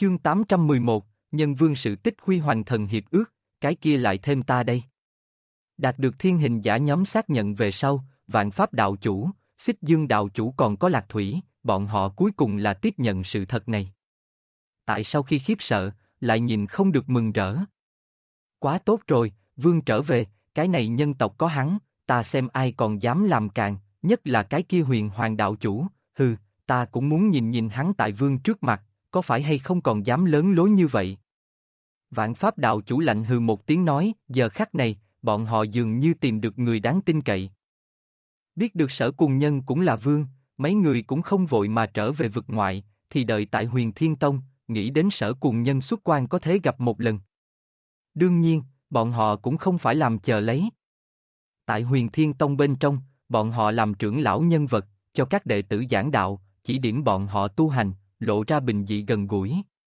Chương 811, Nhân Vương sự tích Huy Hoàng Thần Hiệp Ước, cái kia lại thêm ta đây. Đạt được thiên hình giả nhóm xác nhận về sau, Vạn Pháp đạo chủ, Xích Dương đạo chủ còn có Lạc Thủy, bọn họ cuối cùng là tiếp nhận sự thật này. Tại sau khi khiếp sợ, lại nhìn không được mừng rỡ. Quá tốt rồi, Vương trở về, cái này nhân tộc có hắn, ta xem ai còn dám làm càn, nhất là cái kia Huyền Hoàng đạo chủ, ta cũng muốn nhìn nhìn hắn tại Vương trước mặt, có phải hay không còn dám lớn lối như vậy. Vạn Pháp đạo chủ lạnh hừ một tiếng nói, giờ khắc này, bọn họ dường như tìm được người đáng tin cậy. Biết được Sở Cùng Nhân cũng là Vương, mấy người cũng không vội mà trở về vực ngoại, thì đợi tại Huyền Thiên Tông, nghĩ đến Sở Cùng Nhân xuất quan có thể gặp một lần. Đương nhiên, bọn họ cũng không phải làm chờ lấy. Tại Huyền Thiên Tông bên trong, bọn họ làm trưởng lão nhân vật, cho các đệ tử giảng đạo, chỉ điểm bọn họ tu hành, lộ ra bình dị gần gũi.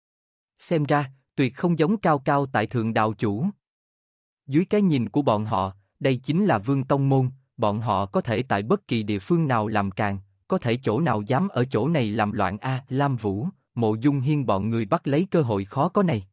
Xem ra, tuyệt không giống cao cao tại thượng đạo chủ. Dưới cái nhìn của bọn họ, đây chính là Vương Tông Môn, bọn họ có thể tại bất kỳ địa phương nào làm càn, có thể chỗ nào dám ở chỗ này làm loạn Lam Vũ, Mộ Dung Hiên bọn người bắt lấy cơ hội khó có này.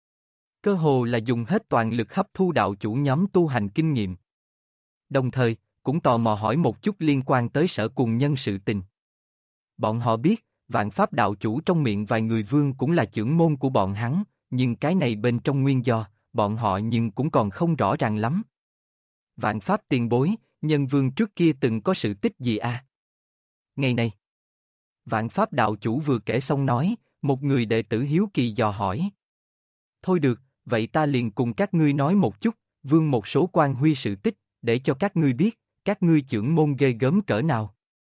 Cơ hồ là dùng hết toàn lực hấp thu đạo chủ nhóm tu hành kinh nghiệm. Đồng thời, cũng tò mò hỏi một chút liên quan tới Sở Cùng Nhân sự tình. Bọn họ biết, Vạn Pháp đạo chủ trong miệng vài người Vương cũng là chưởng môn của bọn hắn, nhưng cái này bên trong nguyên do, bọn họ nhưng cũng còn không rõ ràng lắm. Vạn Pháp tiền bối, Nhân Vương trước kia từng có sự tích gì Ngày này, Vạn Pháp đạo chủ vừa kể xong nói, một người đệ tử hiếu kỳ dò hỏi. Thôi được, vậy ta liền cùng các ngươi nói một chút, Vương một số quan huy sự tích, để cho các ngươi biết, các ngươi chưởng môn ghê gớm cỡ nào.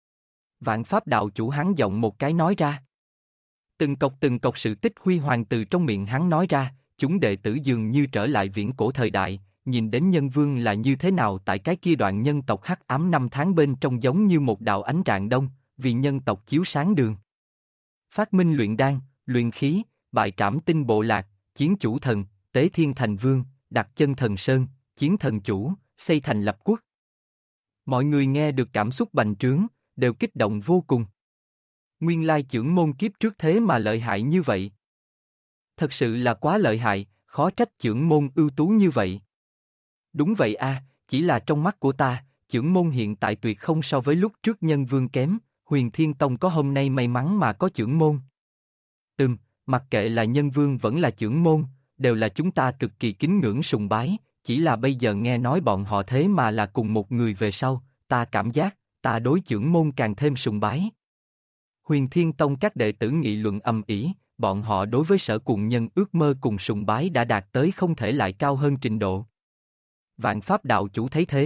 Vạn Pháp đạo chủ hắn giọng một cái nói ra. Từng cọc sự tích huy hoàng từ trong miệng hắn nói ra, chúng đệ tử dường như trở lại viễn cổ thời đại, nhìn đến Nhân Vương là như thế nào tại cái kia đoạn nhân tộc hắc ám năm tháng bên trong giống như một đạo ánh rạng đông, vì nhân tộc chiếu sáng đường. Phát minh luyện đan, luyện khí, bại trảm tinh bộ lạc, chiến chủ thần, tế thiên thành vương, đặt chân thần sơn, chiến thần chủ, xây thành lập quốc. Mọi người nghe được cảm xúc bành trướng, đều kích động vô cùng. Nguyên lai chưởng môn kiếp trước thế mà lợi hại như vậy. Thật sự là quá lợi hại, khó trách chưởng môn ưu tú như vậy. Đúng vậy chỉ là trong mắt của ta, chưởng môn hiện tại tuyệt không so với lúc trước Nhân Vương kém, Huyền Thiên Tông có hôm nay may mắn mà có chưởng môn. Mặc kệ là Nhân Vương vẫn là chưởng môn, đều là chúng ta cực kỳ kính ngưỡng sùng bái, chỉ là bây giờ nghe nói bọn họ thế mà là cùng một người về sau, ta cảm giác, ta đối chưởng môn càng thêm sùng bái. Huyền Thiên Tông các đệ tử nghị luận ầm ĩ, bọn họ đối với Sở Cùng Nhân ước mơ cùng sùng bái đã đạt tới không thể lại cao hơn trình độ. Vạn Pháp đạo chủ thấy thế,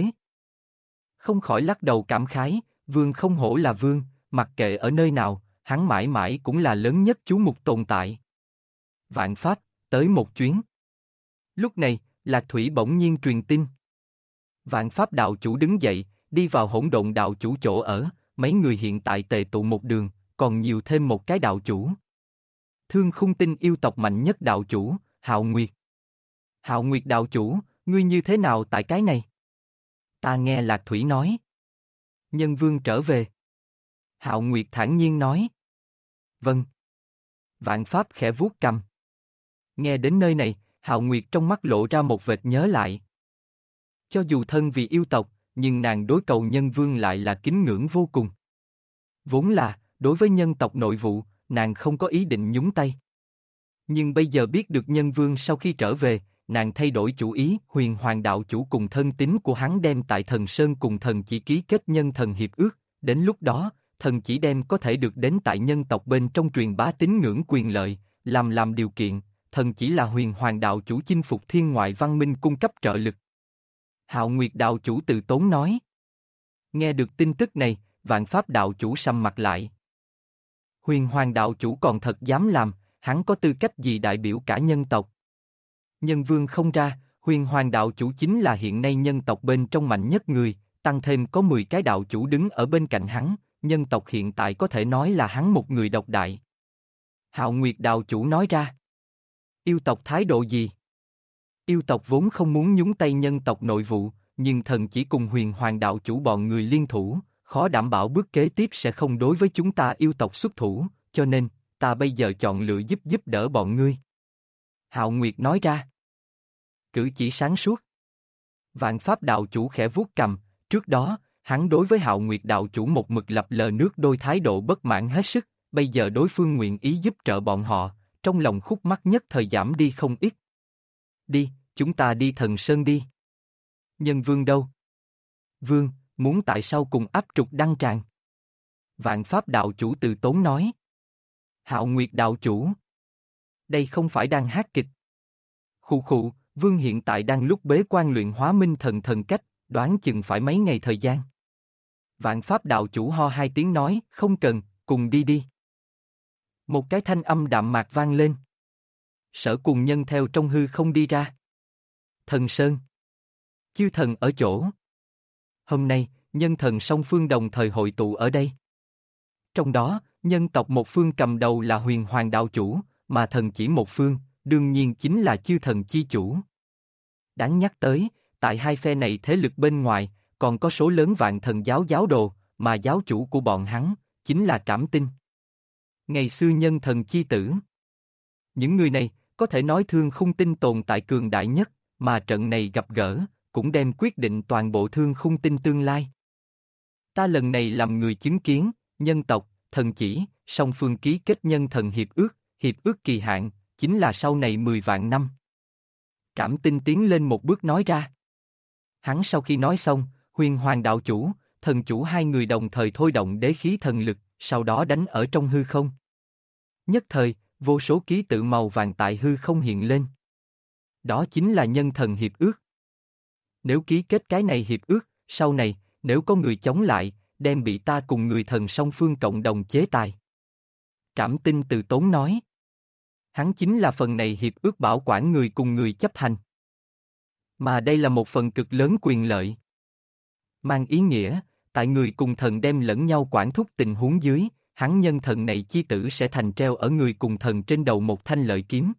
không khỏi lắc đầu cảm khái, Vương không hổ là Vương, mặc kệ ở nơi nào, hắn mãi mãi cũng là lớn nhất chú mục tồn tại. Vạn Pháp, tới một chuyến. Lúc này, Lạc Thủy bỗng nhiên truyền tin. Vạn Pháp đạo chủ đứng dậy, đi vào Hỗn Độn đạo chủ chỗ ở, mấy người hiện tại tề tụ một đường, còn nhiều thêm một cái đạo chủ. Thương Khung Tinh yêu tộc mạnh nhất đạo chủ, Hạo Nguyệt. Hạo Nguyệt đạo chủ, ngươi như thế nào tại cái này? Ta nghe Lạc Thủy nói. Nhân Vương trở về. Hạo Nguyệt thản nhiên nói. Vâng. Vạn Pháp khẽ vuốt cầm. Nghe đến nơi này, Hạo Nguyệt trong mắt lộ ra một vệt nhớ lại. Cho dù thân vì yêu tộc, nhưng nàng đối cầu Nhân Vương lại là kính ngưỡng vô cùng. Vốn là, đối với nhân tộc nội vụ, nàng không có ý định nhúng tay. Nhưng bây giờ biết được Nhân Vương sau khi trở về, nàng thay đổi chủ ý, Huyền Hoàng đạo chủ cùng thân tín của hắn đem tại Thần Sơn cùng thần chỉ ký kết nhân thần hiệp ước, đến lúc đó, thần chỉ đem có thể được đến tại nhân tộc bên trong truyền bá tín ngưỡng quyền lợi, làm điều kiện, thần chỉ là Huyền Hoàng đạo chủ chinh phục thiên ngoại văn minh cung cấp trợ lực. Hạo Nguyệt đạo chủ từ tốn nói. Nghe được tin tức này, Vạn Pháp đạo chủ sầm mặt lại. Huyền Hoàng đạo chủ còn thật dám làm, hắn có tư cách gì đại biểu cả nhân tộc? Nhân Vương không ra, Huyền Hoàng đạo chủ chính là hiện nay nhân tộc bên trong mạnh nhất người, tăng thêm có 10 cái đạo chủ đứng ở bên cạnh hắn, nhân tộc hiện tại có thể nói là hắn một người độc đại. Hạo Nguyệt đạo chủ nói ra. Yêu tộc thái độ gì? Yêu tộc vốn không muốn nhúng tay nhân tộc nội vụ, nhưng thần chỉ cùng Huyền Hoàng đạo chủ bọn người liên thủ, khó đảm bảo bước kế tiếp sẽ không đối với chúng ta yêu tộc xuất thủ, cho nên, ta bây giờ chọn lựa giúp đỡ bọn ngươi. Hạo Nguyệt nói ra. Cử chỉ sáng suốt. Vạn Pháp đạo chủ khẽ vuốt cằm, trước đó, hắn đối với Hạo Nguyệt đạo chủ một mực lập lờ nước đôi thái độ bất mãn hết sức, bây giờ đối phương nguyện ý giúp trợ bọn họ, trong lòng khúc mắc nhất thời giảm đi không ít. Đi, chúng ta đi Thần Sơn đi. Nhân Vương đâu? Vương, muốn tại sao cùng áp trục đăng tràng? Vạn Pháp đạo chủ từ tốn nói. Hạo Nguyệt đạo chủ. Đây không phải đang hát kịch. Khụ khụ, Vương hiện tại đang lúc bế quan luyện hóa minh thần cách, đoán chừng phải mấy ngày thời gian. Vạn Pháp đạo chủ ho hai tiếng nói, không cần, cùng đi đi. Một cái thanh âm đạm mạc vang lên. Sở cùng nhân theo trong hư không đi ra. Thần Sơn. Chư thần ở chỗ. Hôm nay, nhân thần song phương đồng thời hội tụ ở đây. Trong đó, nhân tộc một phương cầm đầu là Huyền Hoàng đạo chủ, mà thần chỉ một phương, đương nhiên chính là chư thần chi chủ. Đáng nhắc tới, tại hai phe này thế lực bên ngoài, còn có số lớn vạn thần giáo giáo đồ, mà giáo chủ của bọn hắn, chính là Trảm Tinh. Ngày xưa nhân thần chi tử. Những người này, có thể nói Thương Khung Tinh tồn tại cường đại nhất, mà trận này gặp gỡ, cũng đem quyết định toàn bộ Thương Khung Tinh tương lai. Ta lần này làm người chứng kiến, nhân tộc, thần chỉ, song phương ký kết nhân thần hiệp ước kỳ hạn, chính là sau này 10 vạn năm. Trảm Tinh tiến lên một bước nói ra. Hắn sau khi nói xong, Huyền Hoàng đạo chủ, thần chủ hai người đồng thời thôi động đế khí thần lực, sau đó đánh ở trong hư không. Nhất thời, vô số ký tự màu vàng tại hư không hiện lên. Đó chính là nhân thần hiệp ước. Nếu ký kết cái này hiệp ước, sau này, nếu có người chống lại, đem bị ta cùng người thần song phương cộng đồng chế tài. Trảm Tinh từ tốn nói. Hắn chính là phần này hiệp ước bảo quản người cùng người chấp hành. Mà đây là một phần cực lớn quyền lợi. Mang ý nghĩa, tại người cùng thần đem lẫn nhau quản thúc tình huống dưới, hắn nhân thần này chi tử sẽ thành treo ở người cùng thần trên đầu một thanh lợi kiếm.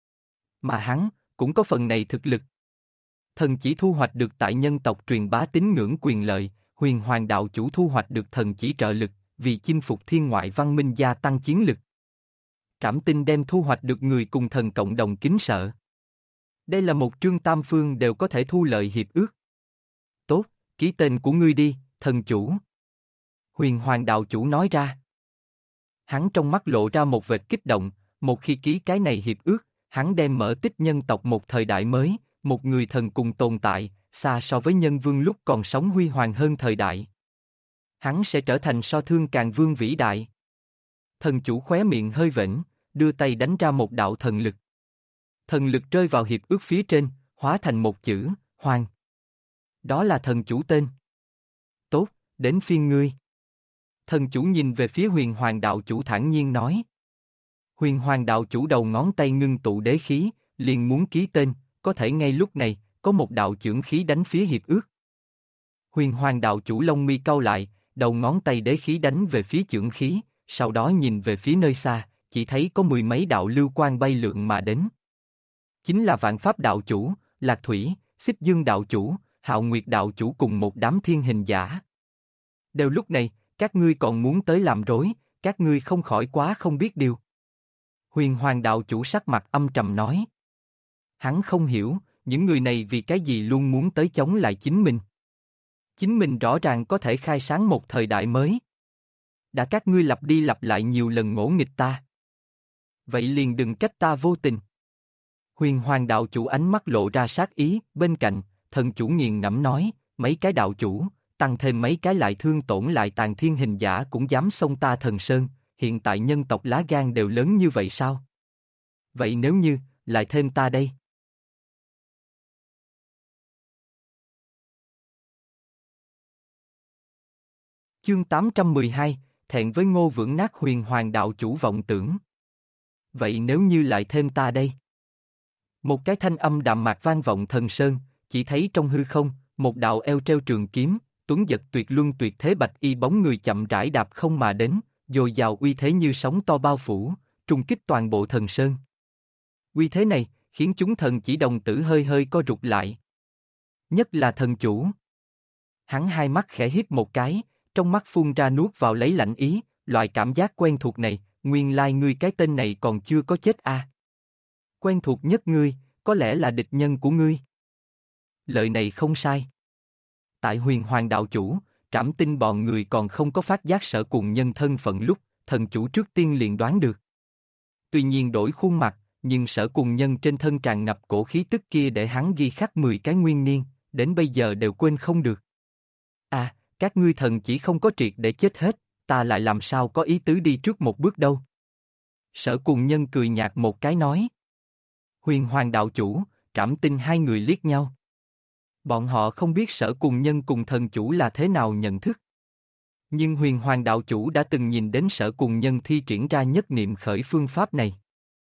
Mà hắn, cũng có phần này thực lực. Thần chỉ thu hoạch được tại nhân tộc truyền bá tín ngưỡng quyền lợi, Huyền Hoàng đạo chủ thu hoạch được thần chỉ trợ lực, vì chinh phục thiên ngoại văn minh gia tăng chiến lực. Trảm Tinh đem thu hoạch được người cùng thần cộng đồng kính sợ. Đây là một trương tam phương đều có thể thu lợi hiệp ước. Tốt, ký tên của ngươi đi, thần chủ. Huyền Hoàng đạo chủ nói ra. Hắn trong mắt lộ ra một vệt kích động, một khi ký cái này hiệp ước, hắn đem mở tích nhân tộc một thời đại mới, một người thần cùng tồn tại, xa so với nhân vương lúc còn sống huy hoàng hơn thời đại. Hắn sẽ trở thành so thương càng vương vĩ đại. Thần chủ khóe miệng hơi vểnh, đưa tay đánh ra một đạo thần lực. Thần lực rơi vào hiệp ước phía trên, hóa thành một chữ, Hoàng. Đó là thần chủ tên. Tốt, đến phiên ngươi. Thần chủ nhìn về phía Huyền Hoàng đạo chủ thản nhiên nói. Huyền Hoàng đạo chủ đầu ngón tay ngưng tụ đế khí, liền muốn ký tên, có thể ngay lúc này, có một đạo chưởng khí đánh phía hiệp ước. Huyền Hoàng đạo chủ lông mi cau lại, đầu ngón tay đế khí đánh về phía chưởng khí, sau đó nhìn về phía nơi xa, chỉ thấy có mười mấy đạo lưu quang bay lượn mà đến. Chính là Vạn Pháp đạo chủ, Lạc Thủy, Xích Dương đạo chủ, Hạo Nguyệt đạo chủ cùng một đám thiên hình giả. Đều lúc này, các ngươi còn muốn tới làm rối, các ngươi không khỏi quá không biết điều. Huyền Hoàng đạo chủ sắc mặt âm trầm nói. Hắn không hiểu, những người này vì cái gì luôn muốn tới chống lại chính mình. Chính mình rõ ràng có thể khai sáng một thời đại mới. Đã các ngươi lặp đi lặp lại nhiều lần ngỗ nghịch ta. Vậy liền đừng trách ta vô tình. Huyền Hoàng đạo chủ ánh mắt lộ ra sát ý, bên cạnh, thần chủ nghiền ngẫm nói, mấy cái đạo chủ, tăng thêm mấy cái lại thương tổn lại tàn thiên hình giả cũng dám xông ta Thần Sơn, hiện tại nhân tộc lá gan đều lớn như vậy sao? Vậy nếu như, lại thêm ta đây? Chương 812, thẹn với Ngô Vưỡng nát Huyền Hoàng đạo chủ vọng tưởng. Vậy nếu như lại thêm ta đây? Một cái thanh âm đạm mạc vang vọng Thần Sơn, chỉ thấy trong hư không, một đạo eo treo trường kiếm, tuấn giật tuyệt luân tuyệt thế bạch y bóng người chậm rãi đạp không mà đến, dồi dào uy thế như sóng to bao phủ, trung kích toàn bộ Thần Sơn. Uy thế này, khiến chúng thần chỉ đồng tử hơi hơi co rụt lại. Nhất là thần chủ. Hắn hai mắt khẽ híp một cái, trong mắt phun ra nuốt vào lấy lạnh ý, loại cảm giác quen thuộc này, nguyên lai ngươi cái tên này còn chưa có chết à. Quen thuộc nhất ngươi, có lẽ là địch nhân của ngươi. Lời này không sai. Tại Huyền Hoàng đạo chủ, Trảm Tinh bọn người còn không có phát giác Sở Cùng Nhân thân phận lúc, thần chủ trước tiên liền đoán được. Tuy nhiên đổi khuôn mặt, nhưng Sở Cùng Nhân trên thân tràn ngập cổ khí tức kia để hắn ghi khắc 10 cái nguyên niên, đến bây giờ đều quên không được. À, các ngươi thần chỉ không có triệt để chết hết, ta lại làm sao có ý tứ đi trước một bước đâu. Sở Cùng Nhân cười nhạt một cái nói. Huyền Hoàng đạo chủ, Trảm Tinh hai người liếc nhau. Bọn họ không biết Sở Cùng Nhân cùng thần chủ là thế nào nhận thức. Nhưng Huyền Hoàng đạo chủ đã từng nhìn đến Sở Cùng Nhân thi triển ra nhất niệm khởi phương pháp này.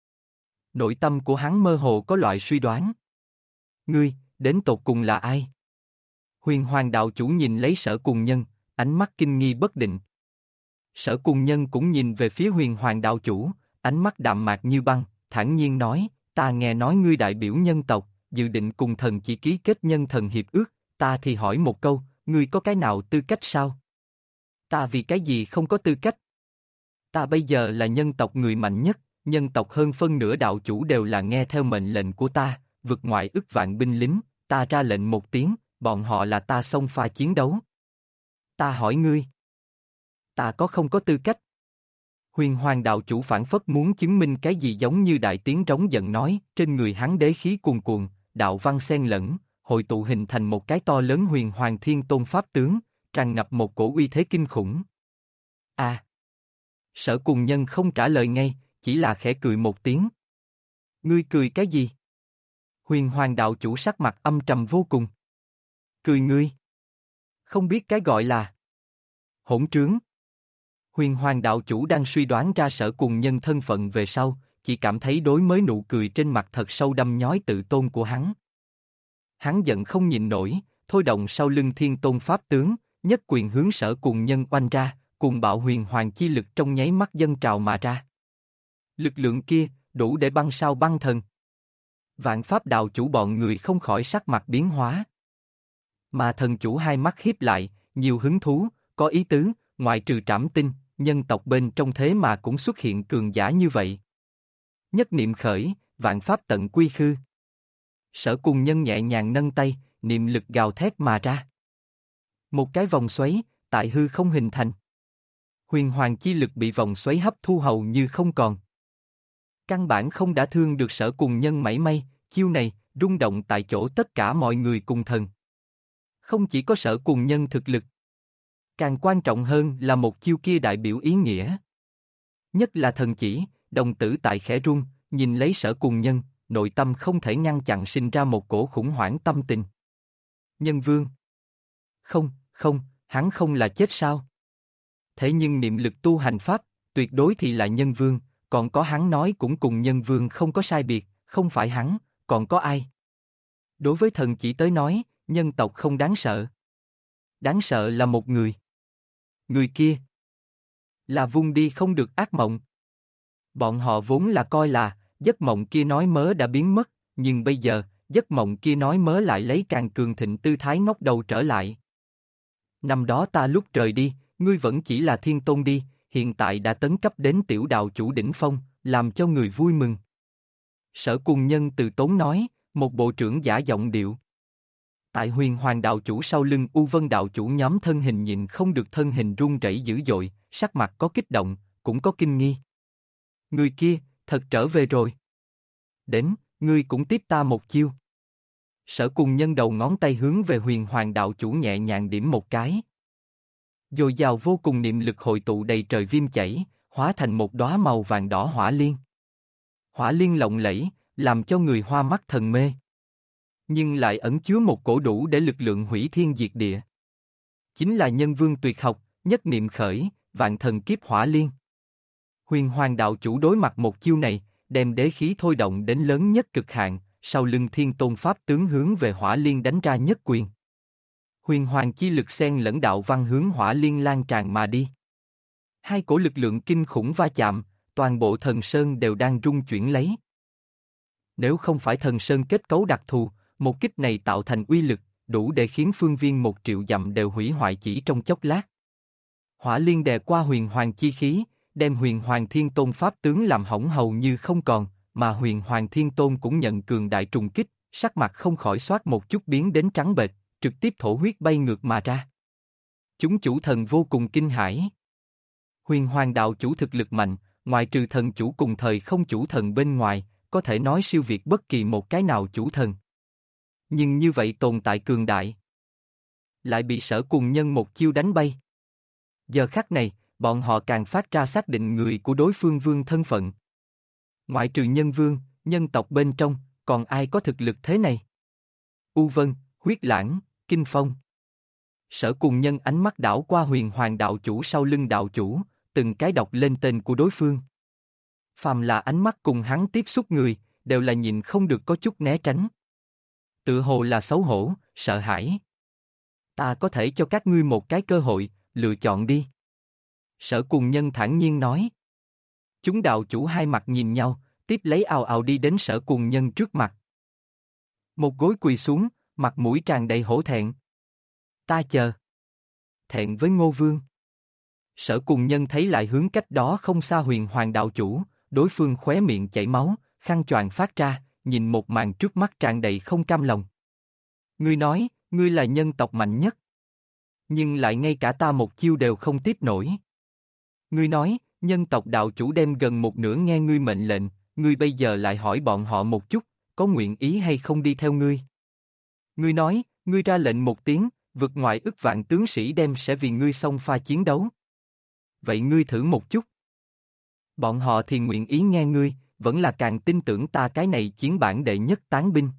Nội tâm của hắn mơ hồ có loại suy đoán. Ngươi, đến tột cùng là ai? Huyền Hoàng đạo chủ nhìn lấy Sở Cùng Nhân, ánh mắt kinh nghi bất định. Sở Cùng Nhân cũng nhìn về phía Huyền Hoàng đạo chủ, ánh mắt đạm mạc như băng, thản nhiên nói, ta nghe nói ngươi đại biểu nhân tộc, dự định cùng thần chỉ ký kết nhân thần hiệp ước, ta thì hỏi một câu, ngươi có cái nào tư cách sao? Ta vì cái gì không có tư cách? Ta bây giờ là nhân tộc người mạnh nhất, nhân tộc hơn phân nửa đạo chủ đều là nghe theo mệnh lệnh của ta, vượt ngoại ức vạn binh lính, ta ra lệnh một tiếng, bọn họ là ta xông pha chiến đấu. Ta hỏi ngươi, ta có không có tư cách? Huyền Hoàng đạo chủ phản phất muốn chứng minh cái gì giống như đại tiếng trống giận nói, trên người hắn đế khí cuồn cuộn, đạo văn xen lẫn, hội tụ hình thành một cái to lớn Huyền Hoàng Thiên Tôn pháp tướng, tràn ngập một cổ uy thế kinh khủng. À! Sở Cùng Nhân không trả lời ngay, chỉ là khẽ cười một tiếng. Ngươi cười cái gì? Huyền Hoàng đạo chủ sắc mặt âm trầm vô cùng. Cười ngươi? Không biết cái gọi là hỗn trướng. Huyền Hoàng đạo chủ đang suy đoán ra Sở Cùng Nhân thân phận về sau, chỉ cảm thấy đối mới nụ cười trên mặt thật sâu đâm nhói tự tôn của hắn. Hắn giận không nhịn nổi, thôi động sau lưng Thiên Tôn pháp tướng, nhất quyền hướng Sở Cùng Nhân oanh ra, cùng bạo huyền hoàng chi lực trong nháy mắt dâng trào mà ra. Lực lượng kia, đủ để băng sao băng thần. Vạn Pháp đạo chủ bọn người không khỏi sắc mặt biến hóa. Mà thần chủ hai mắt híp lại, nhiều hứng thú, có ý tứ, ngoại trừ Trảm Tinh, nhân tộc bên trong thế mà cũng xuất hiện cường giả như vậy. Nhất niệm khởi, vạn pháp tận quy khư. Sở Cùng Nhân nhẹ nhàng nâng tay, niệm lực gào thét mà ra. Một cái vòng xoáy, tại hư không hình thành. Huyền hoàng chi lực bị vòng xoáy hấp thu hầu như không còn. Căn bản không đã thương được Sở Cùng Nhân mảy may, chiêu này, rung động tại chỗ tất cả mọi người cùng thần. Không chỉ có Sở Cùng Nhân thực lực. Càng quan trọng hơn là một chiêu kia đại biểu ý nghĩa. Nhất là thần chỉ, đồng tử tại khẽ rung, nhìn lấy Sở Cùng Nhân, nội tâm không thể ngăn chặn sinh ra một cổ khủng hoảng tâm tình. Nhân vương. Không, hắn không là chết sao? Thế nhưng niệm lực tu hành pháp, tuyệt đối thì là nhân vương, còn có hắn nói cũng cùng nhân vương không có sai biệt, không phải hắn, còn có ai? Đối với thần chỉ tới nói, nhân tộc không đáng sợ. Đáng sợ là một người. Người kia là vung đi không được ác mộng. Bọn họ vốn là coi là, giấc mộng kia nói mớ đã biến mất, nhưng bây giờ, giấc mộng kia nói mớ lại lấy càng cường thịnh tư thái ngóc đầu trở lại. Năm đó ta lúc rời đi, ngươi vẫn chỉ là thiên tôn đi, hiện tại đã tấn cấp đến tiểu đạo chủ đỉnh phong, làm cho người vui mừng. Sở Cùng Nhân từ tốn nói, một bộ trưởng giả giọng điệu. Tại Huyền Hoàng đạo chủ sau lưng U Vân đạo chủ nhóm thân hình nhịn không được thân hình run rẩy dữ dội, sắc mặt có kích động, cũng có kinh nghi. Người kia, thật trở về rồi. Đến, ngươi cũng tiếp ta một chiêu. Sở Cùng Nhân đầu ngón tay hướng về Huyền Hoàng đạo chủ nhẹ nhàng điểm một cái. Dồi dào vô cùng niệm lực hội tụ đầy trời viêm chảy, hóa thành một đóa màu vàng đỏ hỏa liên. Hỏa liên lộng lẫy, làm cho người hoa mắt thần mê. Nhưng lại ẩn chứa một cổ đủ để lực lượng hủy thiên diệt địa. Chính là nhân vương tuyệt học, nhất niệm khởi, vạn thần kiếp hỏa liên. Huyền Hoàng đạo chủ đối mặt một chiêu này, đem đế khí thôi động đến lớn nhất cực hạn, sau lưng Thiên Tôn pháp tướng hướng về hỏa liên đánh ra nhất quyền. Huyền Hoàng chi lực xen lẫn đạo văn hướng hỏa liên lan tràn mà đi. Hai cổ lực lượng kinh khủng va chạm, toàn bộ thần sơn đều đang rung chuyển lấy. Nếu không phải thần sơn kết cấu đặc thù, một kích này tạo thành uy lực, đủ để khiến phương viên 1 triệu dặm đều hủy hoại chỉ trong chốc lát. Hỏa liên đè qua huyền hoàng chi khí, đem Huyền Hoàng Thiên Tôn pháp tướng làm hỏng hầu như không còn, mà Huyền Hoàng Thiên Tôn cũng nhận cường đại trùng kích, sắc mặt không khỏi xoát một chút biến đến trắng bệch, trực tiếp thổ huyết bay ngược mà ra. Chúng chủ thần vô cùng kinh hãi. Huyền Hoàng đạo chủ thực lực mạnh, ngoài trừ thần chủ cùng thời không chủ thần bên ngoài, có thể nói siêu việt bất kỳ một cái nào chủ thần. Nhưng như vậy tồn tại cường đại, lại bị Sở Cùng Nhân một chiêu đánh bay. Giờ khắc này, bọn họ càng phát ra xác định người của đối phương vương thân phận. Ngoại trừ nhân vương, nhân tộc bên trong, còn ai có thực lực thế này? U Vân, Huyết Lãng, Kinh Phong. Sở Cùng Nhân ánh mắt đảo qua Huyền Hoàng đạo chủ sau lưng đạo chủ, từng cái đọc lên tên của đối phương. Phàm là ánh mắt cùng hắn tiếp xúc người, đều là nhìn không được có chút né tránh. Tự hồ là xấu hổ, sợ hãi. Ta có thể cho các ngươi một cái cơ hội, lựa chọn đi. Sở Cùng Nhân thản nhiên nói. Chúng đạo chủ hai mặt nhìn nhau, tiếp lấy ào ào đi đến Sở Cùng Nhân trước mặt. Một gối quỳ xuống, mặt mũi tràn đầy hổ thẹn. Ta chờ. Thẹn với Ngô Vương. Sở Cùng Nhân thấy lại hướng cách đó không xa Huyền Hoàng đạo chủ, đối phương khóe miệng chảy máu, khăn choàng phát ra, nhìn một màn trước mắt tràn đầy không cam lòng. Ngươi nói, ngươi là nhân tộc mạnh nhất. Nhưng lại ngay cả ta một chiêu đều không tiếp nổi. Ngươi nói, nhân tộc đạo chủ đem gần một nửa nghe ngươi mệnh lệnh, ngươi bây giờ lại hỏi bọn họ một chút, có nguyện ý hay không đi theo ngươi. Ngươi nói, ngươi ra lệnh một tiếng, vượt ngoại ức vạn tướng sĩ đem sẽ vì ngươi xông pha chiến đấu. Vậy ngươi thử một chút. Bọn họ thì nguyện ý nghe ngươi, vẫn là càng tin tưởng ta cái này chiến bản đệ nhất tán binh.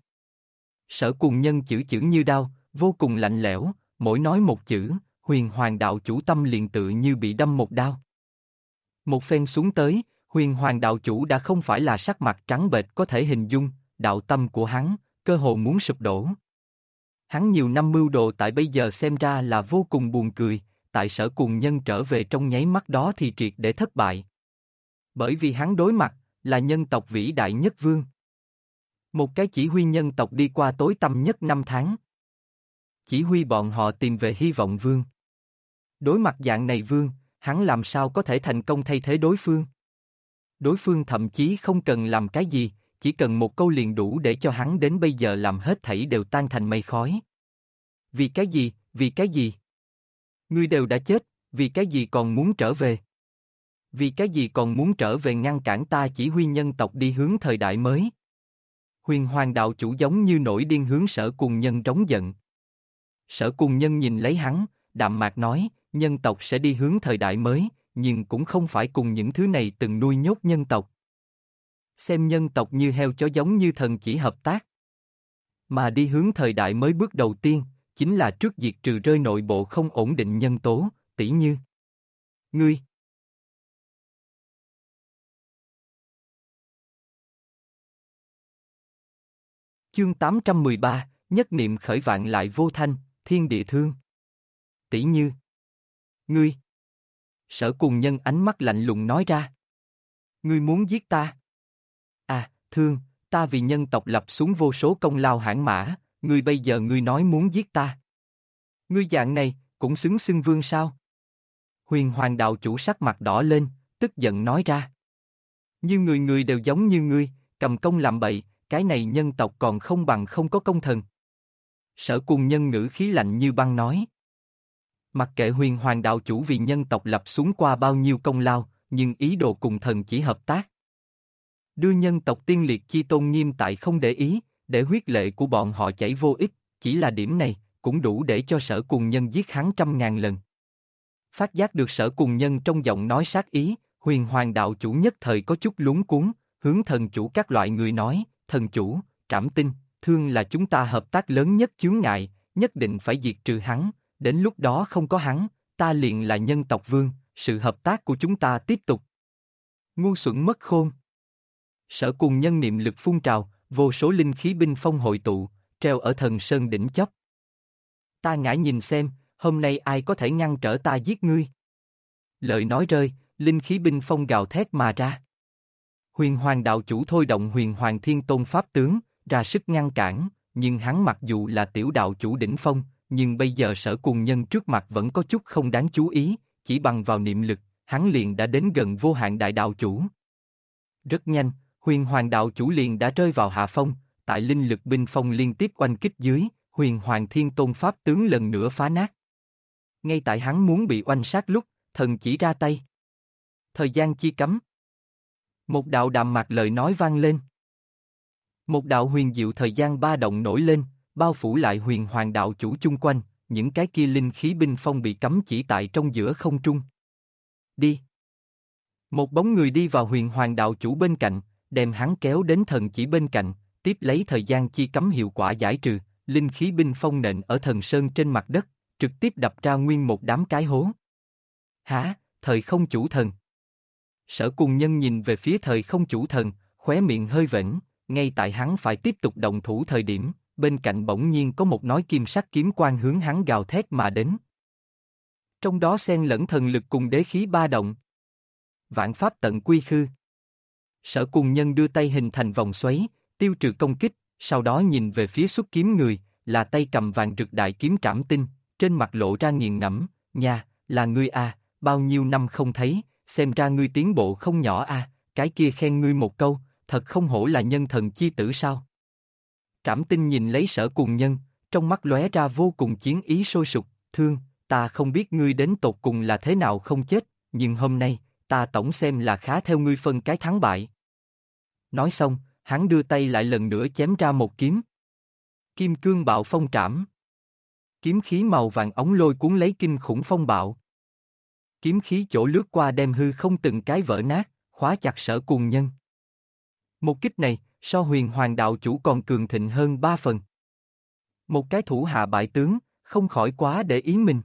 Sở Cùng Nhân chữ chữ như đao, vô cùng lạnh lẽo, mỗi nói một chữ, Huyền Hoàng đạo chủ tâm liền tự như bị đâm một đao. Một phen xuống tới, Huyền Hoàng đạo chủ đã không phải là sắc mặt trắng bệch có thể hình dung, đạo tâm của hắn, cơ hồ muốn sụp đổ. Hắn nhiều năm mưu đồ tại bây giờ xem ra là vô cùng buồn cười, tại Sở Cùng Nhân trở về trong nháy mắt đó thì triệt để thất bại. Bởi vì hắn đối mặt, là nhân tộc vĩ đại nhất vương. Một cái chỉ huy nhân tộc đi qua tối tăm nhất 5 tháng. Chỉ huy bọn họ tìm về hy vọng vương. Đối mặt dạng này vương, hắn làm sao có thể thành công thay thế đối phương? Đối phương thậm chí không cần làm cái gì, chỉ cần một câu liền đủ để cho hắn đến bây giờ làm hết thảy đều tan thành mây khói. Vì cái gì, vì cái gì? Ngươi đều đã chết, vì cái gì còn muốn trở về? Vì cái gì còn muốn trở về ngăn cản ta chỉ huy nhân tộc đi hướng thời đại mới? Huyền Hoàng đạo chủ giống như nổi điên hướng Sở Cùng Nhân trống giận. Sở Cùng Nhân nhìn lấy hắn, đạm mạc nói, nhân tộc sẽ đi hướng thời đại mới, nhưng cũng không phải cùng những thứ này từng nuôi nhốt nhân tộc. Xem nhân tộc như heo chó giống như thần chỉ hợp tác. Mà đi hướng thời đại mới bước đầu tiên, chính là trước diệt trừ rơi nội bộ không ổn định nhân tố, tỉ như ngươi. Chương 813, nhất niệm khởi vạn lại vô thanh, thiên địa thương. Tỉ như ngươi. Sở Cùng Nhân ánh mắt lạnh lùng nói ra. Ngươi muốn giết ta? À, thương, ta vì nhân tộc lập xuống vô số công lao hãn mã, ngươi bây giờ ngươi nói muốn giết ta. Ngươi dạng này, cũng xứng xưng vương sao? Huyền Hoàng đạo chủ sắc mặt đỏ lên, tức giận nói ra. Như người người đều giống như ngươi, cầm công làm bậy, cái này nhân tộc còn không bằng không có công thần. Sở Cùng Nhân ngữ khí lạnh như băng nói. Mặc kệ Huyền Hoàng đạo chủ vì nhân tộc lập xuống qua bao nhiêu công lao, nhưng ý đồ cùng thần chỉ hợp tác. Đưa nhân tộc tiên liệt chi tôn nghiêm tại không để ý, để huyết lệ của bọn họ chảy vô ích, chỉ là điểm này, cũng đủ để cho Sở Cùng Nhân giết hắn 100.000 lần. Phát giác được Sở Cùng Nhân trong giọng nói sát ý, Huyền Hoàng đạo chủ nhất thời có chút lúng cuống, hướng thần chủ các loại người nói, thần chủ, Trảm Tinh, Thương là chúng ta hợp tác lớn nhất chướng ngại, nhất định phải diệt trừ hắn, đến lúc đó không có hắn, ta liền là nhân tộc vương, sự hợp tác của chúng ta tiếp tục. Ngu xuẩn mất khôn. Sở Cùng Nhân niệm lực phun trào, vô số linh khí binh phong hội tụ, treo ở thần sơn đỉnh chóp. Ta ngã nhìn xem, hôm nay ai có thể ngăn trở ta giết ngươi? Lời nói rơi, linh khí binh phong gào thét mà ra. Huyền Hoàng đạo chủ thôi động Huyền Hoàng Thiên Tôn pháp tướng, ra sức ngăn cản, nhưng hắn mặc dù là tiểu đạo chủ đỉnh phong, nhưng bây giờ Sở Cùng Nhân trước mặt vẫn có chút không đáng chú ý, chỉ bằng vào niệm lực, hắn liền đã đến gần vô hạn đại đạo chủ. Rất nhanh, huyền hoàng đạo chủ liền đã rơi vào hạ phong, tại linh lực binh phong liên tiếp oanh kích dưới, huyền hoàng thiên tôn pháp tướng lần nữa phá nát. Ngay tại hắn muốn bị oanh sát lúc, thần chỉ ra tay. Thời gian chi cấm. Một đạo đạm mạc lời nói vang lên. Một đạo huyền diệu thời gian ba động nổi lên, bao phủ lại huyền hoàng đạo chủ chung quanh, những cái kia linh khí binh phong bị cấm chỉ tại trong giữa không trung. Đi. Một bóng người đi vào huyền hoàng đạo chủ bên cạnh, đem hắn kéo đến thần chỉ bên cạnh, tiếp lấy thời gian chi cấm hiệu quả giải trừ, linh khí binh phong nện ở thần sơn trên mặt đất, trực tiếp đập ra nguyên một đám cái hố. Hả, thời không chủ thần. Sở Cùng Nhân nhìn về phía thời không chủ thần, khóe miệng hơi vểnh, ngay tại hắn phải tiếp tục động thủ thời điểm, bên cạnh bỗng nhiên có một nói kim sắc kiếm quang hướng hắn gào thét mà đến. Trong đó xen lẫn thần lực cùng đế khí ba động. Vạn pháp tận quy khư. Sở Cùng Nhân đưa tay hình thành vòng xoáy, tiêu trừ công kích, sau đó nhìn về phía xuất kiếm người, là tay cầm vàng rực đại kiếm Trảm Tinh, trên mặt lộ ra nghiền ngẫm, nha, là ngươi à, bao nhiêu năm không thấy, xem ra ngươi tiến bộ không nhỏ à, cái kia khen ngươi một câu, thật không hổ là nhân thần chi tử sao. Trảm Tinh nhìn lấy Sở Cùng Nhân, trong mắt lóe ra vô cùng chiến ý sôi sục, thương, ta không biết ngươi đến tột cùng là thế nào không chết, nhưng hôm nay, ta tổng xem là khá theo ngươi phân cái thắng bại. Nói xong, hắn đưa tay lại lần nữa chém ra một kiếm. Kim cương bạo phong trảm. Kiếm khí màu vàng ống lôi cuốn lấy kinh khủng phong bạo. Kiếm khí chỗ lướt qua đem hư không từng cái vỡ nát, khóa chặt Sở Cùng Nhân. Một kích này, so huyền hoàng đạo chủ còn cường thịnh hơn 3 phần. Một cái thủ hạ bại tướng, không khỏi quá để ý mình.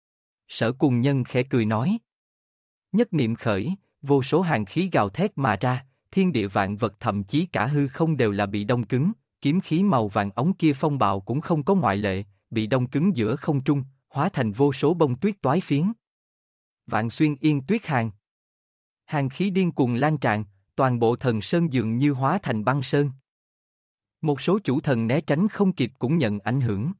Sở Cùng Nhân khẽ cười nói. Nhất niệm khởi, vô số hàn khí gào thét mà ra, thiên địa vạn vật thậm chí cả hư không đều là bị đông cứng, kiếm khí màu vàng ống kia phong bạo cũng không có ngoại lệ, bị đông cứng giữa không trung, hóa thành vô số bông tuyết toái phiến. Vạn xuyên yên tuyết hàn. Hàn khí điên cuồng lan tràn, toàn bộ thần sơn dường như hóa thành băng sơn. Một số chủ thần né tránh không kịp cũng nhận ảnh hưởng.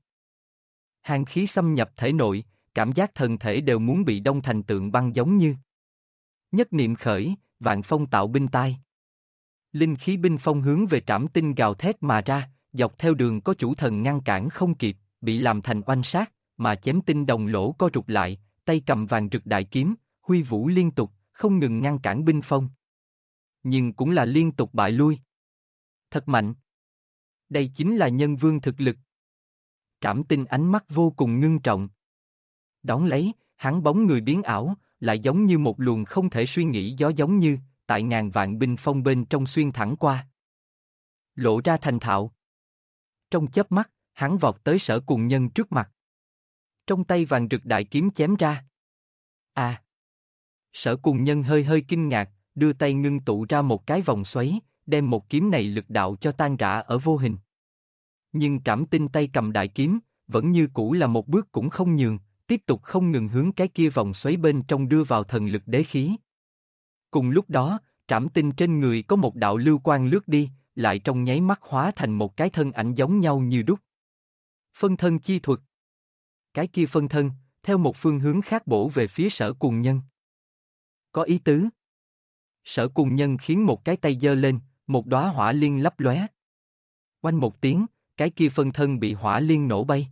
Hàn khí xâm nhập thể nội, cảm giác thần thể đều muốn bị đông thành tượng băng giống như. Nhất niệm khởi, vạn phong tạo binh tai. Linh khí binh phong hướng về Trảm Tinh gào thét mà ra, dọc theo đường có chủ thần ngăn cản không kịp, bị làm thành oanh sát, mà chém tinh đồng lỗ co rụt lại, tay cầm vàng rực đại kiếm, huy vũ liên tục, không ngừng ngăn cản binh phong. Nhưng cũng là liên tục bại lui. Thật mạnh. Đây chính là nhân vương thực lực. Trảm Tinh ánh mắt vô cùng ngưng trọng. Đón lấy, hắn bóng người biến ảo, lại giống như một luồng không thể suy nghĩ gió giống như, tại ngàn vạn binh phong bên trong xuyên thẳng qua. Lộ ra thành thạo. Trong chớp mắt, hắn vọt tới Sở Cùng Nhân trước mặt. Trong tay vàng rực đại kiếm chém ra. À! Sở Cùng Nhân hơi hơi kinh ngạc, đưa tay ngưng tụ ra một cái vòng xoáy, đem một kiếm này lực đạo cho tan rã ở vô hình. Nhưng Trảm Tinh tay cầm đại kiếm, vẫn như cũ là một bước cũng không nhường, tiếp tục không ngừng hướng cái kia vòng xoáy bên trong đưa vào thần lực đế khí. Cùng lúc đó, Trảm Tinh trên người có một đạo lưu quang lướt đi, lại trong nháy mắt hóa thành một cái thân ảnh giống nhau như đúc. Phân thân chi thuật. Cái kia phân thân, theo một phương hướng khác bổ về phía Sở Cùng Nhân. Có ý tứ. Sở Cùng Nhân khiến một cái tay giơ lên, một đóa hỏa liên lấp lóe. Oanh một tiếng, cái kia phân thân bị hỏa liên nổ bay.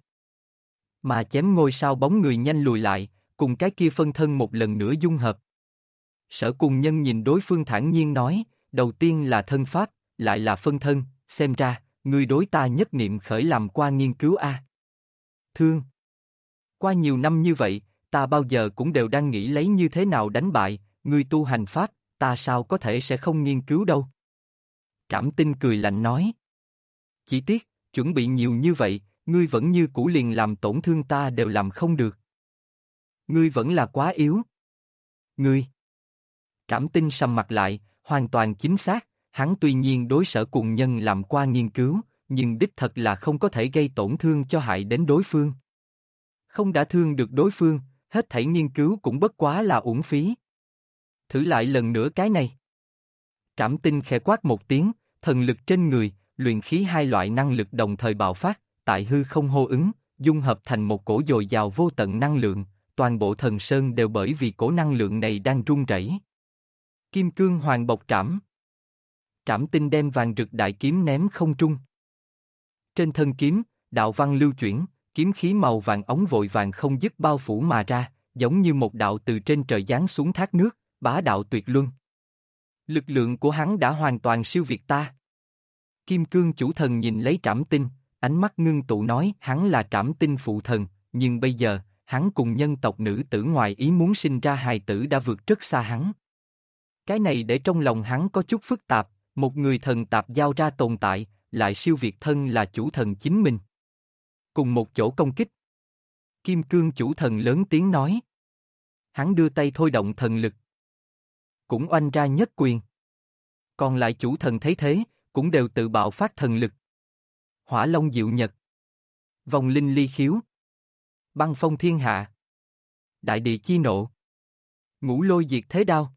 Mà chém ngôi sao bóng người nhanh lùi lại, cùng cái kia phân thân một lần nữa dung hợp. Sở Cùng Nhân nhìn đối phương thản nhiên nói, đầu tiên là thân pháp, lại là phân thân, xem ra, ngươi đối ta nhất niệm khởi làm qua nghiên cứu a. Thương. Qua nhiều năm như vậy, ta bao giờ cũng đều đang nghĩ lấy như thế nào đánh bại, ngươi tu hành pháp, ta sao có thể sẽ không nghiên cứu đâu. Trảm Tinh cười lạnh nói. Chỉ tiếc, chuẩn bị nhiều như vậy, ngươi vẫn như cũ liền làm tổn thương ta đều làm không được. Ngươi vẫn là quá yếu. Ngươi. Trảm Tinh sầm mặt lại, hoàn toàn chính xác, hắn tuy nhiên đối Sở Cùng Nhân làm qua nghiên cứu, nhưng đích thật là không có thể gây tổn thương cho hại đến đối phương. Không đã thương được đối phương, hết thảy nghiên cứu cũng bất quá là uổng phí. Thử lại lần nữa cái này. Trảm Tinh khẽ quát một tiếng, thần lực trên người, luyện khí hai loại năng lực đồng thời bạo phát, tại hư không hô ứng, dung hợp thành một cổ dồi dào vô tận năng lượng, toàn bộ thần sơn đều bởi vì cổ năng lượng này đang run rẩy. Kim cương hoàng bộc trảm. Trảm tinh đem vàng rực đại kiếm ném không trung. Trên thân kiếm, đạo văn lưu chuyển, kiếm khí màu vàng ống vội vàng không dứt bao phủ mà ra, giống như một đạo từ trên trời giáng xuống thác nước, bá đạo tuyệt luân. Lực lượng của hắn đã hoàn toàn siêu việt ta. Kim cương chủ thần nhìn lấy trảm tinh, ánh mắt ngưng tụ nói hắn là trảm tinh phụ thần, nhưng bây giờ, hắn cùng nhân tộc nữ tử ngoài ý muốn sinh ra hài tử đã vượt rất xa hắn. Cái này để trong lòng hắn có chút phức tạp, một người thần tạp giao ra tồn tại, lại siêu việt thân là chủ thần chính mình. Cùng một chỗ công kích. Kim cương chủ thần lớn tiếng nói. Hắn đưa tay thôi động thần lực. Cũng oanh ra nhất quyền. Còn lại chủ thần thấy thế, cũng đều tự bạo phát thần lực. Hỏa long diệu nhật. Vòng linh ly khiếu. Băng phong thiên hạ. Đại địa chi nộ. Ngũ lôi diệt thế đao.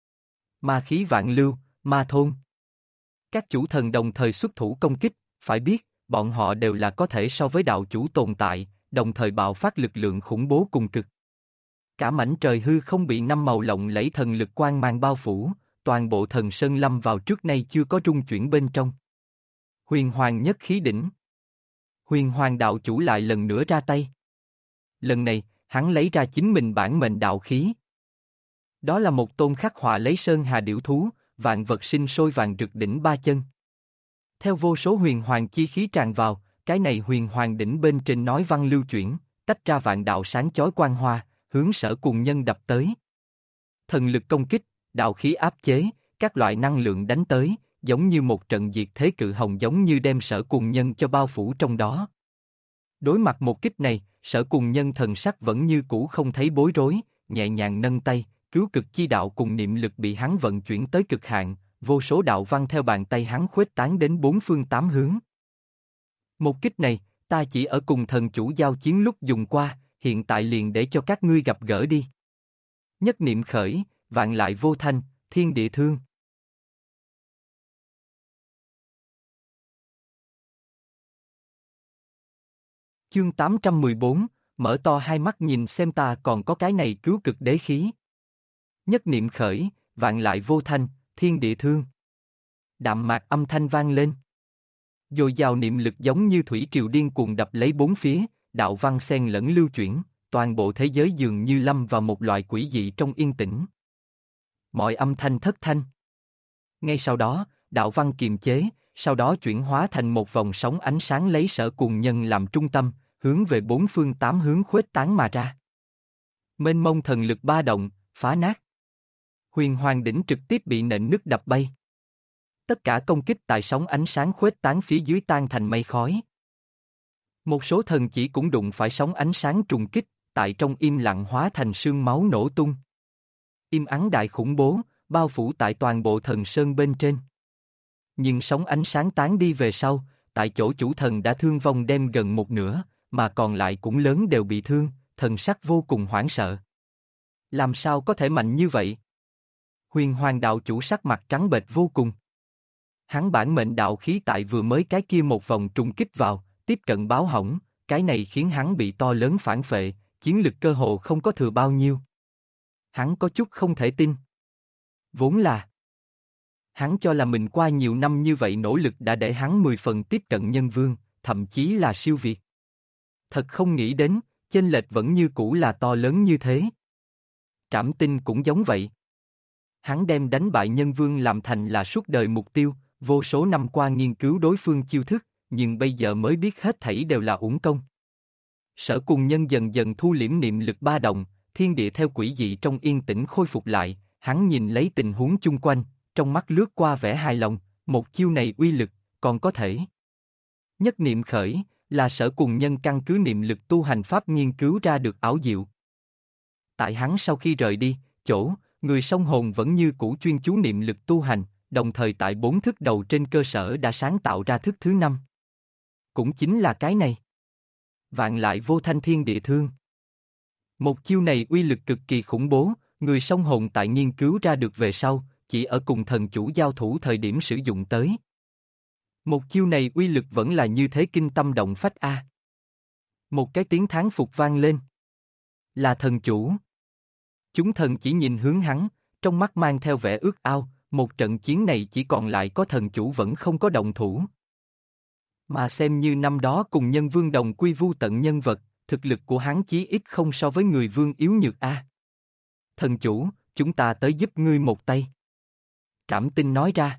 Ma khí vạn lưu, ma thôn. Các chủ thần đồng thời xuất thủ công kích, phải biết, bọn họ đều là có thể so với đạo chủ tồn tại, đồng thời bạo phát lực lượng khủng bố cùng cực. Cả mảnh trời hư không bị năm màu lộng lẫy thần lực quang mang bao phủ, toàn bộ thần sơn lâm vào trước nay chưa có rung chuyển bên trong. Huyền hoàng nhất khí đỉnh. Huyền hoàng đạo chủ lại lần nữa ra tay. Lần này, hắn lấy ra chính mình bản mệnh đạo khí. Đó là một tôn khắc họa lấy sơn hà điểu thú, vạn vật sinh sôi vàng rực đỉnh ba chân. Theo vô số huyền hoàng chi khí tràn vào, cái này huyền hoàng đỉnh bên trên nói văn lưu chuyển, tách ra vạn đạo sáng chói quang hoa, hướng Sở Cùng Nhân đập tới. Thần lực công kích, đạo khí áp chế, các loại năng lượng đánh tới, giống như một trận diệt thế cự hồng giống như đem Sở Cùng Nhân cho bao phủ trong đó. Đối mặt một kích này, Sở Cùng Nhân thần sắc vẫn như cũ không thấy bối rối, nhẹ nhàng nâng tay, cứu cực chi đạo cùng niệm lực bị hắn vận chuyển tới cực hạn, vô số đạo văn theo bàn tay hắn khuếch tán đến bốn phương tám hướng. Một kích này, ta chỉ ở cùng thần chủ giao chiến lúc dùng qua, hiện tại liền để cho các ngươi gặp gỡ đi. Nhất niệm khởi, vạn lại vô thanh, thiên địa thương. Chương 814, mở to hai mắt nhìn xem ta còn có cái này cứu cực đế khí. Nhất niệm khởi, vạn lại vô thanh, thiên địa thương. Đạm mạc âm thanh vang lên. Dồi dào niệm lực giống như thủy triều điên cuồng đập lấy bốn phía, đạo văn xen lẫn lưu chuyển, toàn bộ thế giới dường như lâm vào một loại quỷ dị trong yên tĩnh. Mọi âm thanh thất thanh. Ngay sau đó, đạo văn kiềm chế, sau đó chuyển hóa thành một vòng sóng ánh sáng lấy Sở Cùng Nhân làm trung tâm, hướng về bốn phương tám hướng khuếch tán mà ra. Mênh mông thần lực ba động, phá nát. Huyền Hoàng đỉnh trực tiếp bị nện nứt đập bay. Tất cả công kích tại sóng ánh sáng khuếch tán phía dưới tan thành mây khói. Một số thần chỉ cũng đụng phải sóng ánh sáng trùng kích, tại trong im lặng hóa thành sương máu nổ tung. Im ắng đại khủng bố, bao phủ tại toàn bộ thần sơn bên trên. Nhưng sóng ánh sáng tán đi về sau, tại chỗ chủ thần đã thương vong đem gần một nửa, mà còn lại cũng lớn đều bị thương, thần sắc vô cùng hoảng sợ. Làm sao có thể mạnh như vậy? Huyền Hoàng đạo chủ sắc mặt trắng bệch vô cùng. Hắn bản mệnh đạo khí tại vừa mới cái kia một vòng trùng kích vào, tiếp cận báo hỏng, cái này khiến hắn bị to lớn phản phệ, chiến lực cơ hồ không có thừa bao nhiêu. Hắn có chút không thể tin. Vốn là hắn cho là mình qua nhiều năm như vậy nỗ lực đã để hắn 10 phần tiếp cận nhân vương, thậm chí là siêu việt. Thật không nghĩ đến, chênh lệch vẫn như cũ là to lớn như thế. Trảm Tinh cũng giống vậy. Hắn đem đánh bại nhân vương làm thành là suốt đời mục tiêu, vô số năm qua nghiên cứu đối phương chiêu thức, nhưng bây giờ mới biết hết thảy đều là uổng công. Sở Cùng Nhân dần dần thu liễm niệm lực ba động, thiên địa theo quỷ dị trong yên tĩnh khôi phục lại, hắn nhìn lấy tình huống chung quanh, trong mắt lướt qua vẻ hài lòng, một chiêu này uy lực, còn có thể. Nhất niệm khởi, là Sở Cùng Nhân căn cứ niệm lực tu hành pháp nghiên cứu ra được ảo diệu. Tại hắn sau khi rời đi, người song hồn vẫn như cũ chuyên chú niệm lực tu hành, đồng thời tại 4 thức đầu trên cơ sở đã sáng tạo ra thức thứ 5. Cũng chính là cái này. Vạn lại vô thanh thiên địa thương. Một chiêu này uy lực cực kỳ khủng bố, người song hồn tại nghiên cứu ra được về sau, chỉ ở cùng thần chủ giao thủ thời điểm sử dụng tới. Một chiêu này uy lực vẫn là như thế kinh tâm động phách a. Một cái tiếng thán phục vang lên. Là thần chủ. Chúng thần chỉ nhìn hướng hắn, trong mắt mang theo vẻ ước ao, một trận chiến này chỉ còn lại có thần chủ vẫn không có động thủ. Mà xem như năm đó cùng nhân vương đồng quy vu tận nhân vật, thực lực của hắn chí ít không so với người vương yếu nhược a. Thần chủ, chúng ta tới giúp ngươi một tay. Trảm Tinh nói ra.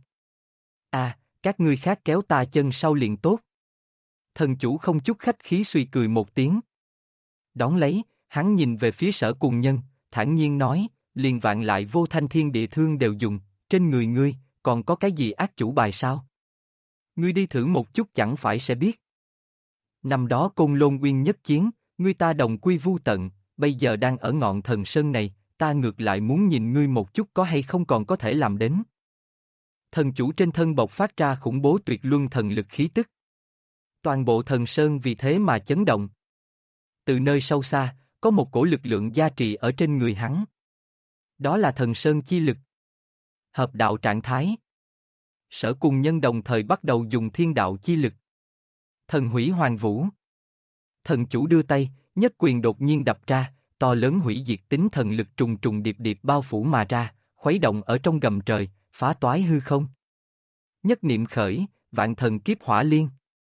Các ngươi khác kéo ta chân sau liền tốt. Thần chủ không chút khách khí suy cười một tiếng. Đón lấy, hắn nhìn về phía Sở Cùng Nhân, thản nhiên nói, liền vạn lại vô thanh thiên địa thương đều dùng, trên người ngươi, còn có cái gì ác chủ bài sao? Ngươi đi thử một chút chẳng phải sẽ biết. Năm đó Côn Lôn Uyên nhất chiến, ngươi ta đồng quy vu tận, bây giờ đang ở ngọn thần sơn này, ta ngược lại muốn nhìn ngươi một chút có hay không còn có thể làm đến. Thần chủ trên thân bộc phát ra khủng bố tuyệt luân thần lực khí tức. Toàn bộ thần sơn vì thế mà chấn động. Từ nơi sâu xa, có một cổ lực lượng gia trì ở trên người hắn. Đó là thần sơn chi lực. Hợp đạo trạng thái. Sở Cùng Nhân đồng thời bắt đầu dùng thiên đạo chi lực. Thần hủy hoàng vũ. Thần chủ đưa tay, nhất quyền đột nhiên đập ra, to lớn hủy diệt tính thần lực trùng trùng điệp điệp bao phủ mà ra, khuấy động ở trong gầm trời, phá toái hư không. Nhất niệm khởi, vạn thần kiếp hỏa liên.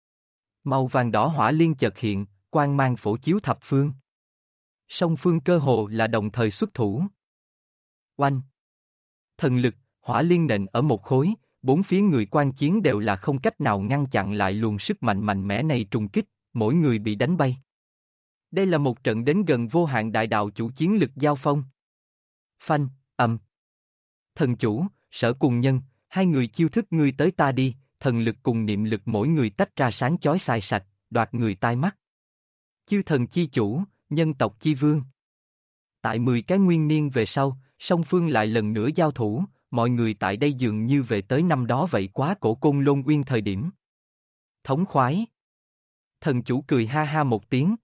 Màu vàng đỏ hỏa liên chợt hiện, quang mang phổ chiếu thập phương. Song phương cơ hồ là đồng thời xuất thủ. Oanh! Thần lực, hỏa liên nện ở một khối, bốn phía người quan chiến đều là không cách nào ngăn chặn lại luồng sức mạnh mạnh mẽ này trùng kích, mỗi người bị đánh bay. Đây là một trận đến gần vô hạn đại đạo chủ chiến lực giao phong. Phanh, ầm. Thần chủ, Sở Cùng Nhân, hai người chiêu thức ngươi tới ta đi, thần lực cùng niệm lực mỗi người tách ra sáng chói xài sạch, đoạt người tai mắt. Chư thần chi chủ, nhân tộc chi vương. Tại 10 cái nguyên niên về sau, song phương lại lần nữa giao thủ, mọi người tại đây dường như về tới năm đó vậy quá cổ Côn Lôn Uyên thời điểm. Thống khoái. Thần chủ cười ha ha một tiếng.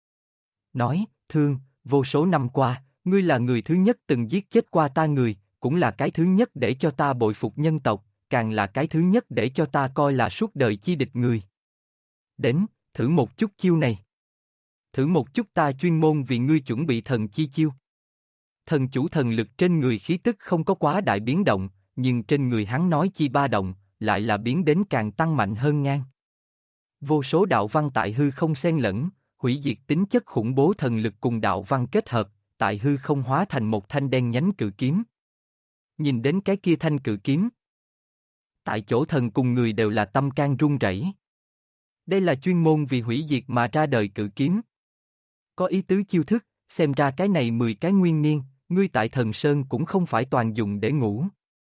Nói, Thương, vô số năm qua, ngươi là người thứ nhất từng giết chết qua ta người, cũng là cái thứ nhất để cho ta bội phục nhân tộc, càng là cái thứ nhất để cho ta coi là suốt đời chi địch người. Đến, thử một chút chiêu này. Thử một chút ta chuyên môn vì ngươi chuẩn bị thần chi chiêu. Thần chủ thần lực trên người khí tức không có quá đại biến động, nhưng trên người hắn nói chi ba động, lại là biến đến càng tăng mạnh hơn ngang. Vô số đạo văn tại hư không xen lẫn, hủy diệt tính chất khủng bố thần lực cùng đạo văn kết hợp, tại hư không hóa thành một thanh đen nhánh cự kiếm. Nhìn đến cái kia thanh cự kiếm. Tại chỗ thần cùng người đều là tâm can run rẩy. Đây là chuyên môn vì hủy diệt mà ra đời cự kiếm. Có ý tứ chiêu thức, xem ra cái này 10 cái nguyên niên, ngươi tại thần sơn cũng không phải toàn dùng để ngủ.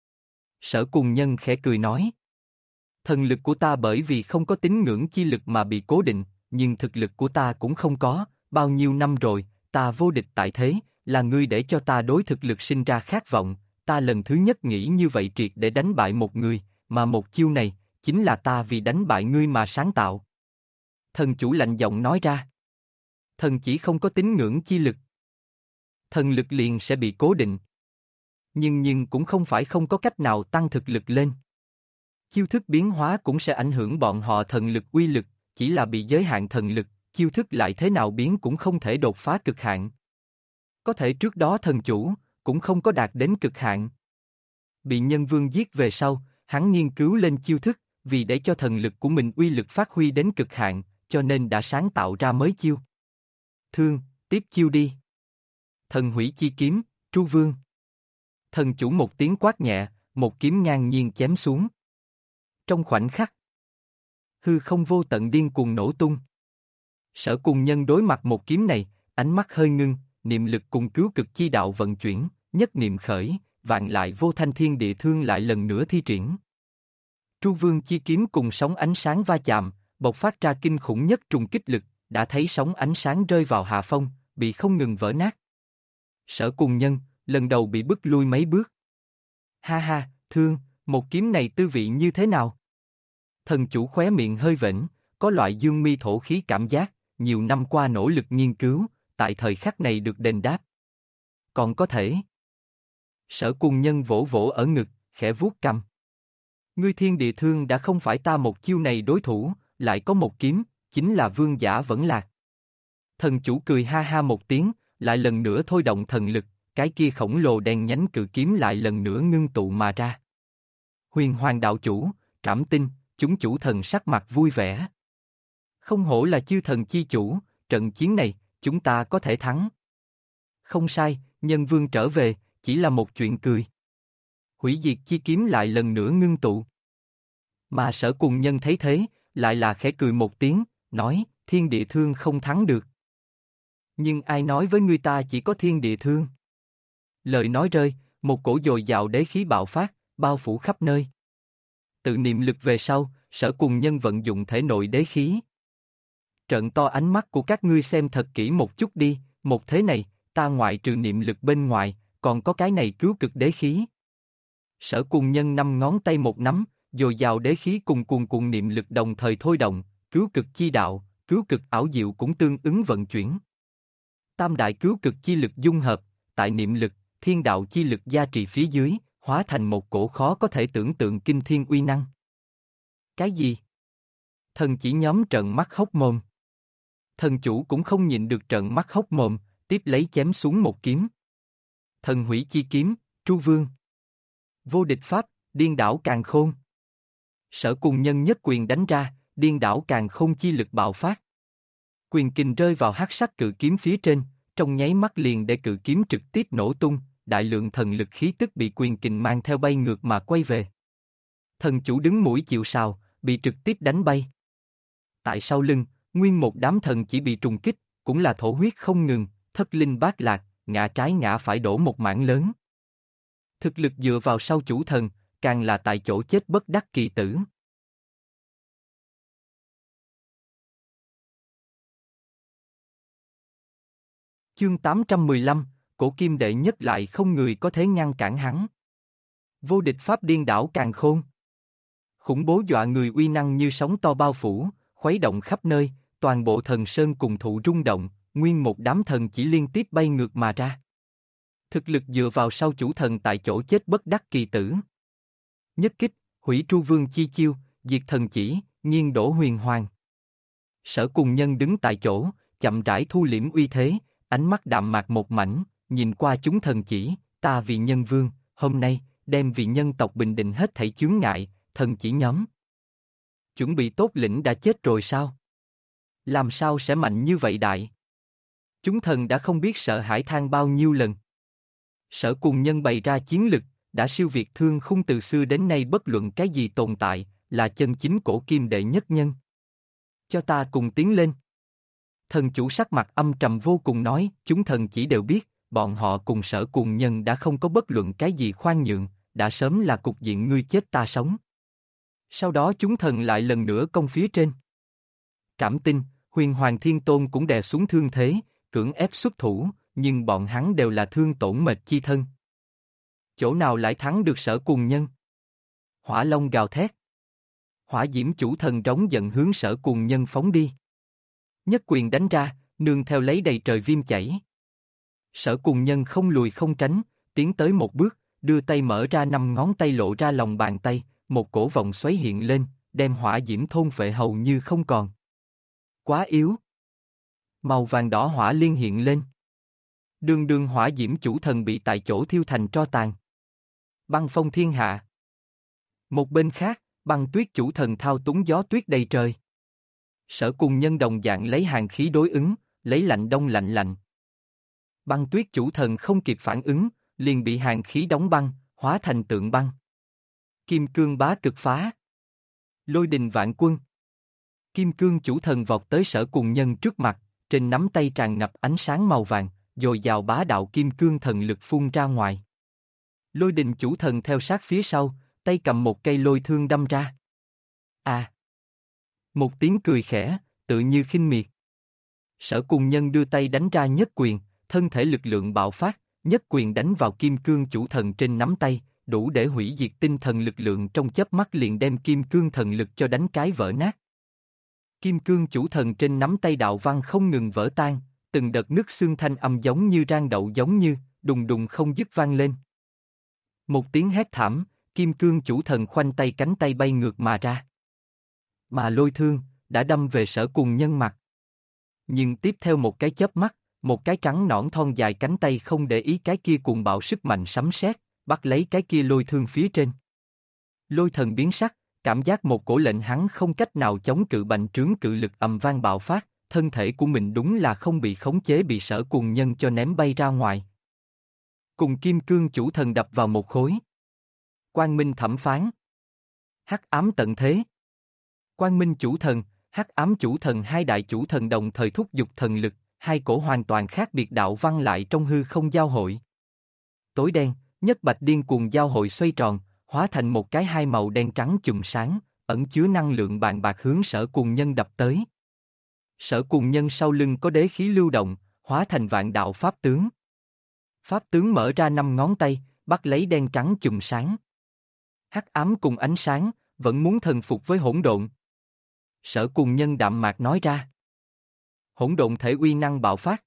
Sở Cùng Nhân khẽ cười nói. Thần lực của ta bởi vì không có tín ngưỡng chi lực mà bị cố định, nhưng thực lực của ta cũng không có, bao nhiêu năm rồi, ta vô địch tại thế, là ngươi để cho ta đối thực lực sinh ra khát vọng, ta lần thứ nhất nghĩ như vậy triệt để đánh bại một người, mà một chiêu này, chính là ta vì đánh bại ngươi mà sáng tạo. Thần chủ lạnh giọng nói ra. Thần chỉ không có tín ngưỡng chi lực. Thần lực liền sẽ bị cố định. Nhưng cũng không phải không có cách nào tăng thực lực lên. Chiêu thức biến hóa cũng sẽ ảnh hưởng bọn họ thần lực uy lực, chỉ là bị giới hạn thần lực, chiêu thức lại thế nào biến cũng không thể đột phá cực hạn. Có thể trước đó thần chủ, cũng không có đạt đến cực hạn. Bị nhân vương giết về sau, hắn nghiên cứu lên chiêu thức, vì để cho thần lực của mình uy lực phát huy đến cực hạn, cho nên đã sáng tạo ra mới chiêu. Thương, tiếp chiêu đi. Thần hủy chi kiếm, Tru Vương. Thần chủ một tiếng quát nhẹ, một kiếm ngang nhiên chém xuống. Trong khoảnh khắc, hư không vô tận điên cuồng nổ tung. Sở Cùng Nhân đối mặt một kiếm này, ánh mắt hơi ngưng, niệm lực cùng cứu cực chi đạo vận chuyển, nhất niệm khởi, vạn lại vô thanh thiên địa thương lại lần nữa thi triển. Tru Vương chi kiếm cùng sóng ánh sáng va chạm, bộc phát ra kinh khủng nhất trùng kích lực, đã thấy sóng ánh sáng rơi vào hạ phong, bị không ngừng vỡ nát. Sở Cùng Nhân, lần đầu bị bức lui mấy bước. Ha ha, Thương, một kiếm này tư vị như thế nào? Thần chủ khóe miệng hơi vểnh, có loại dương mi thổ khí cảm giác, nhiều năm qua nỗ lực nghiên cứu, tại thời khắc này được đền đáp. Còn có thể. Sở Cùng Nhân vỗ vỗ ở ngực, khẽ vuốt cằm. Ngươi thiên địa thương đã không phải ta một chiêu này đối thủ, lại có một kiếm, chính là vương giả vẫn lạc. Thần chủ cười ha ha một tiếng, lại lần nữa thôi động thần lực, cái kia khổng lồ đen nhánh cự kiếm lại lần nữa ngưng tụ mà ra. Huyền Hoàng đạo chủ, Trảm Tinh, chúng chủ thần sắc mặt vui vẻ. Không hổ là chư thần chi chủ, trận chiến này, chúng ta có thể thắng. Không sai, nhân vương trở về, chỉ là một chuyện cười. Hủy diệt chi kiếm lại lần nữa ngưng tụ. Mà Sở Cùng Nhân thấy thế, lại là khẽ cười một tiếng, nói, thiên địa thương không thắng được. Nhưng ai nói với ngươi ta chỉ có thiên địa thương? Lời nói rơi, một cổ dồi dào đế khí bạo phát, bao phủ khắp nơi. Tự niệm lực về sau, Sở Cùng Nhân vận dụng thể nội đế khí. Trợn to ánh mắt của các ngươi xem thật kỹ một chút đi, một thế này, ta ngoại trừ niệm lực bên ngoài, còn có cái này cứu cực đế khí. Sở Cùng Nhân năm ngón tay một nắm, dồi dào đế khí cùng cuồn cuộn niệm lực đồng thời thôi động, cứu cực chi đạo, cứu cực ảo diệu cũng tương ứng vận chuyển. Tam đại cứu cực chi lực dung hợp, tại niệm lực, thiên đạo chi lực gia trì phía dưới, hóa thành một cổ khó có thể tưởng tượng kinh thiên uy năng. Cái gì? Thần chỉ nhóm trợn mắt hốc mồm. Thần chủ cũng không nhịn được trợn mắt hốc mồm, tiếp lấy chém xuống một kiếm. Thần hủy chi kiếm, Tru Vương. Vô địch pháp, điên đảo càn khôn. Sở Cùng Nhân nhất quyền đánh ra, điên đảo càn khôn chi lực bạo phát. Quyền kình rơi vào hắc sắc cự kiếm phía trên, trong nháy mắt liền để cự kiếm trực tiếp nổ tung, đại lượng thần lực khí tức bị quyền kình mang theo bay ngược mà quay về. Thần chủ đứng mũi chịu sào, bị trực tiếp đánh bay. Tại sau lưng, nguyên một đám thần chỉ bị trùng kích, cũng là thổ huyết không ngừng, thất linh bát lạc, ngã trái ngã phải đổ một mảng lớn. Thực lực dựa vào sau chủ thần, càng là tại chỗ chết bất đắc kỳ tử. Chương 815, cổ kim đệ nhất lại không người có thể ngăn cản hắn. Vô địch pháp điên đảo càn khôn. Khủng bố dọa người uy năng như sóng to bao phủ, khuấy động khắp nơi, toàn bộ thần sơn cùng thụ rung động, nguyên một đám thần chỉ liên tiếp bay ngược mà ra. Thực lực dựa vào sau chủ thần tại chỗ chết bất đắc kỳ tử. Nhất kích, hủy Tru Vương chi chiêu, diệt thần chỉ, nghiêng đổ huyền hoàng. Sở Cùng Nhân đứng tại chỗ, chậm rãi thu liễm uy thế, ánh mắt đạm mạc một mảnh, nhìn qua chúng thần chỉ, ta vì nhân vương, hôm nay, đem vì nhân tộc bình định hết thảy chướng ngại, thần chỉ nhóm. Chuẩn bị tốt lĩnh đã chết rồi sao? Làm sao sẽ mạnh như vậy đại? Chúng thần đã không biết sợ hãi than bao nhiêu lần. Sở Cùng Nhân bày ra chiến lực, đã siêu việt thương khung từ xưa đến nay bất luận cái gì tồn tại, là chân chính cổ kim đệ nhất nhân. Cho ta cùng tiến lên. Thần chủ sắc mặt âm trầm vô cùng nói, chúng thần chỉ đều biết, bọn họ cùng Sở Cùng Nhân đã không có bất luận cái gì khoan nhượng, đã sớm là cục diện ngươi chết ta sống. Sau đó chúng thần lại lần nữa công phía trên. Trảm Tinh, Huyền Hoàng Thiên Tôn cũng đè xuống thương thế, cưỡng ép xuất thủ, nhưng bọn hắn đều là thương tổn mệt chi thân. Chỗ nào lại thắng được Sở Cùng Nhân? Hỏa Long gào thét. Hỏa Diễm chủ thần rống giận hướng Sở Cùng Nhân phóng đi. Nhất quyền đánh ra, nương theo lấy đầy trời viêm chảy. Sở Cùng Nhân không lùi không tránh, tiến tới một bước, đưa tay mở ra 5 ngón tay lộ ra lòng bàn tay, một cổ vòng xoáy hiện lên, đem hỏa diễm thôn phệ hầu như không còn. Quá yếu. Màu vàng đỏ hỏa liên hiện lên. Đường đường hỏa diễm chủ thần bị tại chỗ thiêu thành tro tàn. Băng phong thiên hạ. Một bên khác, băng tuyết chủ thần thao túng gió tuyết đầy trời. Sở Cùng Nhân đồng dạng lấy hàn khí đối ứng, lấy lạnh đông lạnh lạnh. Băng tuyết chủ thần không kịp phản ứng, liền bị hàn khí đóng băng, hóa thành tượng băng. Kim cương bá cực phá. Lôi đình vạn quân. Kim cương chủ thần vọt tới Sở Cùng Nhân trước mặt, trên nắm tay tràn ngập ánh sáng màu vàng, dồi dào bá đạo kim cương thần lực phun ra ngoài. Lôi đình chủ thần theo sát phía sau, tay cầm một cây lôi thương đâm ra. À! Một tiếng cười khẽ, tự như khinh miệt. Sở Cùng Nhân đưa tay đánh ra nhất quyền, thân thể lực lượng bạo phát, nhất quyền đánh vào kim cương chủ thần trên nắm tay, đủ để hủy diệt tinh thần lực lượng trong chớp mắt liền đem kim cương thần lực cho đánh cái vỡ nát. Kim cương chủ thần trên nắm tay đạo văn không ngừng vỡ tan, từng đợt nứt xương thanh âm giống như rang đậu giống như, đùng đùng không dứt vang lên. Một tiếng hét thảm, kim cương chủ thần khoanh tay cánh tay bay ngược mà ra. Mà lôi thương, đã đâm về Sở Cùng Nhân mặt. Nhưng tiếp theo một cái chớp mắt, một cái trắng nõn thon dài cánh tay không để ý cái kia cuồng bạo sức mạnh sấm sét, bắt lấy cái kia lôi thương phía trên. Lôi thần biến sắc, cảm giác một cổ lệnh hắn không cách nào chống cự bành trướng cự lực ầm vang bạo phát, thân thể của mình đúng là không bị khống chế bị Sở Cùng Nhân cho ném bay ra ngoài. Cùng Kim Cương chủ thần đập vào một khối. Quang Minh thẩm phán. Hắc ám tận thế. Quang Minh chủ thần, Hắc ám chủ thần hai đại chủ thần đồng thời thúc giục thần lực, hai cổ hoàn toàn khác biệt đạo văn lại trong hư không giao hội. Tối đen, nhất bạch điên cuồng giao hội xoay tròn, hóa thành một cái hai màu đen trắng chùm sáng, ẩn chứa năng lượng bàn bạc hướng Sở Cùng Nhân đập tới. Sở Cùng Nhân sau lưng có đế khí lưu động, hóa thành vạn đạo pháp tướng. Pháp tướng mở ra 5 ngón tay, bắt lấy đen trắng chùm sáng. Hắc ám cùng ánh sáng, vẫn muốn thần phục với hỗn độn. Sở Cùng Nhân đạm mạc nói ra. Hỗn độn thể uy năng bạo phát.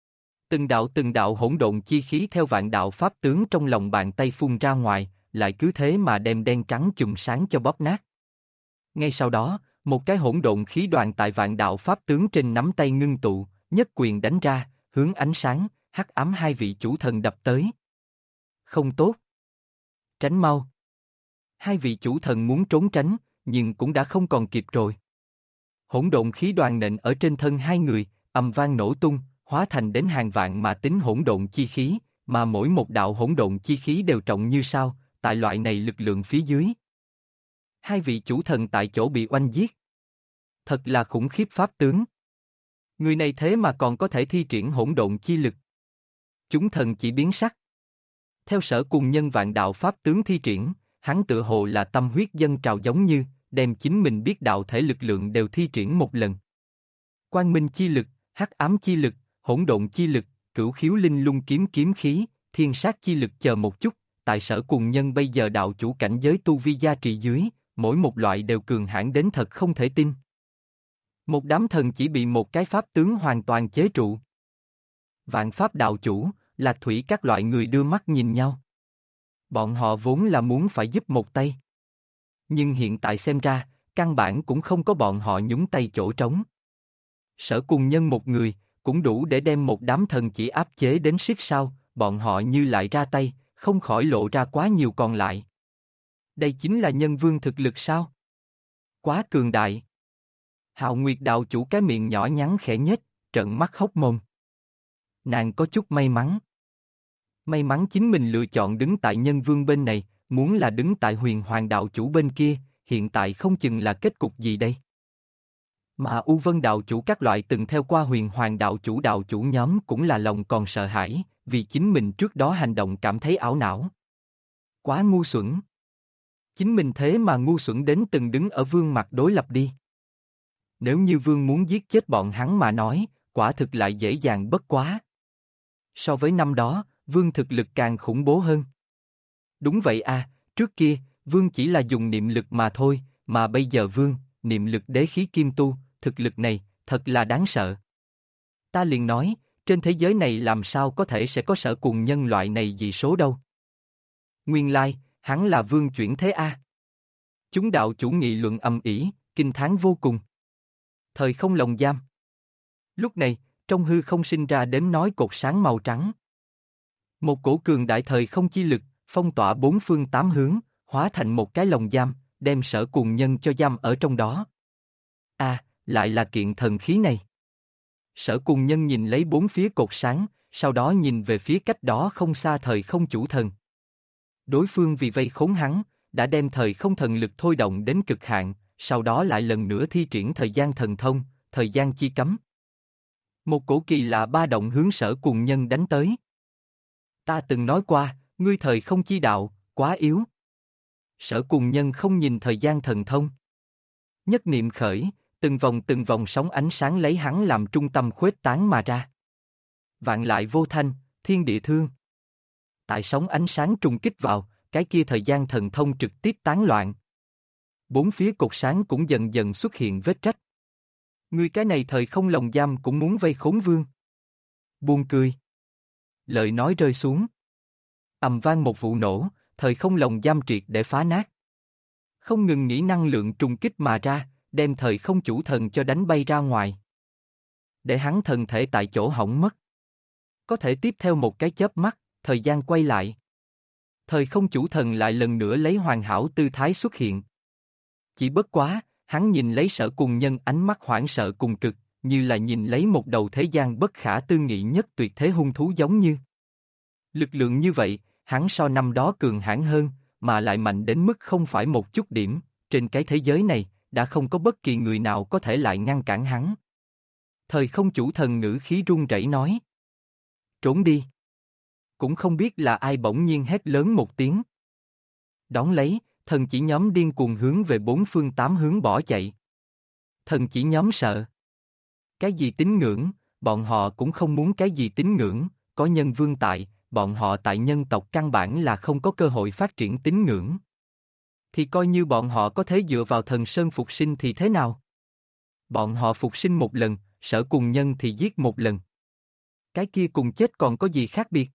Từng đạo hỗn độn chi khí theo vạn đạo pháp tướng trong lòng bàn tay phun ra ngoài, lại cứ thế mà đem đen trắng chùm sáng cho bóp nát. Ngay sau đó, một cái hỗn độn khí đoàn tại vạn đạo pháp tướng trên nắm tay ngưng tụ, nhất quyền đánh ra, hướng ánh sáng, hắc ám hai vị chủ thần đập tới. Không tốt. Tránh mau. Hai vị chủ thần muốn trốn tránh, nhưng cũng đã không còn kịp rồi. Hỗn độn khí đoàn nện ở trên thân hai người, ầm vang nổ tung, hóa thành đến hàng vạn mà tính hỗn độn chi khí, mà mỗi một đạo hỗn độn chi khí đều trọng như sao, tại loại này lực lượng phía dưới. Hai vị chủ thần tại chỗ bị oanh giết. Thật là khủng khiếp pháp tướng. Người này thế mà còn có thể thi triển hỗn độn chi lực. Chúng thần chỉ biến sắc. Theo Sở Cùng Nhân vạn đạo pháp tướng thi triển, hắn tựa hồ là tâm huyết dâng trào giống như, đem chính mình biết đạo thể lực lượng đều thi triển một lần. Quang minh chi lực, hắc ám chi lực, hỗn độn chi lực, cửu khiếu linh lung kiếm kiếm khí, thiên sát chi lực chờ một chút, tại Sở Cùng Nhân bây giờ đạo chủ cảnh giới tu vi gia trì dưới, mỗi một loại đều cường hãn đến thật không thể tin. Một đám thần chỉ bị một cái pháp tướng hoàn toàn chế trụ. Vạn pháp đạo chủ, Lạc Thủy các loại người đưa mắt nhìn nhau. Bọn họ vốn là muốn phải giúp một tay. Nhưng hiện tại xem ra, căn bản cũng không có bọn họ nhúng tay chỗ trống. Sở Cùng Nhân một người, cũng đủ để đem một đám thần chỉ áp chế đến siết sao, bọn họ như lại ra tay, không khỏi lộ ra quá nhiều còn lại. Đây chính là nhân vương thực lực sao? Quá cường đại. Hạo Nguyệt đạo chủ cái miệng nhỏ nhắn khẽ nhếch, trợn mắt hốc mồm. Nàng có chút may mắn. May mắn chính mình lựa chọn đứng tại nhân vương bên này, muốn là đứng tại huyền hoàng đạo chủ bên kia, hiện tại không chừng là kết cục gì đây. Mà U Vân đạo chủ các loại từng theo qua huyền hoàng đạo chủ nhóm cũng là lòng còn sợ hãi, vì chính mình trước đó hành động cảm thấy ảo não. Quá ngu xuẩn. Chính mình thế mà ngu xuẩn đến từng đứng ở vương mặt đối lập đi. Nếu như vương muốn giết chết bọn hắn mà nói, quả thực lại dễ dàng bất quá. So với năm đó, vương thực lực càng khủng bố hơn. Đúng vậy à, trước kia, vương chỉ là dùng niệm lực mà thôi, mà bây giờ vương, niệm lực đế khí kim tu, thực lực này, thật là đáng sợ. Ta liền nói, trên thế giới này làm sao có thể sẽ có Sở Cùng Nhân loại này dị số đâu. Nguyên lai, hắn là vương chuyển thế a. Chúng đạo chủ nghị luận ầm ĩ, kinh thán vô cùng. Thời không lồng giam. Lúc này, trong hư không sinh ra đếm nói cột sáng màu trắng. Một cổ cường đại thời không chi lực, phong tỏa bốn phương tám hướng, hóa thành một cái lồng giam, đem Sở Cùng Nhân cho giam ở trong đó. À, lại là kiện thần khí này. Sở Cùng Nhân nhìn lấy bốn phía cột sáng, sau đó nhìn về phía cách đó không xa thời không chủ thần. Đối phương vì vây khốn hắn, đã đem thời không thần lực thôi động đến cực hạn, sau đó lại lần nữa thi triển thời gian thần thông, thời gian chi cấm. Một cổ kỳ lạ ba động hướng Sở Cùng Nhân đánh tới. Ta từng nói qua, ngươi thời không chi đạo, quá yếu. Sở Cùng Nhân không nhìn thời gian thần thông. Nhất niệm khởi, từng vòng sóng ánh sáng lấy hắn làm trung tâm khuếch tán mà ra. Vạn lại vô thanh, thiên địa thương. Tại sóng ánh sáng trùng kích vào, cái kia thời gian thần thông trực tiếp tán loạn. Bốn phía cột sáng cũng dần dần xuất hiện vết rách. Ngươi cái này thời không lồng giam cũng muốn vây khốn vương. Buông cười. Lời nói rơi xuống. Ầm vang một vụ nổ, thời không lồng giam triệt để phá nát. Không ngừng nghĩ năng lượng trùng kích mà ra, đem thời không chủ thần cho đánh bay ra ngoài. Để hắn thần thể tại chỗ hỏng mất. Có thể tiếp theo một cái chớp mắt, thời gian quay lại. Thời không chủ thần lại lần nữa lấy hoàn hảo tư thái xuất hiện. Chỉ bất quá, hắn nhìn lấy Sở Cùng Nhân ánh mắt hoảng sợ cùng cực, như là nhìn lấy một đầu thế gian bất khả tư nghị nhất tuyệt thế hung thú giống như. Lực lượng như vậy, hắn so năm đó cường hãn hơn, mà lại mạnh đến mức không phải một chút điểm, trên cái thế giới này, đã không có bất kỳ người nào có thể lại ngăn cản hắn. Thời không chủ thần ngữ khí run rẩy nói. Trốn đi. Cũng không biết là ai bỗng nhiên hét lớn một tiếng. Đón lấy, thần chỉ nhóm điên cuồng hướng về bốn phương tám hướng bỏ chạy. Thần chỉ nhóm sợ. Cái gì tín ngưỡng, bọn họ cũng không muốn cái gì tín ngưỡng, có nhân vương tại, bọn họ tại nhân tộc căn bản là không có cơ hội phát triển tín ngưỡng. Thì coi như bọn họ có thể dựa vào thần sơn phục sinh thì thế nào? Bọn họ phục sinh một lần, Sở Cùng Nhân thì giết một lần. Cái kia cùng chết còn có gì khác biệt?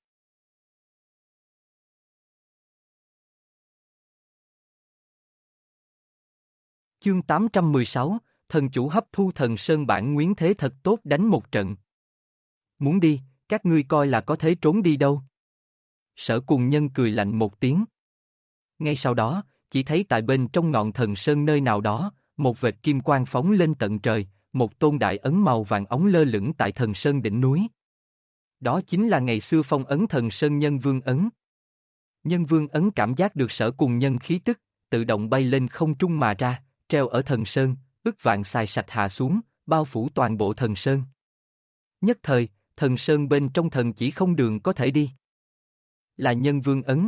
Chương 816, thần chủ hấp thu thần sơn bản nguyên thế thật tốt đánh một trận. Muốn đi, các ngươi coi là có thể trốn đi đâu? Sở Cùng Nhân cười lạnh một tiếng. Ngay sau đó, chỉ thấy tại bên trong ngọn thần sơn nơi nào đó, một vệt kim quang phóng lên tận trời, một tôn đại ấn màu vàng ống lơ lửng tại thần sơn đỉnh núi. Đó chính là ngày xưa phong ấn thần sơn Nhân Vương ấn. Nhân Vương ấn cảm giác được Sở Cùng Nhân khí tức, tự động bay lên không trung mà ra, treo ở thần sơn, ức vạn xài sạch hạ xuống, bao phủ toàn bộ thần sơn. Nhất thời, thần sơn bên trong thần chỉ không đường có thể đi. Là Nhân Vương ấn.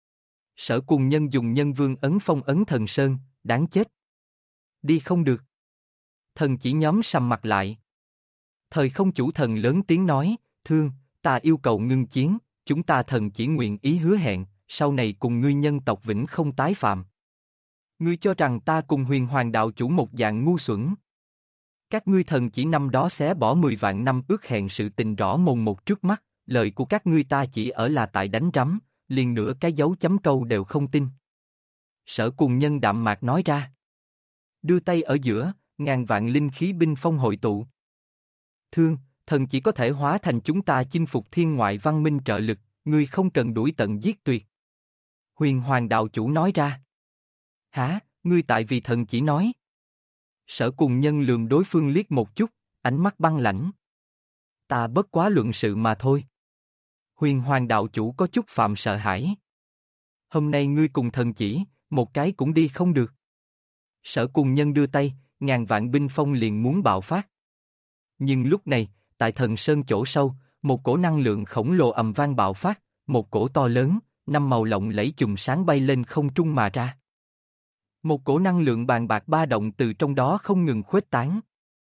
Sở Cùng Nhân dùng Nhân Vương ấn phong ấn thần sơn, đáng chết. Đi không được. Thần chỉ nhóm sầm mặt lại. Thời không chủ thần lớn tiếng nói, Thương, ta yêu cầu ngưng chiến, chúng ta thần chỉ nguyện ý hứa hẹn, sau này cùng ngươi nhân tộc vĩnh không tái phạm. Ngươi cho rằng ta cùng Huyền Hoàng đạo chủ một dạng ngu xuẩn. Các ngươi thần chỉ năm đó xé bỏ 10 vạn năm ước hẹn sự tình rõ mồn một trước mắt, lời của các ngươi ta chỉ ở là tại đánh rắm, liền nửa cái dấu chấm câu đều không tin. Sở Cùng Nhân đạm mạc nói ra. Đưa tay ở giữa, ngàn vạn linh khí binh phong hội tụ. Thương, thần chỉ có thể hóa thành chúng ta chinh phục thiên ngoại văn minh trợ lực, ngươi không cần đuổi tận giết tuyệt. Huyền Hoàng đạo chủ nói ra. Hả, ngươi tại vì thần chỉ nói. Sở Cùng Nhân lườm đối phương liếc một chút, ánh mắt băng lãnh. Ta bất quá luận sự mà thôi. Huyền Hoàng đạo chủ có chút phạm sợ hãi. Hôm nay ngươi cùng thần chỉ, một cái cũng đi không được. Sở Cùng Nhân đưa tay, ngàn vạn binh phong liền muốn bạo phát. Nhưng lúc này, tại thần sơn chỗ sâu, một cổ năng lượng khổng lồ ầm vang bạo phát, một cổ to lớn, năm màu lộng lẫy chùm sáng bay lên không trung mà ra. Một cổ năng lượng bàn bạc ba động từ trong đó không ngừng khuếch tán.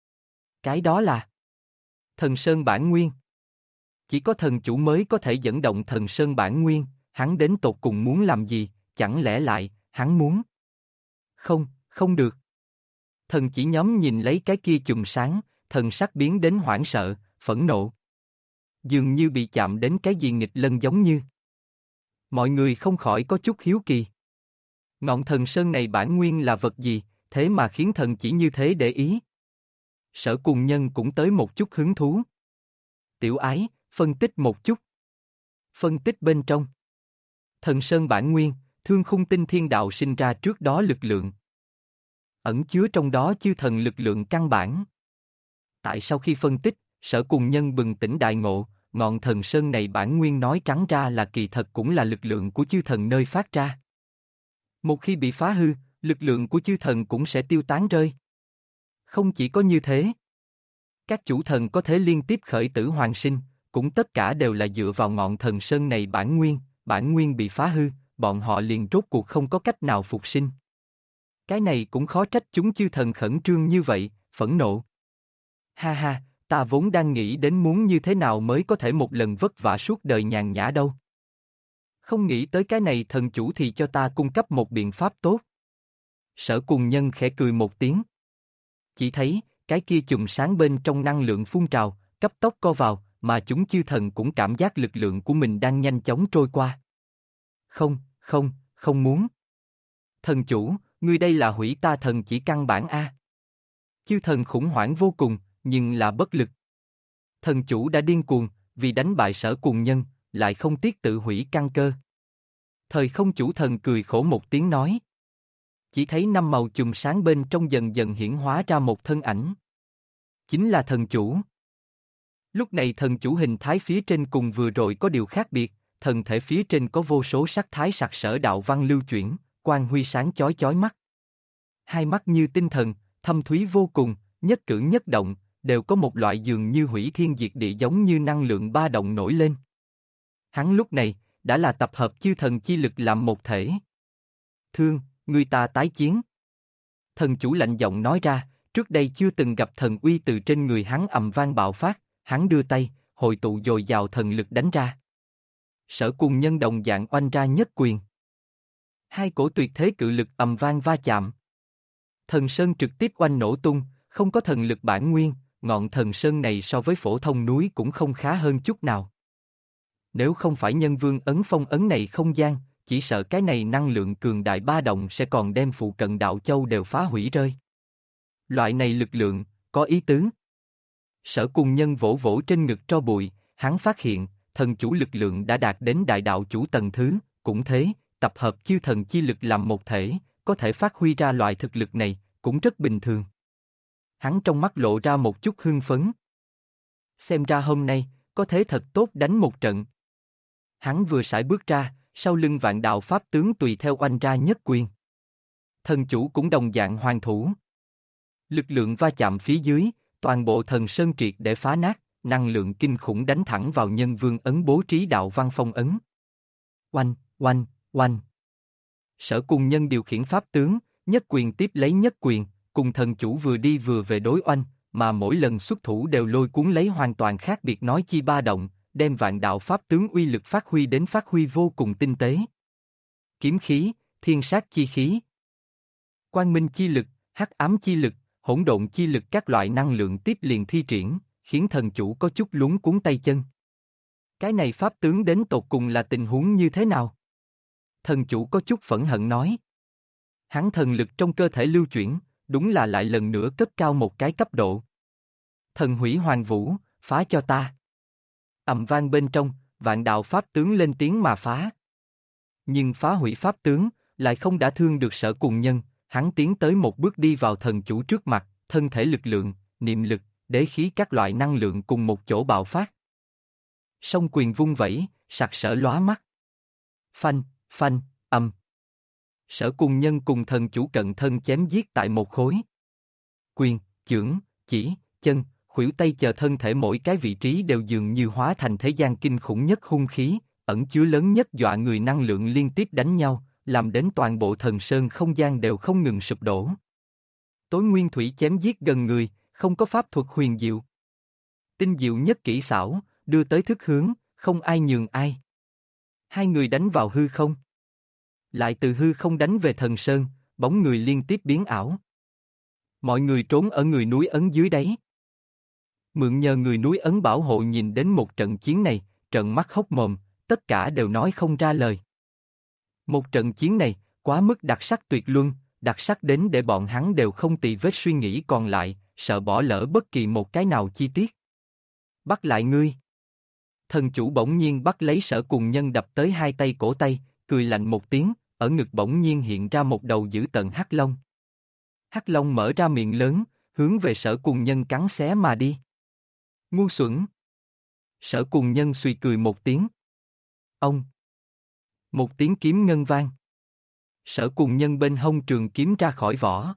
Cái đó là thần sơn bản nguyên. Chỉ có thần chủ mới có thể dẫn động thần sơn bản nguyên, hắn đến tột cùng muốn làm gì, chẳng lẽ lại, hắn muốn? Không, không được. Thần chỉ nhóm nhìn lấy cái kia chùm sáng, thần sắc biến đến hoảng sợ, phẫn nộ. Dường như bị chạm đến cái gì nghịch lân giống như. Mọi người không khỏi có chút hiếu kỳ. Ngọn thần sơn này bản nguyên là vật gì, thế mà khiến thần chỉ như thế để ý. Sở Cùng Nhân cũng tới một chút hứng thú. Tiểu ái, phân tích một chút. Phân tích bên trong. Thần sơn bản nguyên, thương khung tinh thiên đạo sinh ra trước đó lực lượng. Ẩn chứa trong đó chư thần lực lượng căn bản. Tại sau khi phân tích, Sở Cùng Nhân bừng tỉnh đại ngộ, ngọn thần sơn này bản nguyên nói trắng ra là kỳ thật cũng là lực lượng của chư thần nơi phát ra. Một khi bị phá hư, lực lượng của chư thần cũng sẽ tiêu tán rơi. Không chỉ có như thế. Các chủ thần có thể liên tiếp khởi tử hoàn sinh, cũng tất cả đều là dựa vào ngọn thần sơn này bản nguyên bị phá hư, bọn họ liền rốt cuộc không có cách nào phục sinh. Cái này cũng khó trách chúng chư thần khẩn trương như vậy, phẫn nộ. Ha ha, ta vốn đang nghĩ đến muốn như thế nào mới có thể một lần vất vả suốt đời nhàn nhã đâu. Không nghĩ tới cái này thần chủ thì cho ta cung cấp một biện pháp tốt. Sở Cùng Nhân khẽ cười một tiếng. Chỉ thấy, cái kia chùm sáng bên trong năng lượng phun trào, cấp tốc co vào, mà chúng chư thần cũng cảm giác lực lượng của mình đang nhanh chóng trôi qua. Không muốn. Thần chủ, ngươi đây là hủy ta thần chỉ căn bản a. Chư thần khủng hoảng vô cùng, nhưng là bất lực. Thần chủ đã điên cuồng, vì đánh bại Sở Cùng Nhân, lại không tiếc tự hủy căn cơ. Thời không chủ thần cười khổ một tiếng nói. Chỉ thấy năm màu chùm sáng bên trong dần dần hiển hóa ra một thân ảnh. Chính là thần chủ. Lúc này thần chủ hình thái phía trên cùng vừa rồi có điều khác biệt, thần thể phía trên có vô số sắc thái sặc sỡ đạo văn lưu chuyển, quang huy sáng chói chói mắt. Hai mắt như tinh thần, thâm thúy vô cùng, nhất cử nhất động, đều có một loại dường như hủy thiên diệt địa giống như năng lượng ba động nổi lên. Hắn lúc này, đã là tập hợp chư thần chi lực làm một thể. Thương, người ta tái chiến. Thần chủ lạnh giọng nói ra, trước đây chưa từng gặp thần uy từ trên người hắn ầm vang bạo phát, hắn đưa tay, hội tụ dồi dào thần lực đánh ra. Sở Cùng Nhân đồng dạng oanh ra nhất quyền. Hai cổ tuyệt thế cự lực ầm vang va chạm. Thần sơn trực tiếp oanh nổ tung, không có thần lực bản nguyên, ngọn thần sơn này so với phổ thông núi cũng không khá hơn chút nào. Nếu không phải nhân vương ấn phong ấn này không gian, chỉ sợ cái này năng lượng cường đại ba động sẽ còn đem phụ cận đạo châu đều phá hủy rơi. Loại này lực lượng, có ý tứ. Sở Cùng Nhân vỗ vỗ trên ngực tro bụi, hắn phát hiện, thần chủ lực lượng đã đạt đến đại đạo chủ tầng thứ, cũng thế, tập hợp chư thần chi lực làm một thể, có thể phát huy ra loại thực lực này, cũng rất bình thường. Hắn trong mắt lộ ra một chút hưng phấn. Xem ra hôm nay, có thế thật tốt đánh một trận. Hắn vừa sải bước ra, sau lưng vạn đạo pháp tướng tùy theo oanh ra nhất quyền. Thần chủ cũng đồng dạng hoàn thủ. Lực lượng va chạm phía dưới, toàn bộ thần sơn triệt để phá nát, năng lượng kinh khủng đánh thẳng vào nhân vương ấn bố trí đạo văn phong ấn. Oanh, oanh, oanh. Sở Cùng Nhân điều khiển pháp tướng, nhất quyền tiếp lấy nhất quyền, cùng thần chủ vừa đi vừa về đối oanh, mà mỗi lần xuất thủ đều lôi cuốn lấy hoàn toàn khác biệt nói chi ba động, đem vạn đạo pháp tướng uy lực phát huy vô cùng tinh tế. Kiếm khí, thiên sát chi khí, quang minh chi lực, hắc ám chi lực, hỗn độn chi lực các loại năng lượng tiếp liền thi triển, khiến thần chủ có chút luống cuống tay chân. Cái này pháp tướng đến tột cùng là tình huống như thế nào? Thần chủ có chút phẫn hận nói. Hắn thần lực trong cơ thể lưu chuyển, đúng là lại lần nữa cất cao một cái cấp độ. Thần hủy hoàng vũ, phá cho ta. Ầm vang bên trong, vạn đạo pháp tướng lên tiếng mà phá. Nhưng phá hủy pháp tướng, lại không đã thương được Sở Cùng Nhân, hắn tiến tới một bước đi vào thần chủ trước mặt, thân thể lực lượng, niệm lực, đế khí các loại năng lượng cùng một chỗ bạo phát. Song quyền vung vẩy, sặc sỡ lóa mắt. Phanh, phanh, âm. Sở Cùng Nhân cùng thần chủ cận thân chém giết tại một khối. Quyền, chưởng, chỉ, chân, khuỷu tay chờ thân thể mỗi cái vị trí đều dường như hóa thành thế gian kinh khủng nhất hung khí, ẩn chứa lớn nhất dọa người năng lượng liên tiếp đánh nhau, làm đến toàn bộ thần sơn không gian đều không ngừng sụp đổ. Tối Nguyên Thủy chém giết gần người, không có pháp thuật huyền diệu. Tinh diệu nhất kỹ xảo, đưa tới thức hướng, không ai nhường ai. Hai người đánh vào hư không. Lại từ hư không đánh về thần sơn, bóng người liên tiếp biến ảo. Mọi người trốn ở người núi ấn dưới đáy. Mượn nhờ người núi ấn bảo hộ nhìn đến một trận chiến này, trợn mắt hốc mồm, tất cả đều nói không ra lời. Một trận chiến này, quá mức đặc sắc tuyệt luân, đặc sắc đến để bọn hắn đều không tì vết suy nghĩ còn lại, sợ bỏ lỡ bất kỳ một cái nào chi tiết. Bắt lại ngươi. Thần chủ bỗng nhiên bắt lấy Sở Cùng Nhân đập tới hai tay cổ tay, cười lạnh một tiếng, ở ngực bỗng nhiên hiện ra một đầu dữ tợn hắc long. Hắc long mở ra miệng lớn, hướng về Sở Cùng Nhân cắn xé mà đi. Ngu xuẩn. Sở Cùng Nhân suy cười một tiếng. Ông. Một tiếng kiếm ngân vang. Sở Cùng Nhân bên hông trường kiếm ra khỏi vỏ.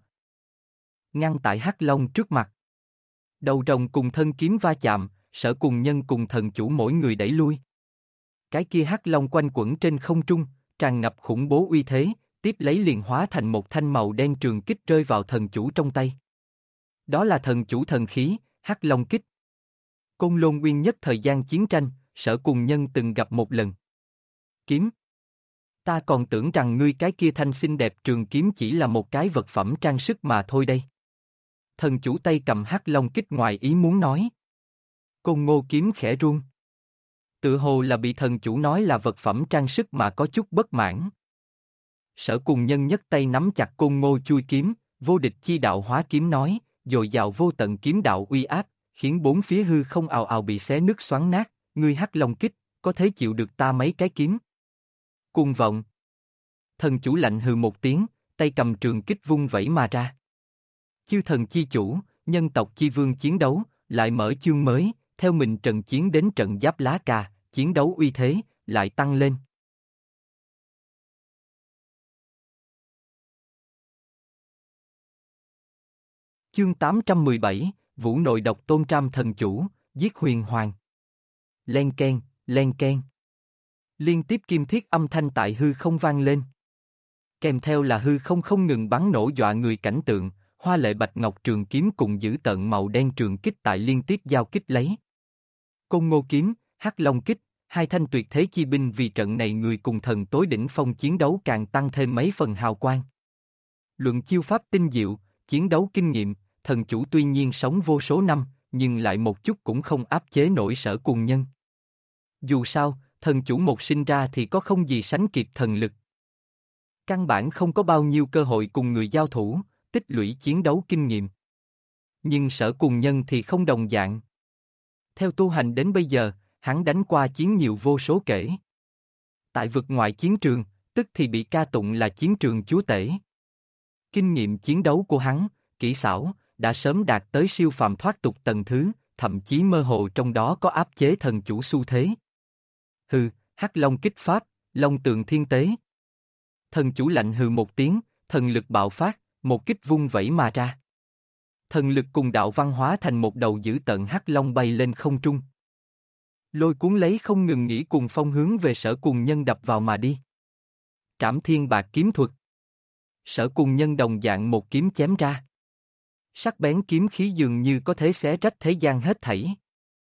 Ngăn tại hắc long trước mặt. Đầu rồng cùng thân kiếm va chạm, Sở Cùng Nhân cùng thần chủ mỗi người đẩy lui. Cái kia hắc long quanh quẩn trên không trung, tràn ngập khủng bố uy thế, tiếp lấy liền hóa thành một thanh màu đen trường kích rơi vào thần chủ trong tay. Đó là thần chủ thần khí, Hắc Long kích. Côn Lôn Nguyên nhất thời gian chiến tranh, Sở Cùng Nhân từng gặp một lần. Kiếm. Ta còn tưởng rằng ngươi cái kia thanh xinh đẹp trường kiếm chỉ là một cái vật phẩm trang sức mà thôi đây. Thần chủ tay cầm Hắc Long kích ngoài ý muốn nói. Côn Ngô kiếm khẽ run. Tự hồ là bị thần chủ nói là vật phẩm trang sức mà có chút bất mãn. Sở Cùng Nhân nhất tay nắm chặt Côn Ngô chui kiếm, vô địch chi đạo hóa kiếm nói, dồi dào vô tận kiếm đạo uy áp, khiến bốn phía hư không ào ào bị xé nứt xoắn nát, ngươi Hắc Long kích, có thể chịu được ta mấy cái kiếm? Cuồng vọng. Thần chủ lạnh hừ một tiếng, tay cầm trường kích vung vẩy mà ra. Chư thần chi chủ, nhân tộc chi vương chiến đấu, lại mở chương mới, theo mình trận chiến đến trận Giáp Lá Cà, chiến đấu uy thế, lại tăng lên. Chương 817, Vũ Nội Độc Tôn Tram Thần Chủ, giết huyền hoàng. Len keng, len keng. Liên tiếp kim thiết âm thanh tại hư không vang lên. Kèm theo là hư không không ngừng bắn nổ dọa người cảnh tượng, hoa lệ bạch ngọc trường kiếm cùng giữ tợn màu đen trường kích tại liên tiếp giao kích lấy. Côn Ngô kiếm, Hắc Long kích, hai thanh tuyệt thế chi binh vì trận này người cùng thần tối đỉnh phong chiến đấu càng tăng thêm mấy phần hào quang. Luận chiêu pháp tinh diệu, chiến đấu kinh nghiệm, thần chủ tuy nhiên sống vô số năm, nhưng lại một chút cũng không áp chế nổi Sở Cùng Nhân. Dù sao, thần chủ một sinh ra thì có không gì sánh kịp thần lực. Căn bản không có bao nhiêu cơ hội cùng người giao thủ, tích lũy chiến đấu kinh nghiệm. Nhưng Sở Cùng Nhân thì không đồng dạng. Theo tu hành đến bây giờ, hắn đánh qua chiến nhiều vô số kể. Tại vực ngoại chiến trường, tức thì bị ca tụng là chiến trường chúa tể. Kinh nghiệm chiến đấu của hắn, kỹ xảo, đã sớm đạt tới siêu phàm thoát tục tầng thứ, thậm chí mơ hồ trong đó có áp chế thần chủ xu thế. Hừ, Hắc Long kích pháp, Long tượng thiên tế. Thần chủ lạnh hừ một tiếng, thần lực bạo phát, một kích vung vẩy mà ra. Thần lực cùng đạo văn hóa thành một đầu dữ tợn Hắc Long bay lên không trung. Lôi cuốn lấy không ngừng nghỉ cùng phong hướng về Sở Cùng Nhân đập vào mà đi. Trảm Thiên Bạc kiếm thuật. Sở Cùng Nhân đồng dạng một kiếm chém ra. Sắc bén kiếm khí dường như có thể xé rách thế gian hết thảy.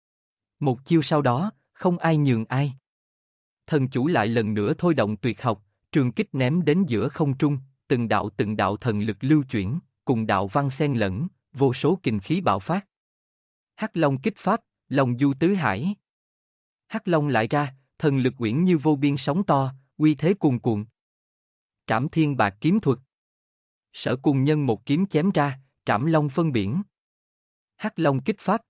Một chiêu sau đó, không ai nhường ai. Thần chủ lại lần nữa thôi động tuyệt học, trường kích ném đến giữa không trung, từng đạo thần lực lưu chuyển, cùng đạo văn xen lẫn, vô số kình khí bạo phát. Hắc Long kích pháp, Long du tứ hải. Hắc Long lại ra, thần lực uyển như vô biên sóng to, uy thế cuồn cuộn. Trảm Thiên Bạc kiếm thuật. Sở Cùng Nhân một kiếm chém ra, trảm long phân biển. Hắc Long kích pháp.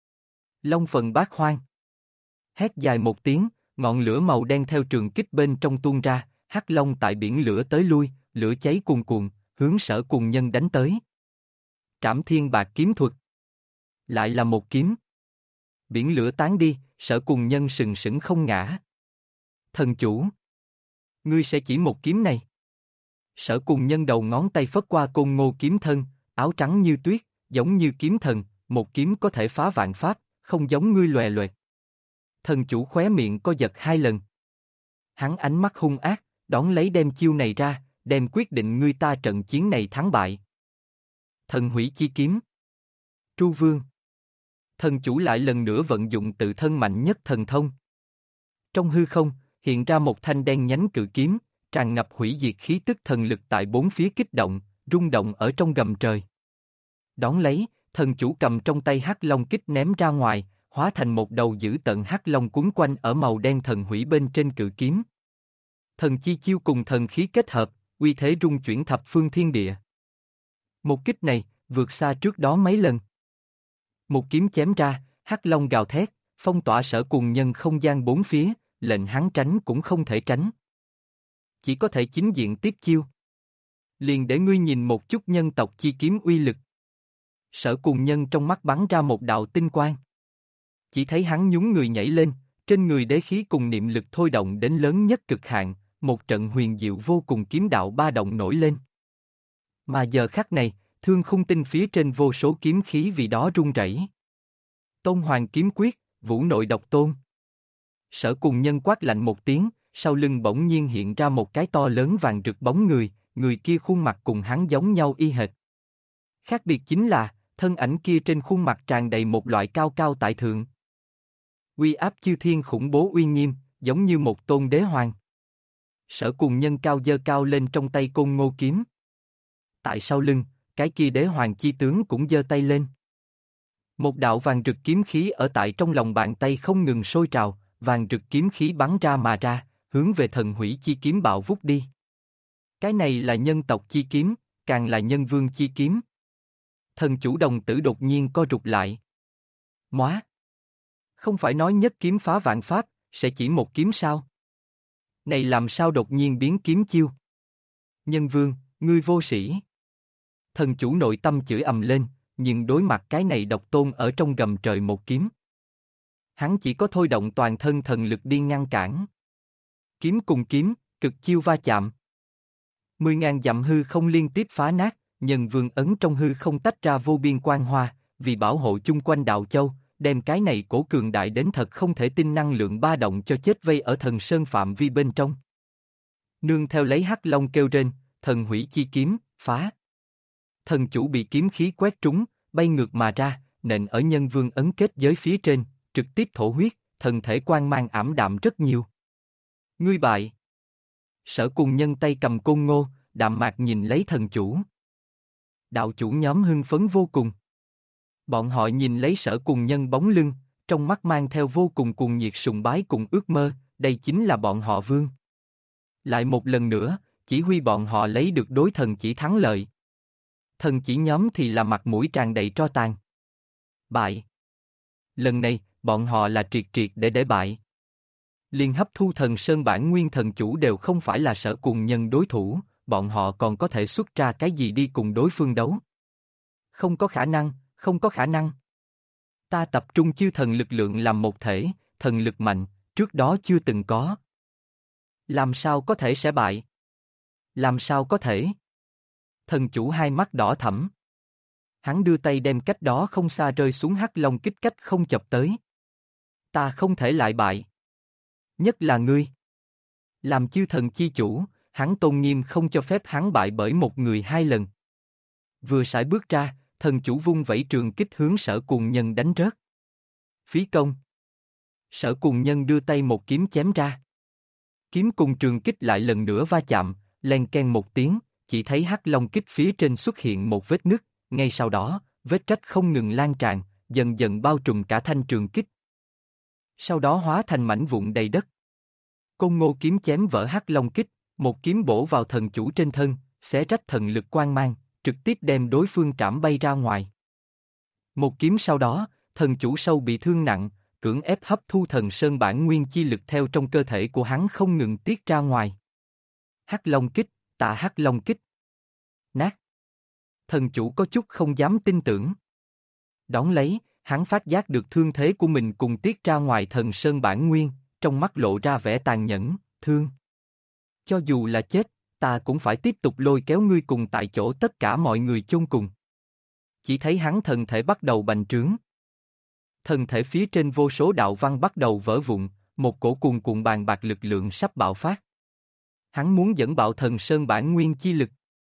Long phần bát hoang. Hét dài một tiếng, ngọn lửa màu đen theo trường kích bên trong tuôn ra, Hắc Long tại biển lửa tới lui, lửa cháy cuồn cuộn, hướng Sở Cùng Nhân đánh tới. Trảm Thiên Bạc kiếm thuật. Lại là một kiếm. Biển lửa tán đi, Sở Cùng Nhân sừng sững không ngã. Thần chủ. Ngươi sẽ chỉ một kiếm này. Sở Cùng Nhân đầu ngón tay phất qua Côn Ngô kiếm thân, áo trắng như tuyết, giống như kiếm thần, một kiếm có thể phá vạn pháp, không giống ngươi loè loẹt. Thần chủ khóe miệng co giật hai lần. Hắn ánh mắt hung ác, đón lấy đem chiêu này ra, đem quyết định ngươi ta trận chiến này thắng bại. Thần hủy chi kiếm. Tru Vương. Thần chủ lại lần nữa vận dụng tự thân mạnh nhất thần thông. Trong hư không, hiện ra một thanh đen nhánh cự kiếm, tràn ngập hủy diệt khí tức thần lực tại bốn phía kích động, rung động ở trong gầm trời. Đón lấy, thần chủ cầm trong tay Hắc Long kích ném ra ngoài, hóa thành một đầu dữ tợn Hắc Long quấn quanh ở màu đen thần hủy bên trên cự kiếm. Thần chi chiêu cùng thần khí kết hợp, uy thế rung chuyển thập phương thiên địa. Một kích này, vượt xa trước đó mấy lần. Một kiếm chém ra, Hắc Long gào thét, phong tỏa Sở Cùng Nhân không gian bốn phía, lệnh hắn tránh cũng không thể tránh. Chỉ có thể chính diện tiếp chiêu. Liền để ngươi nhìn một chút nhân tộc chi kiếm uy lực. Sở Cùng Nhân trong mắt bắn ra một đạo tinh quang. Chỉ thấy hắn nhún người nhảy lên, trên người đế khí cùng niệm lực thôi động đến lớn nhất cực hạn, một trận huyền diệu vô cùng kiếm đạo ba động nổi lên. Mà giờ khắc này, thương khung tinh phía trên vô số kiếm khí vì đó rung rẩy. Tôn Hoàng kiếm quyết, Vũ Nội Độc Tôn. Sở Cùng Nhân quát lạnh một tiếng, sau lưng bỗng nhiên hiện ra một cái to lớn vàng rực bóng người, người kia khuôn mặt cùng hắn giống nhau y hệt. Khác biệt chính là, thân ảnh kia trên khuôn mặt tràn đầy một loại cao cao tại thượng. Uy áp chư thiên khủng bố uy nghiêm, giống như một tôn đế hoàng. Sở Cùng Nhân cao giơ cao lên trong tay Côn Ngô kiếm. Tại sau lưng, cái kia đế hoàng chi tướng cũng giơ tay lên. Một đạo vàng rực kiếm khí ở tại trong lòng bàn tay không ngừng sôi trào, vàng rực kiếm khí bắn ra mà ra, hướng về thần hủy chi kiếm bạo vút đi. Cái này là nhân tộc chi kiếm, càng là nhân vương chi kiếm. Thần chủ đồng tử đột nhiên co rụt lại. Móa! Không phải nói nhất kiếm phá vạn pháp, sẽ chỉ một kiếm sao? Này làm sao đột nhiên biến kiếm chiêu? Nhân vương, ngươi vô sĩ. Thần chủ nội tâm chửi ầm lên, nhưng đối mặt cái này độc tôn ở trong gầm trời một kiếm. Hắn chỉ có thôi động toàn thân thần lực đi ngăn cản. Kiếm cùng kiếm, cực chiêu va chạm. 10.000 dặm hư không liên tiếp phá nát, nhân vương ấn trong hư không tách ra vô biên quang hoa, vì bảo hộ chung quanh đạo châu, đem cái này cổ cường đại đến thật không thể tin năng lượng ba động cho chết vây ở thần sơn phạm vi bên trong. Nương theo lấy hắc long kêu rên, thần hủy chi kiếm, phá. Thần chủ bị kiếm khí quét trúng, bay ngược mà ra, nện ở nhân vương ấn kết giới phía trên, trực tiếp thổ huyết, thần thể quang mang ảm đạm rất nhiều. Ngươi bại. Sở Cùng Nhân tay cầm côn ngô, đạm mạc nhìn lấy thần chủ. Đạo chủ nhóm hưng phấn vô cùng. Bọn họ nhìn lấy Sở Cùng Nhân bóng lưng, trong mắt mang theo vô cùng cuồng nhiệt sùng bái cùng ước mơ, đây chính là bọn họ vương. Lại một lần nữa, chỉ huy bọn họ lấy được đối thần chỉ thắng lợi. Thần chỉ nhóm thì là mặt mũi tràn đầy tro tàn. Bại. Lần này, bọn họ là triệt triệt để bại. Liên hấp thu thần sơn bản nguyên thần chủ đều không phải là Sở Cùng Nhân đối thủ, bọn họ còn có thể xuất ra cái gì đi cùng đối phương đấu. Không có khả năng, không có khả năng. Ta tập trung chư thần lực lượng làm một thể, thần lực mạnh, trước đó chưa từng có. Làm sao có thể sẽ bại? Làm sao có thể? Thần chủ hai mắt đỏ thẫm. Hắn đưa tay đem cách đó không xa rơi xuống hắc long kích cách không chập tới. Ta không thể lại bại. Nhất là ngươi. Làm chư thần chi chủ, hắn tôn nghiêm không cho phép hắn bại bởi một người hai lần. Vừa sải bước ra, thần chủ vung vẩy trường kích hướng Sở Cùng Nhân đánh rớt. Phí công. Sở Cùng Nhân đưa tay một kiếm chém ra. Kiếm cùng trường kích lại lần nữa va chạm, len ken một tiếng, chỉ thấy hắc long kích phía trên xuất hiện một vết nứt, ngay sau đó, vết rách không ngừng lan tràn, dần dần bao trùm cả thanh trường kích. Sau đó hóa thành mảnh vụn đầy đất. Côn Ngô kiếm chém vỡ hắc long kích, một kiếm bổ vào thần chủ trên thân, xé rách thần lực quang mang, trực tiếp đem đối phương trảm bay ra ngoài. Một kiếm sau đó, thần chủ sâu bị thương nặng, cưỡng ép hấp thu thần sơn bản nguyên chi lực theo trong cơ thể của hắn không ngừng tiết ra ngoài. Hắc long kích, tạ hắc long kích. Nát. Thần chủ có chút không dám tin tưởng. Đón lấy, hắn phát giác được thương thế của mình cùng tiết ra ngoài thần sơn bản nguyên, trong mắt lộ ra vẻ tàn nhẫn, thương. Cho dù là chết, ta cũng phải tiếp tục lôi kéo ngươi cùng tại chỗ tất cả mọi người chôn cùng. Chỉ thấy hắn thần thể bắt đầu bành trướng. Thần thể phía trên vô số đạo văn bắt đầu vỡ vụn, một cổ cuồn cuộn bàn bạc lực lượng sắp bạo phát. Hắn muốn dẫn bạo thần sơn bản nguyên chi lực.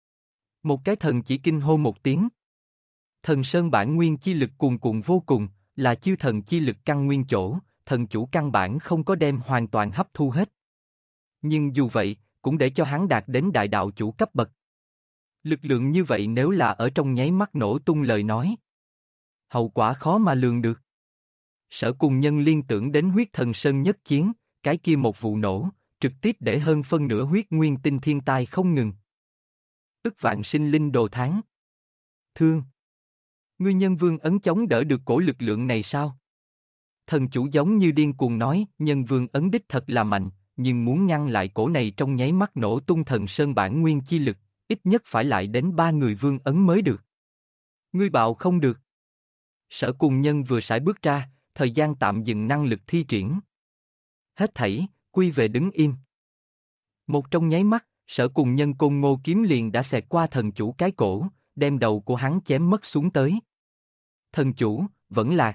Một cái thần chỉ kinh hô một tiếng. Thần sơn bản nguyên chi lực cuồn cuộn vô cùng, là chư thần chi lực căn nguyên chỗ, thần chủ căn bản không có đem hoàn toàn hấp thu hết. Nhưng dù vậy, cũng để cho hắn đạt đến đại đạo chủ cấp bậc. Lực lượng như vậy nếu là ở trong nháy mắt nổ tung lời nói, hậu quả khó mà lường được. Sở Cùng Nhân liên tưởng đến huyết thần sơn nhất chiến, cái kia một vụ nổ, trực tiếp để hơn phân nửa huyết nguyên tinh thiên tai không ngừng. Ức vạn sinh linh đồ tháng. Thương. Ngươi nhân vương ấn chống đỡ được cổ lực lượng này sao? Thần chủ giống như điên cuồng nói, nhân vương ấn đích thật là mạnh, nhưng muốn ngăn lại cổ này trong nháy mắt nổ tung thần sơn bản nguyên chi lực, ít nhất phải lại đến 3 người vương ấn mới được. Ngươi bạo không được. Sở Cùng Nhân vừa sải bước ra, thời gian tạm dừng năng lực thi triển. Hết thảy, quy về đứng im. Một trong nháy mắt, Sở Cùng Nhân côn ngô kiếm liền đã xẹt qua thần chủ cái cổ, đem đầu của hắn chém mất xuống tới. Thần chủ, vẫn lạc.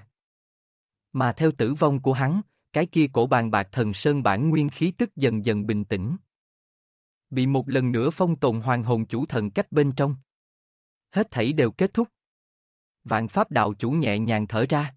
Mà theo tử vong của hắn, cái kia cổ bàn bạc thần sơn bản nguyên khí tức dần dần bình tĩnh. Bị một lần nữa phong tồn hoàng hồn chủ thần cách bên trong. Hết thảy đều kết thúc. Vạn Pháp đạo chủ nhẹ nhàng thở ra.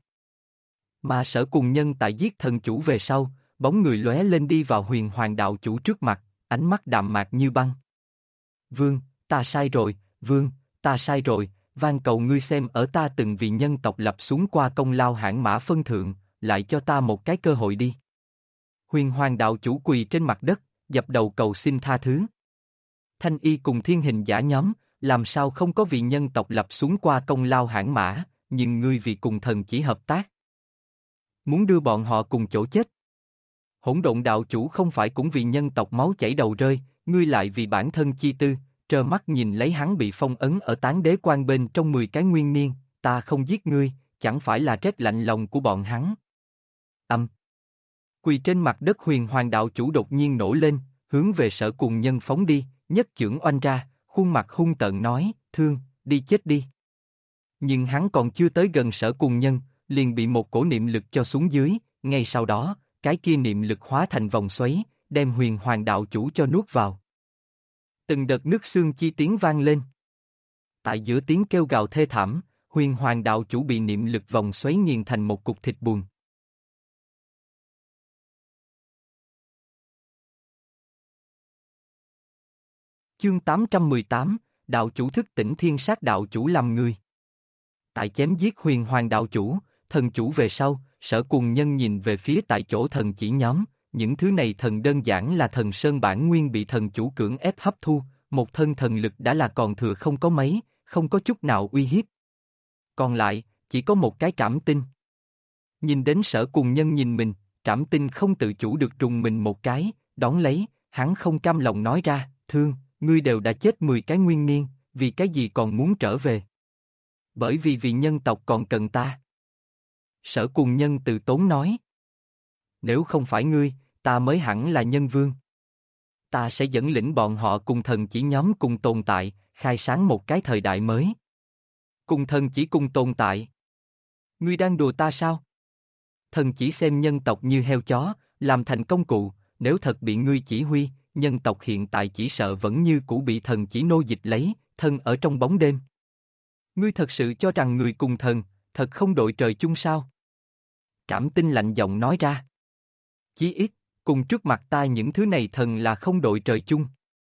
Mà Sở Cùng Nhân tại giết thần chủ về sau, bóng người lóe lên đi vào huyền hoàng đạo chủ trước mặt, ánh mắt đạm mạc như băng. Vương, ta sai rồi, Vương, ta sai rồi, van cầu ngươi xem ở ta từng vì nhân tộc lập xuống qua công lao hãn mã phân thượng, lại cho ta một cái cơ hội đi. Huyền hoàng đạo chủ quỳ trên mặt đất, dập đầu cầu xin tha thứ. Thanh y cùng thiên hình giả nhóm, làm sao không có vì nhân tộc lập xuống qua công lao hãn mã, nhưng ngươi vì cùng thần chỉ hợp tác. Muốn đưa bọn họ cùng chỗ chết. Hỗn độn đạo chủ không phải cũng vì nhân tộc máu chảy đầu rơi, ngươi lại vì bản thân chi tư, trơ mắt nhìn lấy hắn bị phong ấn ở tán đế quan bên trong 10 cái nguyên niên, ta không giết ngươi, chẳng phải là rét lạnh lòng của bọn hắn. Quỳ trên mặt đất Huyền Hoàng đạo chủ đột nhiên nổ lên, hướng về Sở Cùng Nhân phóng đi, nhất chưởng oanh ra, khuôn mặt hung tợn nói, Thương, đi chết đi. Nhưng hắn còn chưa tới gần Sở Cùng Nhân, liền bị một cổ niệm lực cho xuống dưới, ngay sau đó, cái kia niệm lực hóa thành vòng xoáy, đem Huyền Hoàng đạo chủ cho nuốt vào. Từng đợt nước xương chi tiếng vang lên. Tại giữa tiếng kêu gào thê thảm, Huyền Hoàng đạo chủ bị niệm lực vòng xoáy nghiền thành một cục thịt buồn. Chương 818, đạo chủ thức tỉnh thiên sát đạo chủ làm người. Tại chém giết Huyền Hoàng đạo chủ, thần chủ về sau, Sở Cùng Nhân nhìn về phía tại chỗ thần chỉ nhóm, những thứ này thần đơn giản là thần sơn bản nguyên bị thần chủ cưỡng ép hấp thu, một thân thần lực đã là còn thừa không có mấy, không có chút nào uy hiếp. Còn lại, chỉ có một cái Trảm Tinh. Nhìn đến Sở Cùng Nhân nhìn mình, Trảm Tinh không tự chủ được trùng mình một cái, đón lấy, hắn không cam lòng nói ra, Thương, ngươi đều đã chết 10 cái nguyên niên, vì cái gì còn muốn trở về? Bởi vì nhân tộc còn cần ta. Sở Cùng Nhân từ tốn nói. Nếu không phải ngươi, ta mới hẳn là nhân vương. Ta sẽ dẫn lĩnh bọn họ cùng thần chỉ nhóm cùng tồn tại, khai sáng một cái thời đại mới. Cùng thần chỉ cùng tồn tại. Ngươi đang đùa ta sao? Thần chỉ xem nhân tộc như heo chó, làm thành công cụ, nếu thật bị ngươi chỉ huy, nhân tộc hiện tại chỉ sợ vẫn như cũ bị thần chỉ nô dịch lấy, thân ở trong bóng đêm. Ngươi thật sự cho rằng người cùng thần, thật không đội trời chung sao? Trảm Tinh lạnh giọng nói ra. Chí ít, cùng trước mặt ta những thứ này thần là không đội trời chung.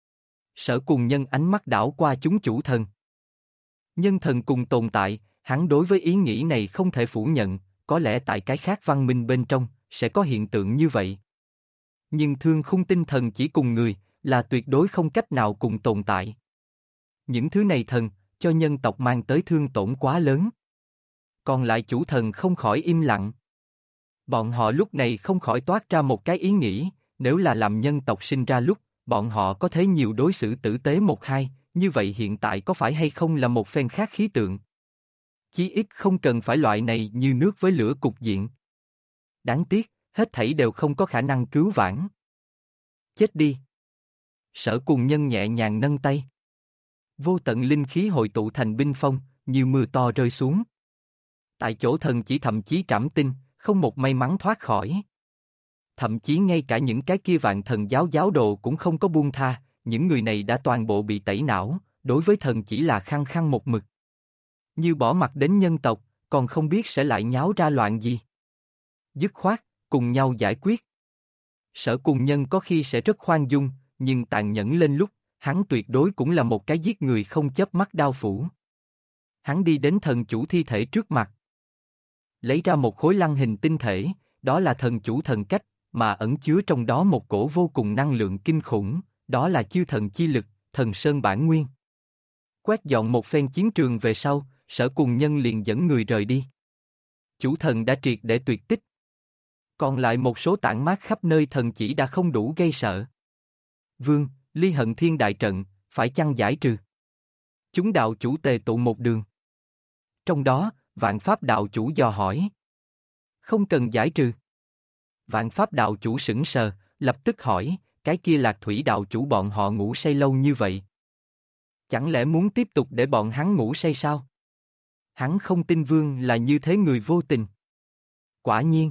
Sở Cùng Nhân ánh mắt đảo qua chúng chủ thần. Nhân thần cùng tồn tại, hắn đối với ý nghĩ này không thể phủ nhận, có lẽ tại cái khác văn minh bên trong, sẽ có hiện tượng như vậy. Nhưng Thương không tin thần chỉ cùng người, là tuyệt đối không cách nào cùng tồn tại. Những thứ này thần, cho nhân tộc mang tới thương tổn quá lớn. Còn lại chủ thần không khỏi im lặng. Bọn họ lúc này không khỏi toát ra một cái ý nghĩ, nếu là làm nhân tộc sinh ra lúc, bọn họ có thể nhiều đối xử tử tế một hai, như vậy hiện tại có phải hay không là một phen khác khí tượng? Chí ít không cần phải loại này như nước với lửa cục diện. Đáng tiếc, hết thảy đều không có khả năng cứu vãn. Chết đi. Sở Cùng Nhân nhẹ nhàng nâng tay. Vô tận linh khí hội tụ thành binh phong, như mưa to rơi xuống. Tại chỗ thần chỉ thậm chí Trảm Tinh, không một may mắn thoát khỏi. Thậm chí ngay cả những cái kia vạn thần giáo đồ cũng không có buông tha, những người này đã toàn bộ bị tẩy não, đối với thần chỉ là khăng khăng một mực. Như bỏ mặt đến nhân tộc, còn không biết sẽ lại nháo ra loạn gì. Dứt khoát, cùng nhau giải quyết. Sở Cùng Nhân có khi sẽ rất khoan dung, nhưng tàn nhẫn lên lúc, hắn tuyệt đối cũng là một cái giết người không chớp mắt đao phủ. Hắn đi đến thần chủ thi thể trước mặt. Lấy ra một khối lăng hình tinh thể, đó là thần chủ thần cách, mà ẩn chứa trong đó một cổ vô cùng năng lượng kinh khủng, đó là chư thần chi lực, thần sơn bản nguyên. Quét dọn một phen chiến trường về sau, Sở Cùng Nhân liền dẫn người rời đi. Chủ thần đã triệt để tuyệt tích. Còn lại một số tản mát khắp nơi thần chỉ đã không đủ gây sợ. Vương, Ly Hận Thiên đại trận, phải chăng giải trừ? Chúng đạo chủ tề tụ một đường. Trong đó, Vạn Pháp đạo chủ dò hỏi. Không cần giải trừ. Vạn Pháp đạo chủ sững sờ, lập tức hỏi, cái kia Lạc Thủy đạo chủ bọn họ ngủ say lâu như vậy. Chẳng lẽ muốn tiếp tục để bọn hắn ngủ say sao? Hắn không tin Vương là như thế người vô tình. Quả nhiên.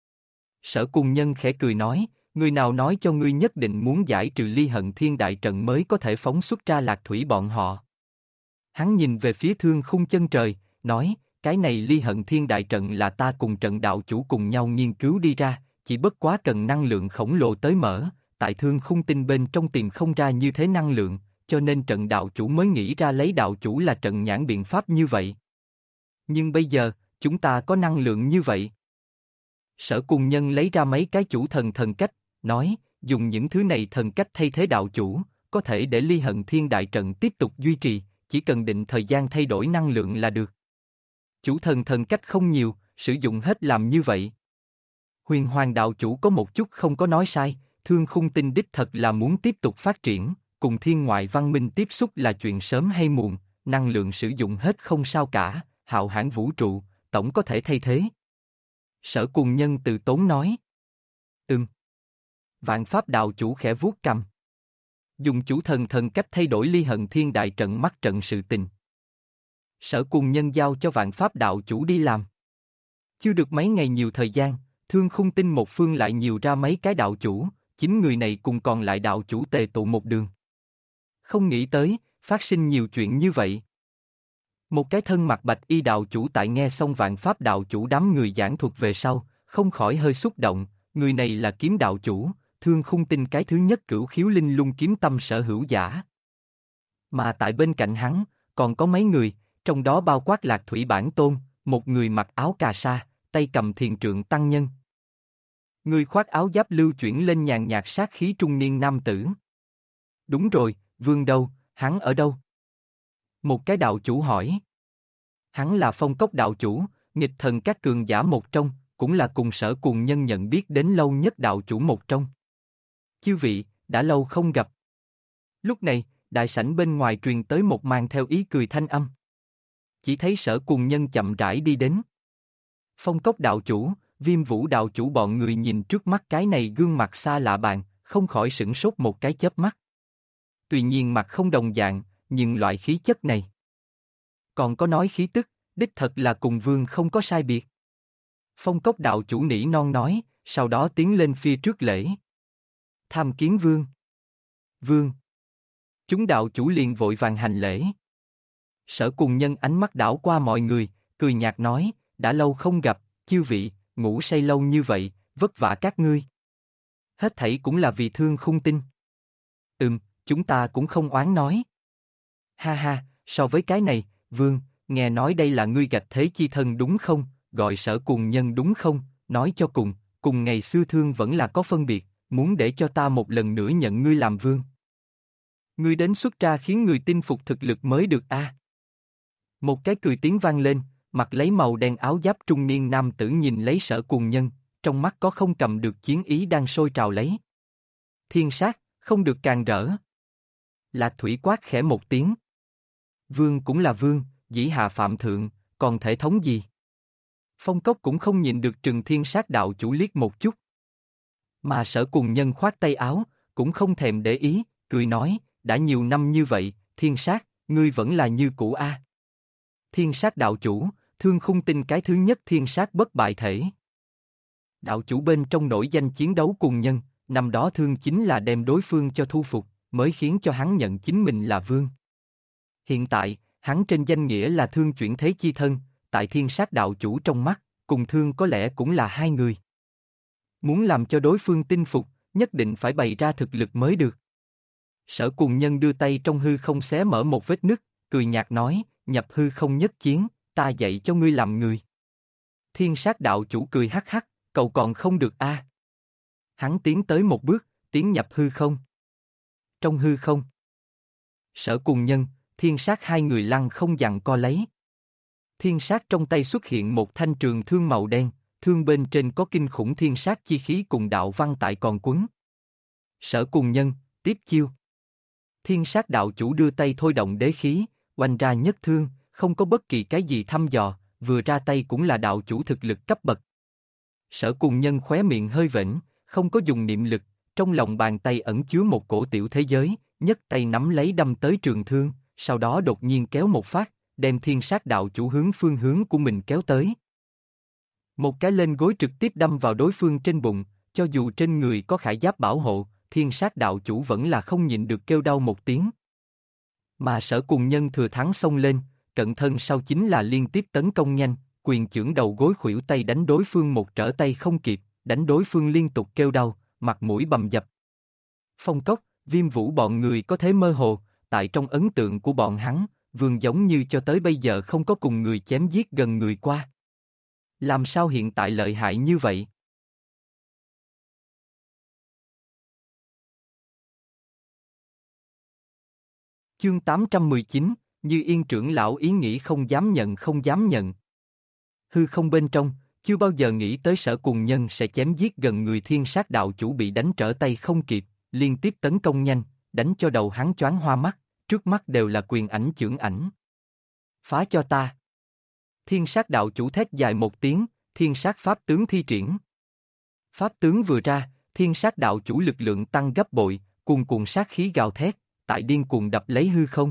Sở Cùng Nhân khẽ cười nói, người nào nói cho ngươi nhất định muốn giải trừ Ly Hận Thiên đại trận mới có thể phóng xuất ra Lạc Thủy bọn họ. Hắn nhìn về phía Thương Khung chân trời, nói, cái này Ly Hận Thiên đại trận là ta cùng trận đạo chủ cùng nhau nghiên cứu đi ra, chỉ bất quá cần năng lượng khổng lồ tới mở, tại Thương Khung tinh bên trong tìm không ra như thế năng lượng, cho nên trận đạo chủ mới nghĩ ra lấy đạo chủ là trận nhãn biện pháp như vậy. Nhưng bây giờ, chúng ta có năng lượng như vậy. Sở Cùng Nhân lấy ra mấy cái chủ thần thần cách, nói, dùng những thứ này thần cách thay thế đạo chủ, có thể để Ly Hận Thiên đại trận tiếp tục duy trì, chỉ cần định thời gian thay đổi năng lượng là được. Chủ thần thần cách không nhiều, sử dụng hết làm như vậy. Huyền Hoàng đạo chủ có một chút không có nói sai, Thương Khung Tinh đích thật là muốn tiếp tục phát triển, cùng thiên ngoại văn minh tiếp xúc là chuyện sớm hay muộn, năng lượng sử dụng hết không sao cả, hạo hãn vũ trụ, tổng có thể thay thế. Sở Cùng Nhân từ tốn nói. Vạn Pháp đạo chủ khẽ vuốt cằm. Dùng chủ thần cách thay đổi Ly Hận Thiên đại trận mắt trận sự tình. Sở Cùng Nhân giao cho Vạn Pháp đạo chủ đi làm. Chưa được mấy ngày nhiều thời gian, Thương Khung Tinh một phương lại nhiều ra mấy cái đạo chủ, chính người này cùng còn lại đạo chủ tề tụ một đường. Không nghĩ tới, phát sinh nhiều chuyện như vậy. Một cái thân mặc bạch y đạo chủ tại nghe xong Vạn Pháp đạo chủ đám người giảng thuật về sau, không khỏi hơi xúc động, người này là kiếm đạo chủ, Thương Khung Tinh cái thứ nhất cửu khiếu linh lung kiếm tâm sở hữu giả. Mà tại bên cạnh hắn, còn có mấy người, trong đó bao quát Lạc Thủy Bản Tôn, một người mặc áo cà sa, tay cầm thiền trượng tăng nhân. Người khoác áo giáp lưu chuyển lên nhàn nhạt sát khí trung niên nam tử. Đúng rồi, Vương đâu, hắn ở đâu? Một cái đạo chủ hỏi. Hắn là Phong Cốc đạo chủ, nghịch thần các cường giả một trong, cũng là cùng Sở Cùng Nhân nhận biết đến lâu nhất đạo chủ một trong. Chư vị, đã lâu không gặp. Lúc này, đại sảnh bên ngoài truyền tới một màn theo ý cười thanh âm. Chỉ thấy Sở Cùng Nhân chậm rãi đi đến. Phong Cốc đạo chủ, Viêm Vũ đạo chủ bọn người nhìn trước mắt cái này gương mặt xa lạ bàn, không khỏi sửng sốt một cái chớp mắt. Tuy nhiên mặt không đồng dạng, nhưng loại khí chất này. Còn có nói khí tức, đích thật là cùng Vương không có sai biệt. Phong Cốc đạo chủ nỉ non nói, sau đó tiến lên phía trước lễ. Tham kiến Vương. Vương. Chúng đạo chủ liền vội vàng hành lễ. Sở Cùng Nhân ánh mắt đảo qua mọi người, cười nhạt nói, đã lâu không gặp, chư vị, ngủ say lâu như vậy, vất vả các ngươi. Hết thảy cũng là vì Thương Khung Tinh. Chúng ta cũng không oán nói. Ha ha, so với cái này, Vương, nghe nói đây là ngươi gạch thế chi thân đúng không, gọi Sở Cùng Nhân đúng không, nói cho cùng ngày xưa Thương vẫn là có phân biệt, muốn để cho ta một lần nữa nhận ngươi làm Vương. Ngươi đến xuất ra khiến người tin phục thực lực mới được a. Một cái cười tiếng vang lên, mặc lấy màu đen áo giáp trung niên nam tử nhìn lấy Sở Cùng Nhân, trong mắt có không cầm được chiến ý đang sôi trào lấy. Thiên sát, không được càng rỡ. Lạc Thủy quát khẽ một tiếng. Vương cũng là vương, dĩ hạ phạm thượng, còn thể thống gì? Phong Cốc cũng không nhìn được Trừng Thiên Sát đạo chủ liếc một chút. Mà Sở Cùng Nhân khoát tay áo, cũng không thèm để ý, cười nói, đã nhiều năm như vậy, Thiên Sát, ngươi vẫn là như cũ a. Thiên Sát đạo chủ, Thương Khung Tinh cái thứ nhất Thiên Sát bất bại thể. Đạo chủ bên trong nổi danh chiến đấu cùng nhân, năm đó Thương chính là đem đối phương cho thu phục, mới khiến cho hắn nhận chính mình là vương. Hiện tại, hắn trên danh nghĩa là Thương chuyển thế chi thân, tại Thiên Sát đạo chủ trong mắt, cùng Thương có lẽ cũng là hai người. Muốn làm cho đối phương tin phục, nhất định phải bày ra thực lực mới được. Sở Cùng Nhân đưa tay trong hư không xé mở một vết nứt, cười nhạt nói, nhập hư không nhất chiến, ta dạy cho ngươi làm người. Thiên Sát đạo chủ cười hắc hắc, cậu còn không được a. Hắn tiến tới một bước, tiến nhập hư không. Trong hư không, Sở Cùng Nhân, Thiên Sát hai người lăng không giằng co lấy. Thiên Sát trong tay xuất hiện một thanh trường thương màu đen, thương bên trên có kinh khủng thiên sát chi khí cùng đạo văn tại còn quấn. Sở Cùng Nhân, tiếp chiêu. Thiên Sát đạo chủ đưa tay thôi động đế khí, oanh ra nhất thương, không có bất kỳ cái gì thăm dò, vừa ra tay cũng là đạo chủ thực lực cấp bậc. Sở Cùng Nhân khóe miệng hơi vểnh, không có dùng niệm lực, trong lòng bàn tay ẩn chứa một cổ tiểu thế giới, nhất tay nắm lấy đâm tới trường thương, sau đó đột nhiên kéo một phát, đem Thiên Sát đạo chủ hướng phương hướng của mình kéo tới. Một cái lên gối trực tiếp đâm vào đối phương trên bụng, cho dù trên người có khải giáp bảo hộ, Thiên Sát đạo chủ vẫn là không nhịn được kêu đau một tiếng. Mà Sở Cùng Nhân thừa thắng xông lên, cận thân sau chính là liên tiếp tấn công nhanh, quyền chưởng đầu gối khuỷu tay đánh đối phương một trở tay không kịp, đánh đối phương liên tục kêu đau, mặt mũi bầm dập. Phong Cốc, Viêm Vũ bọn người có thế mơ hồ, tại trong ấn tượng của bọn hắn, Vương giống như cho tới bây giờ không có cùng người chém giết gần người qua. Làm sao hiện tại lợi hại như vậy? Chương 819, Như Yên trưởng lão ý nghĩ không dám nhận. Hư không bên trong, Chưa bao giờ nghĩ tới Sở Cùng Nhân sẽ chém giết gần người Thiên Sát đạo chủ bị đánh trở tay không kịp, liên tiếp tấn công nhanh, đánh cho đầu hắn choáng hoa mắt, trước mắt đều là quyền ảnh chưởng ảnh. Phá cho ta! Thiên Sát đạo chủ thét dài một tiếng, Thiên Sát pháp tướng thi triển. Pháp tướng vừa ra, Thiên Sát đạo chủ lực lượng tăng gấp bội, cuồn cuộn sát khí gào thét, tại điên cuồng đập lấy hư không.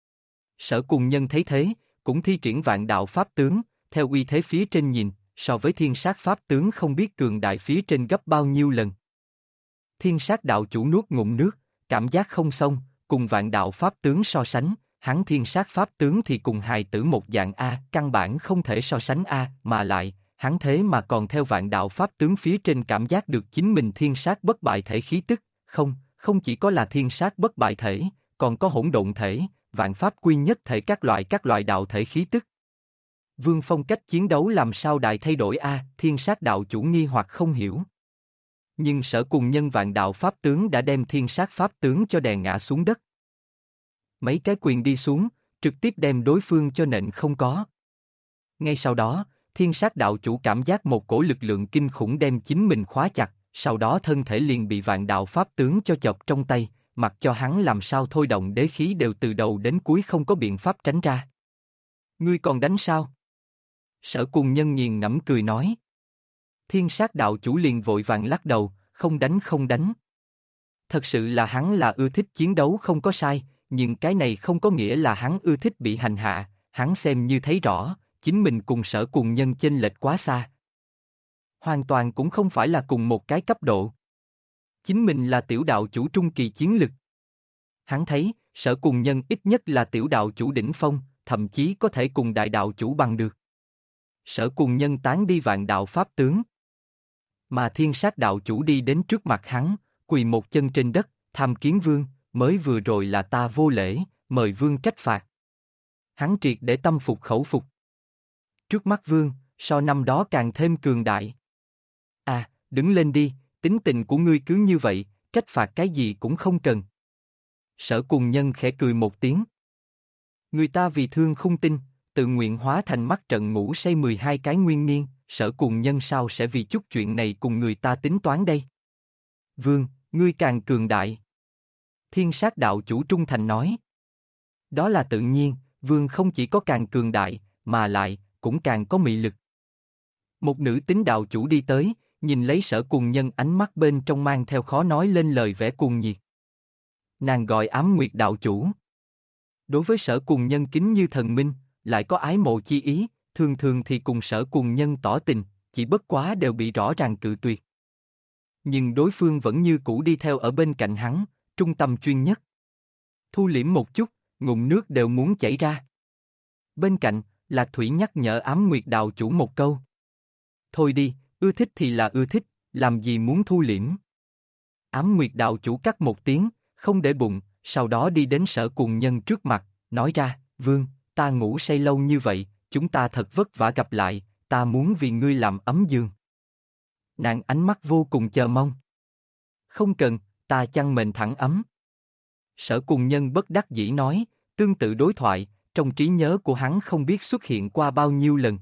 Sở Cùng Nhân thấy thế, cũng thi triển vạn đạo pháp tướng, theo uy thế phía trên nhìn, so với Thiên Sát pháp tướng không biết cường đại phía trên gấp bao nhiêu lần. Thiên Sát đạo chủ nuốt ngụm nước, cảm giác không xong, cùng vạn đạo pháp tướng so sánh, hắn Thiên Sát pháp tướng thì cùng hài tử một dạng A, căn bản không thể so sánh A, mà lại, hắn thế mà còn theo vạn đạo pháp tướng phía trên cảm giác được chính mình Thiên Sát bất bại thể khí tức, không chỉ có là Thiên Sát bất bại thể, còn có hỗn độn thể, vạn pháp quy nhất thể các loại đạo thể khí tức. Vương phong cách chiến đấu làm sao đại thay đổi A, Thiên Sát đạo chủ nghi hoặc không hiểu. Nhưng Sở Cùng Nhân vạn đạo pháp tướng đã đem Thiên Sát pháp tướng cho đè ngã xuống đất. Mấy cái quyền đi xuống, trực tiếp đem đối phương cho nện không có. Ngay sau đó, Thiên Sát đạo chủ cảm giác một cổ lực lượng kinh khủng đem chính mình khóa chặt, sau đó thân thể liền bị vạn đạo pháp tướng cho chọc trong tay, mặc cho hắn làm sao thôi động đế khí đều từ đầu đến cuối không có biện pháp tránh ra. Ngươi còn đánh sao? Sở Cùng Nhân nghiền ngẫm cười nói. Thiên Sát đạo chủ liền vội vàng lắc đầu, không đánh. Thật sự là hắn là ưa thích chiến đấu không có sai, nhưng cái này không có nghĩa là hắn ưa thích bị hành hạ, hắn xem như thấy rõ, chính mình cùng Sở Cùng Nhân chênh lệch quá xa. Hoàn toàn cũng không phải là cùng một cái cấp độ. Chính mình là tiểu đạo chủ trung kỳ chiến lực. Hắn thấy, Sở Cùng Nhân ít nhất là tiểu đạo chủ đỉnh phong, thậm chí có thể cùng đại đạo chủ bằng được. Sở Cùng Nhân tán đi vạn đạo pháp tướng. Mà Thiên Sát đạo chủ đi đến trước mặt hắn, quỳ một chân trên đất, tham kiến vương, mới vừa rồi là ta vô lễ, mời vương trách phạt. Hắn triệt để tâm phục khẩu phục. Trước mắt vương, so năm đó càng thêm cường đại. À, đứng lên đi, tính tình của ngươi cứ như vậy, trách phạt cái gì cũng không cần. Sở Cùng Nhân khẽ cười một tiếng. Người ta vì thương không tin, tự nguyện hóa thành mắt trận ngủ say 12 cái nguyên niên, Sở Cùng Nhân sao sẽ vì chút chuyện này cùng người ta tính toán đây? Vương, ngươi càng cường đại. Thiên Sát đạo chủ trung thành nói. Đó là tự nhiên, vương không chỉ có càng cường đại, mà lại, cũng càng có mị lực. Một nữ tính đạo chủ đi tới, nhìn lấy Sở Cùng Nhân ánh mắt bên trong mang theo khó nói lên lời vẻ cuồng nhiệt. Nàng gọi Ám Nguyệt đạo chủ. Đối với Sở Cùng Nhân kính như thần minh, lại có ái mộ chi ý, thường thường thì cùng Sở Cùng Nhân tỏ tình, chỉ bất quá đều bị rõ ràng cự tuyệt. Nhưng đối phương vẫn như cũ đi theo ở bên cạnh hắn, trung tâm chuyên nhất. Thu liễm một chút, ngụm nước đều muốn chảy ra. Bên cạnh, Lạc Thủy nhắc nhở Ám Nguyệt đạo chủ một câu. Thôi đi, ưa thích thì là ưa thích, làm gì muốn thu liễm. Ám Nguyệt đạo chủ cắt một tiếng, không để bụng, sau đó đi đến Sở Cùng Nhân trước mặt, nói ra, vương, ta ngủ say lâu như vậy, chúng ta thật vất vả gặp lại, ta muốn vì ngươi làm ấm giường. Nàng ánh mắt vô cùng chờ mong. Không cần, ta chăn mền thẳng ấm. Sở Cùng Nhân bất đắc dĩ nói, tương tự đối thoại, trong trí nhớ của hắn không biết xuất hiện qua bao nhiêu lần.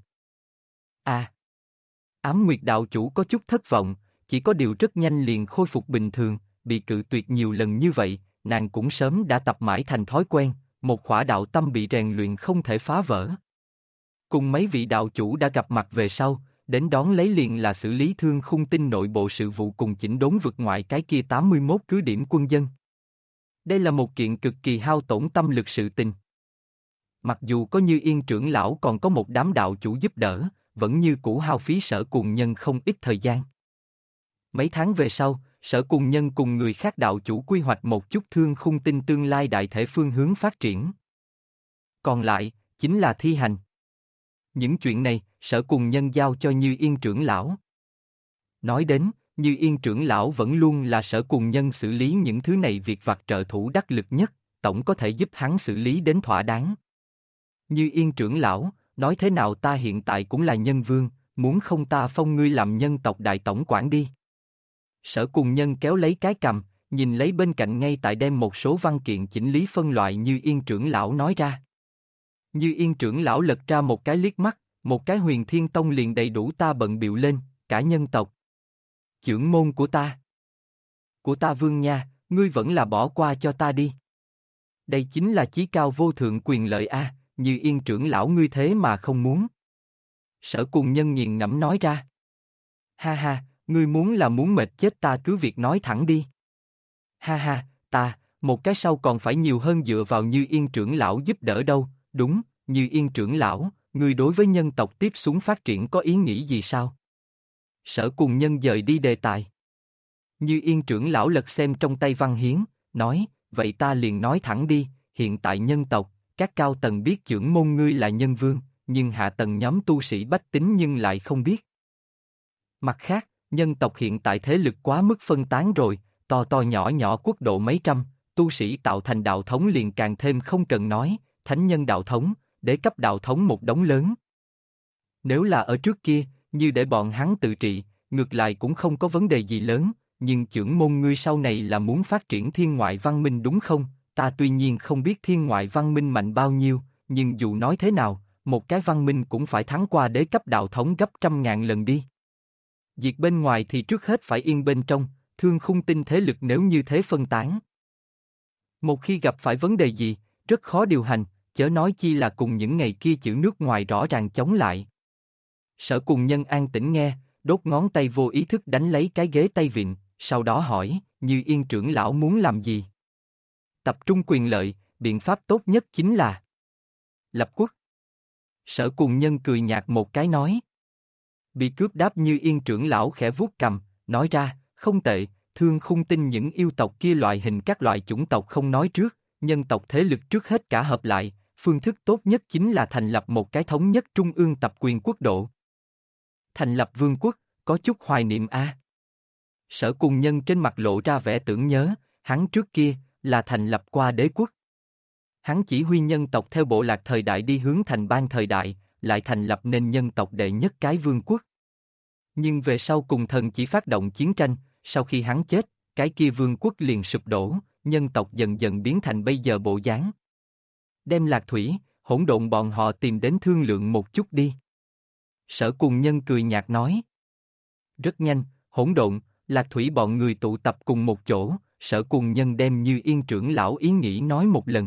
À! Ám Nguyệt đạo chủ có chút thất vọng, chỉ có điều rất nhanh liền khôi phục bình thường, bị cự tuyệt nhiều lần như vậy, nàng cũng sớm đã tập mãi thành thói quen, một khỏa đạo tâm bị rèn luyện không thể phá vỡ. Cùng mấy vị đạo chủ đã gặp mặt về sau, đến đón lấy liền là xử lý Thương Khung Tinh nội bộ sự vụ cùng chỉnh đốn vực ngoại cái kia 81 cứ điểm quân dân. Đây là một kiện cực kỳ hao tổn tâm lực sự tình. Mặc dù có Như Yên trưởng lão còn có một đám đạo chủ giúp đỡ, vẫn như cũ hao phí Sở Cùng Nhân không ít thời gian. Mấy tháng về sau, Sở Cùng Nhân cùng người khác đạo chủ quy hoạch một chút Thương Khung Tinh tương lai đại thể phương hướng phát triển. Còn lại, chính là thi hành. Những chuyện này, Sở Cùng Nhân giao cho Như Yên trưởng lão. Nói đến, Như Yên trưởng lão vẫn luôn là Sở Cùng Nhân xử lý những thứ này việc vặt trợ thủ đắc lực nhất, tổng có thể giúp hắn xử lý đến thỏa đáng. Như Yên trưởng lão, nói thế nào ta hiện tại cũng là nhân vương, muốn không ta phong ngươi làm nhân tộc đại tổng quản đi. Sở Cùng Nhân kéo lấy cái cằm, nhìn lấy bên cạnh ngay tại đem một số văn kiện chỉnh lý phân loại Như Yên trưởng lão nói ra. Như Yên trưởng lão lật ra một cái liếc mắt, Một cái Huyền Thiên Tông liền đầy đủ ta bận bịu lên, cả nhân tộc. Chưởng môn của ta Vương nha, ngươi vẫn là bỏ qua cho ta đi. Đây chính là chí cao vô thượng quyền lợi a, Như Yên trưởng lão ngươi thế mà không muốn. Sở Cùng Nhân nghiền ngẫm nói ra. Ha ha, ngươi muốn là muốn mệt chết ta cứ việc nói thẳng đi. Ha ha, một cái sau còn phải nhiều hơn dựa vào Như Yên trưởng lão giúp đỡ đâu, đúng, Như Yên trưởng lão, ngươi đối với nhân tộc tiếp xuống phát triển có ý nghĩ gì sao? Sở Cùng Nhân dời đi đề tài. Như Yên trưởng lão lật xem trong tay văn hiến, nói, vậy ta liền nói thẳng đi, hiện tại nhân tộc, các cao tầng biết chưởng môn ngươi là nhân vương, nhưng hạ tầng nhóm tu sĩ bách tính nhưng lại không biết. Mặt khác, nhân tộc hiện tại thế lực quá mức phân tán rồi, to to nhỏ nhỏ quốc độ mấy trăm, tu sĩ tạo thành đạo thống liền càng thêm không cần nói, thánh nhân đạo thống, đế cấp đạo thống một đống lớn. Nếu là ở trước kia, như để bọn hắn tự trị, ngược lại cũng không có vấn đề gì lớn, nhưng chưởng môn ngươi sau này là muốn phát triển thiên ngoại văn minh đúng không? Ta tuy nhiên không biết thiên ngoại văn minh mạnh bao nhiêu, nhưng dù nói thế nào, một cái văn minh cũng phải thắng qua đế cấp đạo thống gấp 100.000 lần đi. Diệt bên ngoài thì trước hết phải yên bên trong, Thương Khung Tinh thế lực nếu như thế phân tán. Một khi gặp phải vấn đề gì, rất khó điều hành, chớ nói chi là cùng những ngày kia chữ nước ngoài rõ ràng chống lại. Sở Cùng Nhân an tĩnh nghe, đốt ngón tay vô ý thức đánh lấy cái ghế tay vịn, sau đó hỏi, Như Yên trưởng lão muốn làm gì? Tập trung quyền lợi, biện pháp tốt nhất chính là lập quốc. Sở Cùng Nhân cười nhạt một cái nói. Bị cướp đáp Như Yên trưởng lão khẽ vuốt cầm, nói ra, không tệ, Thương Khung Tinh những yêu tộc kia loại hình các loại chủng tộc không nói trước, nhân tộc thế lực trước hết cả hợp lại, phương thức tốt nhất chính là thành lập một cái thống nhất trung ương tập quyền quốc độ. Thành lập vương quốc, có chút hoài niệm a. Sở Cùng Nhân trên mặt lộ ra vẻ tưởng nhớ, hắn trước kia, là thành lập qua đế quốc. Hắn chỉ huy nhân tộc theo bộ lạc thời đại đi hướng thành bang thời đại, lại thành lập nên nhân tộc đệ nhất cái vương quốc. Nhưng về sau cùng thần chỉ phát động chiến tranh, sau khi hắn chết, cái kia vương quốc liền sụp đổ, nhân tộc dần dần biến thành bây giờ bộ dáng. Đem Lạc Thủy, Hỗn Độn bọn họ tìm đến thương lượng một chút đi. Sở Cùng Nhân cười nhạt nói. Rất nhanh, Hỗn Độn, Lạc Thủy bọn người tụ tập cùng một chỗ, Sở Cùng Nhân đem Như Yên trưởng lão ý nghĩ nói một lần.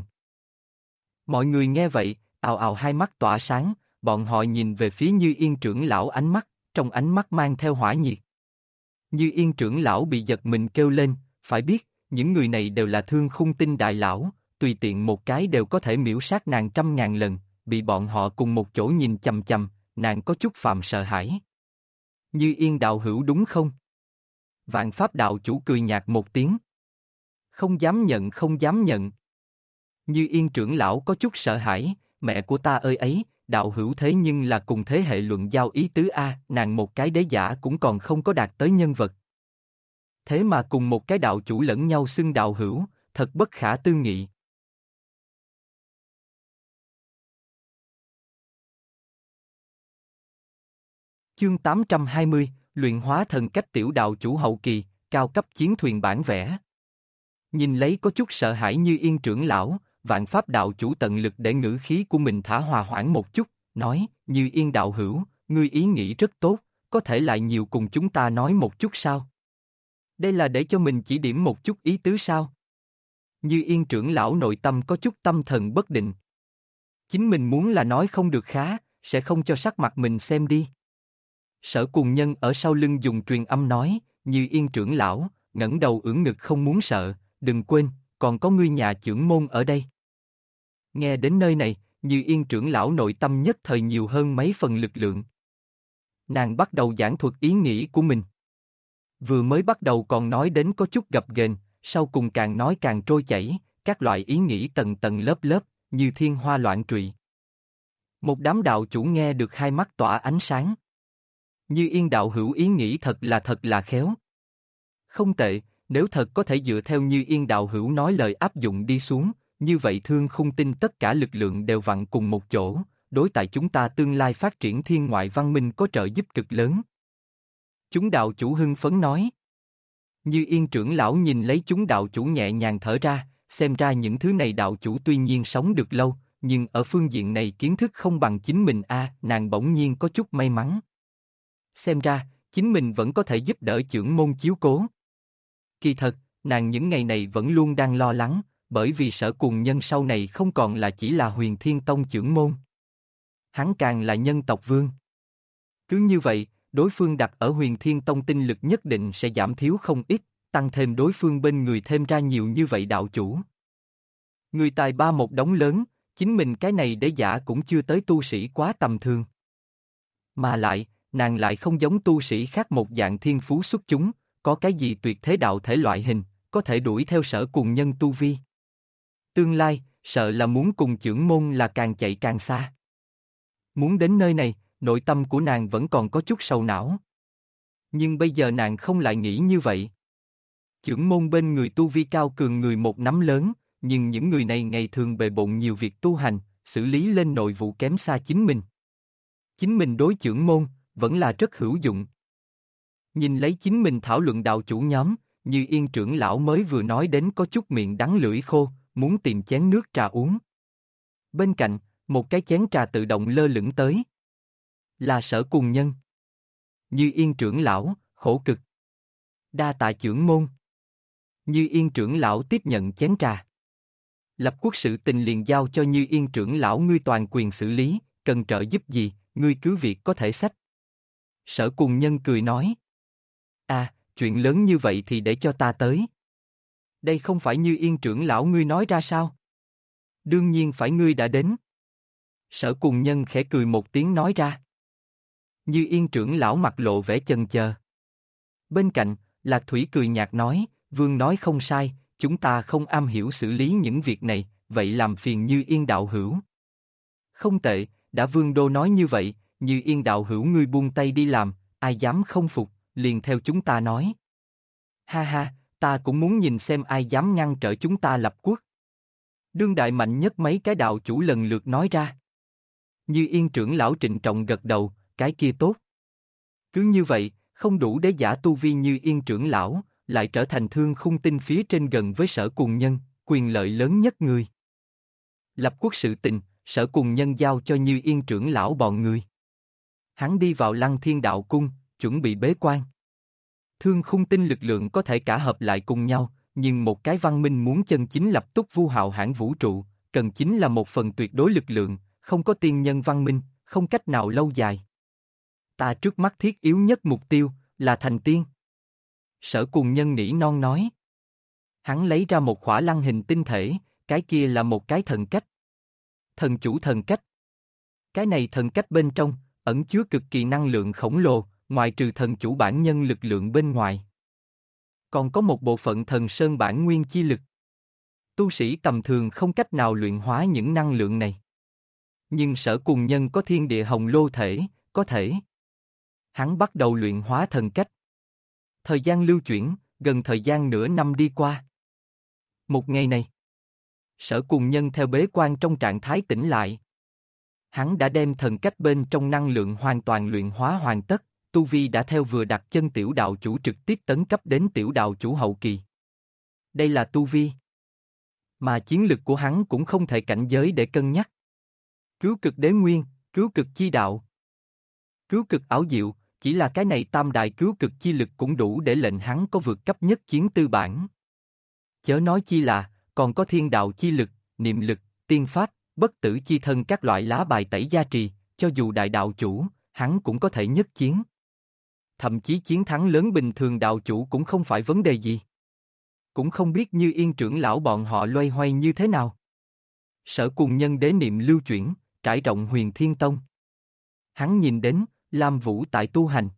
Mọi người nghe vậy, ào ào hai mắt tỏa sáng, bọn họ nhìn về phía Như Yên trưởng lão ánh mắt, trong ánh mắt mang theo hỏa nhiệt. Như Yên trưởng lão bị giật mình kêu lên, phải biết, những người này đều là Thương Khung Tinh đại lão, tùy tiện một cái đều có thể miễu sát nàng 100.000 lần, bị bọn họ cùng một chỗ nhìn chằm chằm, nàng có chút phạm sợ hãi. Như Yên đạo hữu đúng không? Vạn Pháp đạo chủ cười nhạt một tiếng. Không dám nhận không dám nhận. Như Yên trưởng lão có chút sợ hãi, mẹ của ta ơi ấy, đạo hữu thế nhưng là cùng thế hệ luận giao ý tứ a, nàng một cái đế giả cũng còn không có đạt tới nhân vật. Thế mà cùng một cái đạo chủ lẫn nhau xưng đạo hữu, thật bất khả tư nghị. Chương 820, luyện hóa thần cách tiểu đạo chủ hậu kỳ, cao cấp chiến thuyền bản vẽ. Nhìn lấy có chút sợ hãi Như Yên trưởng lão, Vạn Pháp đạo chủ tận lực để ngữ khí của mình thả hòa hoãn một chút, nói, Như Yên đạo hữu, ngươi ý nghĩ rất tốt, có thể lại nhiều cùng chúng ta nói một chút sao? Đây là để cho mình chỉ điểm một chút ý tứ sao? Như Yên trưởng lão nội tâm có chút tâm thần bất định. Chính mình muốn là nói không được khá, sẽ không cho sắc mặt mình xem đi. Sở Cùng Nhân ở sau lưng dùng truyền âm nói, Như Yên trưởng lão, ngẩng đầu ưỡn ngực không muốn sợ, đừng quên, còn có ngươi nhà chưởng môn ở đây. Nghe đến nơi này, Như Yên trưởng lão nội tâm nhất thời nhiều hơn mấy phần lực lượng. Nàng bắt đầu giảng thuật ý nghĩ của mình. Vừa mới bắt đầu còn nói đến có chút gập ghềnh, sau cùng càng nói càng trôi chảy, các loại ý nghĩ tầng tầng lớp lớp, như thiên hoa loạn trụy. Một đám đạo chủ nghe được hai mắt tỏa ánh sáng. Như Yên đạo hữu ý nghĩ thật là khéo. Không tệ, nếu thật có thể dựa theo Như Yên đạo hữu nói lời áp dụng đi xuống, như vậy Thương Khung Tinh tất cả lực lượng đều vặn cùng một chỗ, đối tại chúng ta tương lai phát triển thiên ngoại văn minh có trợ giúp cực lớn. Chúng đạo chủ hưng phấn nói. Như Yên trưởng lão nhìn lấy chúng đạo chủ nhẹ nhàng thở ra, xem ra những thứ này đạo chủ tuy nhiên sống được lâu, nhưng ở phương diện này kiến thức không bằng chính mình nàng bỗng nhiên có chút may mắn. Xem ra, chính mình vẫn có thể giúp đỡ chưởng môn chiếu cố. Kỳ thật, nàng những ngày này vẫn luôn đang lo lắng, bởi vì Sở Cuồng Nhân sau này không còn là chỉ là Huyền Thiên Tông chưởng môn. Hắn càng là nhân tộc vương. Cứ như vậy, đối phương đặt ở Huyền Thiên Tông tinh lực nhất định sẽ giảm thiếu không ít, tăng thêm đối phương bên người thêm ra nhiều như vậy đạo chủ. Người tài ba một đống lớn, chính mình cái này để giả cũng chưa tới tu sĩ quá tầm thường. Mà lại, nàng lại không giống tu sĩ khác một dạng thiên phú xuất chúng, có cái gì tuyệt thế đạo thể loại hình, có thể đuổi theo Sở Cuồng Nhân tu vi. Tương lai, sợ là muốn cùng chưởng môn là càng chạy càng xa. Muốn đến nơi này, nội tâm của nàng vẫn còn có chút sầu não. Nhưng bây giờ nàng không lại nghĩ như vậy. Chưởng môn bên người tu vi cao cường người một nắm lớn, nhưng những người này ngày thường bề bộn nhiều việc tu hành, xử lý lên nội vụ kém xa chính mình. Chính mình đối chưởng môn, vẫn là rất hữu dụng. Nhìn lấy chính mình thảo luận đạo chủ nhóm, Như Yên trưởng lão mới vừa nói đến có chút miệng đắng lưỡi khô, muốn tìm chén nước trà uống. Bên cạnh, một cái chén trà tự động lơ lửng tới. Là Sở Cuồng Nhân. Như Yên trưởng lão, khổ cực. Đa tạ chưởng môn. Như Yên trưởng lão tiếp nhận chén trà. Lập quốc sự tình liền giao cho Như Yên trưởng lão ngươi toàn quyền xử lý, cần trợ giúp gì, ngươi cứ việc có thể xách. Sở Cuồng Nhân cười nói. Chuyện lớn như vậy thì để cho ta tới. Đây không phải Như Yên trưởng lão ngươi nói ra sao? Đương nhiên phải ngươi đã đến. Sở Cuồng Nhân khẽ cười một tiếng nói ra. Như Yên trưởng lão mặt lộ vẻ chần chờ. Bên cạnh, Lạc Thủy cười nhạt nói, Vương nói không sai, chúng ta không am hiểu xử lý những việc này, vậy làm phiền Như Yên đạo hữu. Không tệ, đã Vương Đô nói như vậy, Như Yên đạo hữu ngươi buông tay đi làm, ai dám không phục, liền theo chúng ta nói. Ha ha, ta cũng muốn nhìn xem ai dám ngăn trở chúng ta lập quốc. Đương đại mạnh nhất mấy cái đạo chủ lần lượt nói ra. Như Yên trưởng lão trịnh trọng gật đầu, cái kia tốt. Cứ như vậy, không đủ để giả tu vi Như Yên trưởng lão, lại trở thành thương khung tinh phía trên gần với Sở Cuồng Nhân, quyền lợi lớn nhất người. Lập quốc sự tình, Sở Cuồng Nhân giao cho Như Yên trưởng lão bọn người. Hắn đi vào Lăng Thiên Đạo Cung, chuẩn bị bế quan. Thương khung tinh lực lượng có thể cả hợp lại cùng nhau, nhưng một cái văn minh muốn chân chính lập túc vu hạo hãn vũ trụ, cần chính là một phần tuyệt đối lực lượng, không có tiên nhân văn minh, không cách nào lâu dài. Ta trước mắt thiết yếu nhất mục tiêu, là thành tiên. Sở Cuồng Nhân nỉ non nói. Hắn lấy ra một khỏa lăng hình tinh thể, cái kia là một cái thần cách. Thần chủ thần cách. Cái này thần cách bên trong, ẩn chứa cực kỳ năng lượng khổng lồ, ngoại trừ thần chủ bản nhân lực lượng bên ngoài. Còn có một bộ phận thần sơn bản nguyên chi lực. Tu sĩ tầm thường không cách nào luyện hóa những năng lượng này. Nhưng Sở Cuồng Nhân có thiên địa hồng lô thể, có thể. Hắn bắt đầu luyện hóa thần cách. Thời gian lưu chuyển, gần thời gian nửa năm đi qua. Một ngày này, Sở Cuồng Nhân theo bế quan trong trạng thái tỉnh lại. Hắn đã đem thần cách bên trong năng lượng hoàn toàn luyện hóa hoàn tất, tu vi đã theo vừa đặt chân tiểu đạo chủ trực tiếp tấn cấp đến tiểu đạo chủ hậu kỳ. Đây là tu vi. Mà chiến lực của hắn cũng không thể cảnh giới để cân nhắc. Cứu cực đế nguyên, cứu cực chi đạo. Cứu cực ảo diệu, chỉ là cái này tam đại cứu cực chi lực cũng đủ để lệnh hắn có vượt cấp nhất chiến tư bản. Chớ nói chi là, còn có thiên đạo chi lực, niệm lực, tiên pháp, bất tử chi thân các loại lá bài tẩy gia trì, cho dù đại đạo chủ, hắn cũng có thể nhất chiến. Thậm chí chiến thắng lớn bình thường đạo chủ cũng không phải vấn đề gì. Cũng không biết Như Yên trưởng lão bọn họ loay hoay như thế nào. Sở Cuồng Nhân đế niệm lưu chuyển, trải rộng Huyền Thiên Tông. Hắn nhìn đến, Lam Vũ tại tu hành.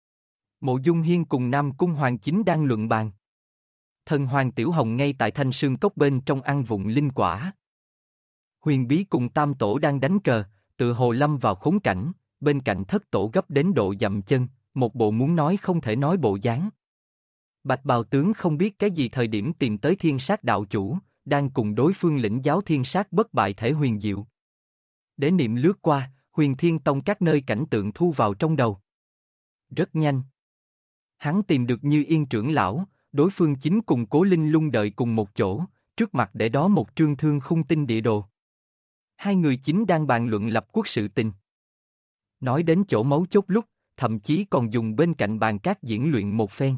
Mộ Dung Hiên cùng Nam Cung Hoàng Chính đang luận bàn. Thần Hoàng Tiểu Hồng ngay tại Thanh Sương Cốc bên trong ăn vụng linh quả. Huyền Bí cùng Tam Tổ đang đánh cờ, tự hồ lâm vào khốn cảnh, bên cạnh Thất Tổ gấp đến độ dậm chân, một bộ muốn nói không thể nói bộ dáng. Bạch Bào Tướng không biết cái gì thời điểm tìm tới Thiên Sát đạo chủ, đang cùng đối phương lĩnh giáo Thiên Sát bất bại thể huyền diệu. Đế niệm lướt qua, Huyền Thiên Tông các nơi cảnh tượng thu vào trong đầu. Rất nhanh. Hắn tìm được Như Yên trưởng lão, đối phương chính cùng Cố Linh Lung đợi cùng một chỗ, trước mặt để đó một trương thương khung tinh địa đồ. Hai người chính đang bàn luận lập quốc sự tình. Nói đến chỗ mấu chốt lúc, thậm chí còn dùng bên cạnh bàn cát diễn luyện một phen.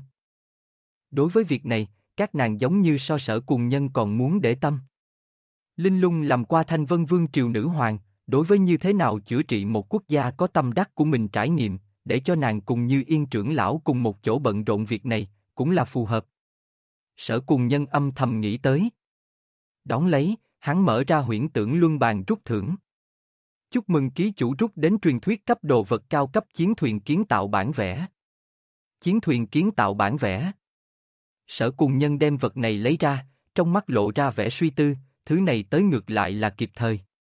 Đối với việc này, các nàng giống như so Sở Cùng Nhân còn muốn để tâm. Linh Lung làm qua Thanh Vân Vương triều nữ hoàng, đối với như thế nào chữa trị một quốc gia có tâm đắc của mình trải nghiệm, để cho nàng cùng Như Yên trưởng lão cùng một chỗ bận rộn việc này, cũng là phù hợp. Sở Cùng Nhân âm thầm nghĩ tới. Đón lấy, hắn mở ra huyễn tưởng luân bàn rút thưởng. Chúc mừng ký chủ rút đến truyền thuyết cấp đồ vật cao cấp chiến thuyền kiến tạo bản vẽ. Chiến thuyền kiến tạo bản vẽ. Sở Cùng Nhân đem vật này lấy ra, trong mắt lộ ra vẻ suy tư, thứ này tới ngược lại là kịp thời.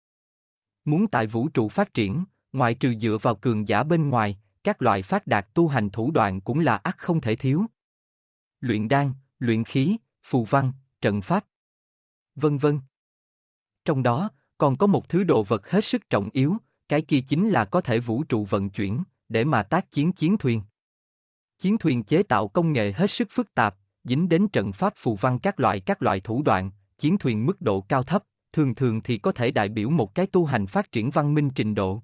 Muốn tại vũ trụ phát triển, ngoài trừ dựa vào cường giả bên ngoài, các loại phát đạt tu hành thủ đoạn cũng là ắt không thể thiếu. Luyện đan, luyện khí, phù văn, trận pháp, vân vân. Trong đó, còn có một thứ đồ vật hết sức trọng yếu, cái kia chính là có thể vũ trụ vận chuyển, để mà tác chiến chiến thuyền. Chiến thuyền chế tạo công nghệ hết sức phức tạp, dính đến trận pháp phù văn các loại thủ đoạn, chiến thuyền mức độ cao thấp, thường thường thì có thể đại biểu một cái tu hành phát triển văn minh trình độ.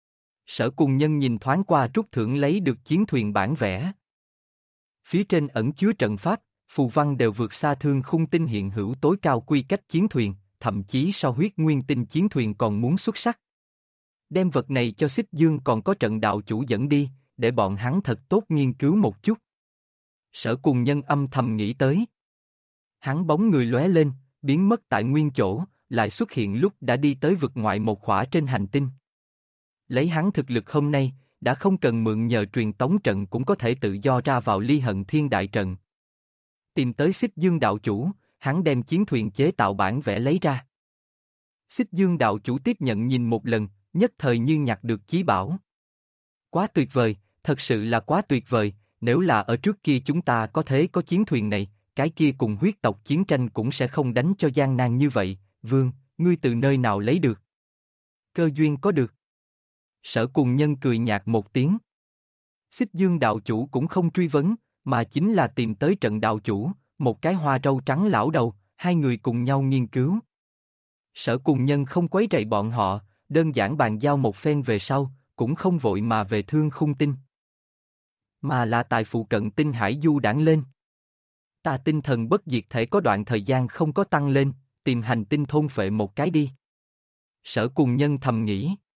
Sở Cùng Nhân nhìn thoáng qua rút thưởng lấy được chiến thuyền bản vẽ. Phía trên ẩn chứa trận pháp, phù văn đều vượt xa thương khung tinh hiện hữu tối cao quy cách chiến thuyền, thậm chí so huyết nguyên tinh chiến thuyền còn muốn xuất sắc. Đem vật này cho Xích Dương còn có trận đạo chủ dẫn đi, để bọn hắn thật tốt nghiên cứu một chút. Sở Cùng Nhân âm thầm nghĩ tới. Hắn bóng người lóe lên, biến mất tại nguyên chỗ, lại xuất hiện lúc đã đi tới vực ngoại một khỏa trên hành tinh. Lấy hắn thực lực hôm nay, đã không cần mượn nhờ truyền tống trận cũng có thể tự do ra vào Ly Hận Thiên đại trận. Tìm tới Xích Dương đạo chủ, hắn đem chiến thuyền chế tạo bản vẽ lấy ra. Xích Dương đạo chủ tiếp nhận nhìn một lần, nhất thời như nhặt được chí bảo. Quá tuyệt vời, thật sự là quá tuyệt vời, nếu là ở trước kia chúng ta có thế có chiến thuyền này, cái kia cùng huyết tộc chiến tranh cũng sẽ không đánh cho gian nan như vậy. Vương, ngươi từ nơi nào lấy được? Cơ duyên có được. Sở Cùng Nhân cười nhạt một tiếng. Xích Dương đạo chủ cũng không truy vấn, mà chính là tìm tới trận đạo chủ, một cái hoa râu trắng lão đầu, hai người cùng nhau nghiên cứu. Sở Cùng Nhân không quấy rầy bọn họ, đơn giản bàn giao một phen về sau, cũng không vội mà về Thương Khung Tinh. Mà là tại phụ cận tinh hải du đãng lên. Ta tinh thần bất diệt thể có đoạn thời gian không có tăng lên, tìm hành tinh thôn phệ một cái đi. Sở Cùng Nhân thầm nghĩ.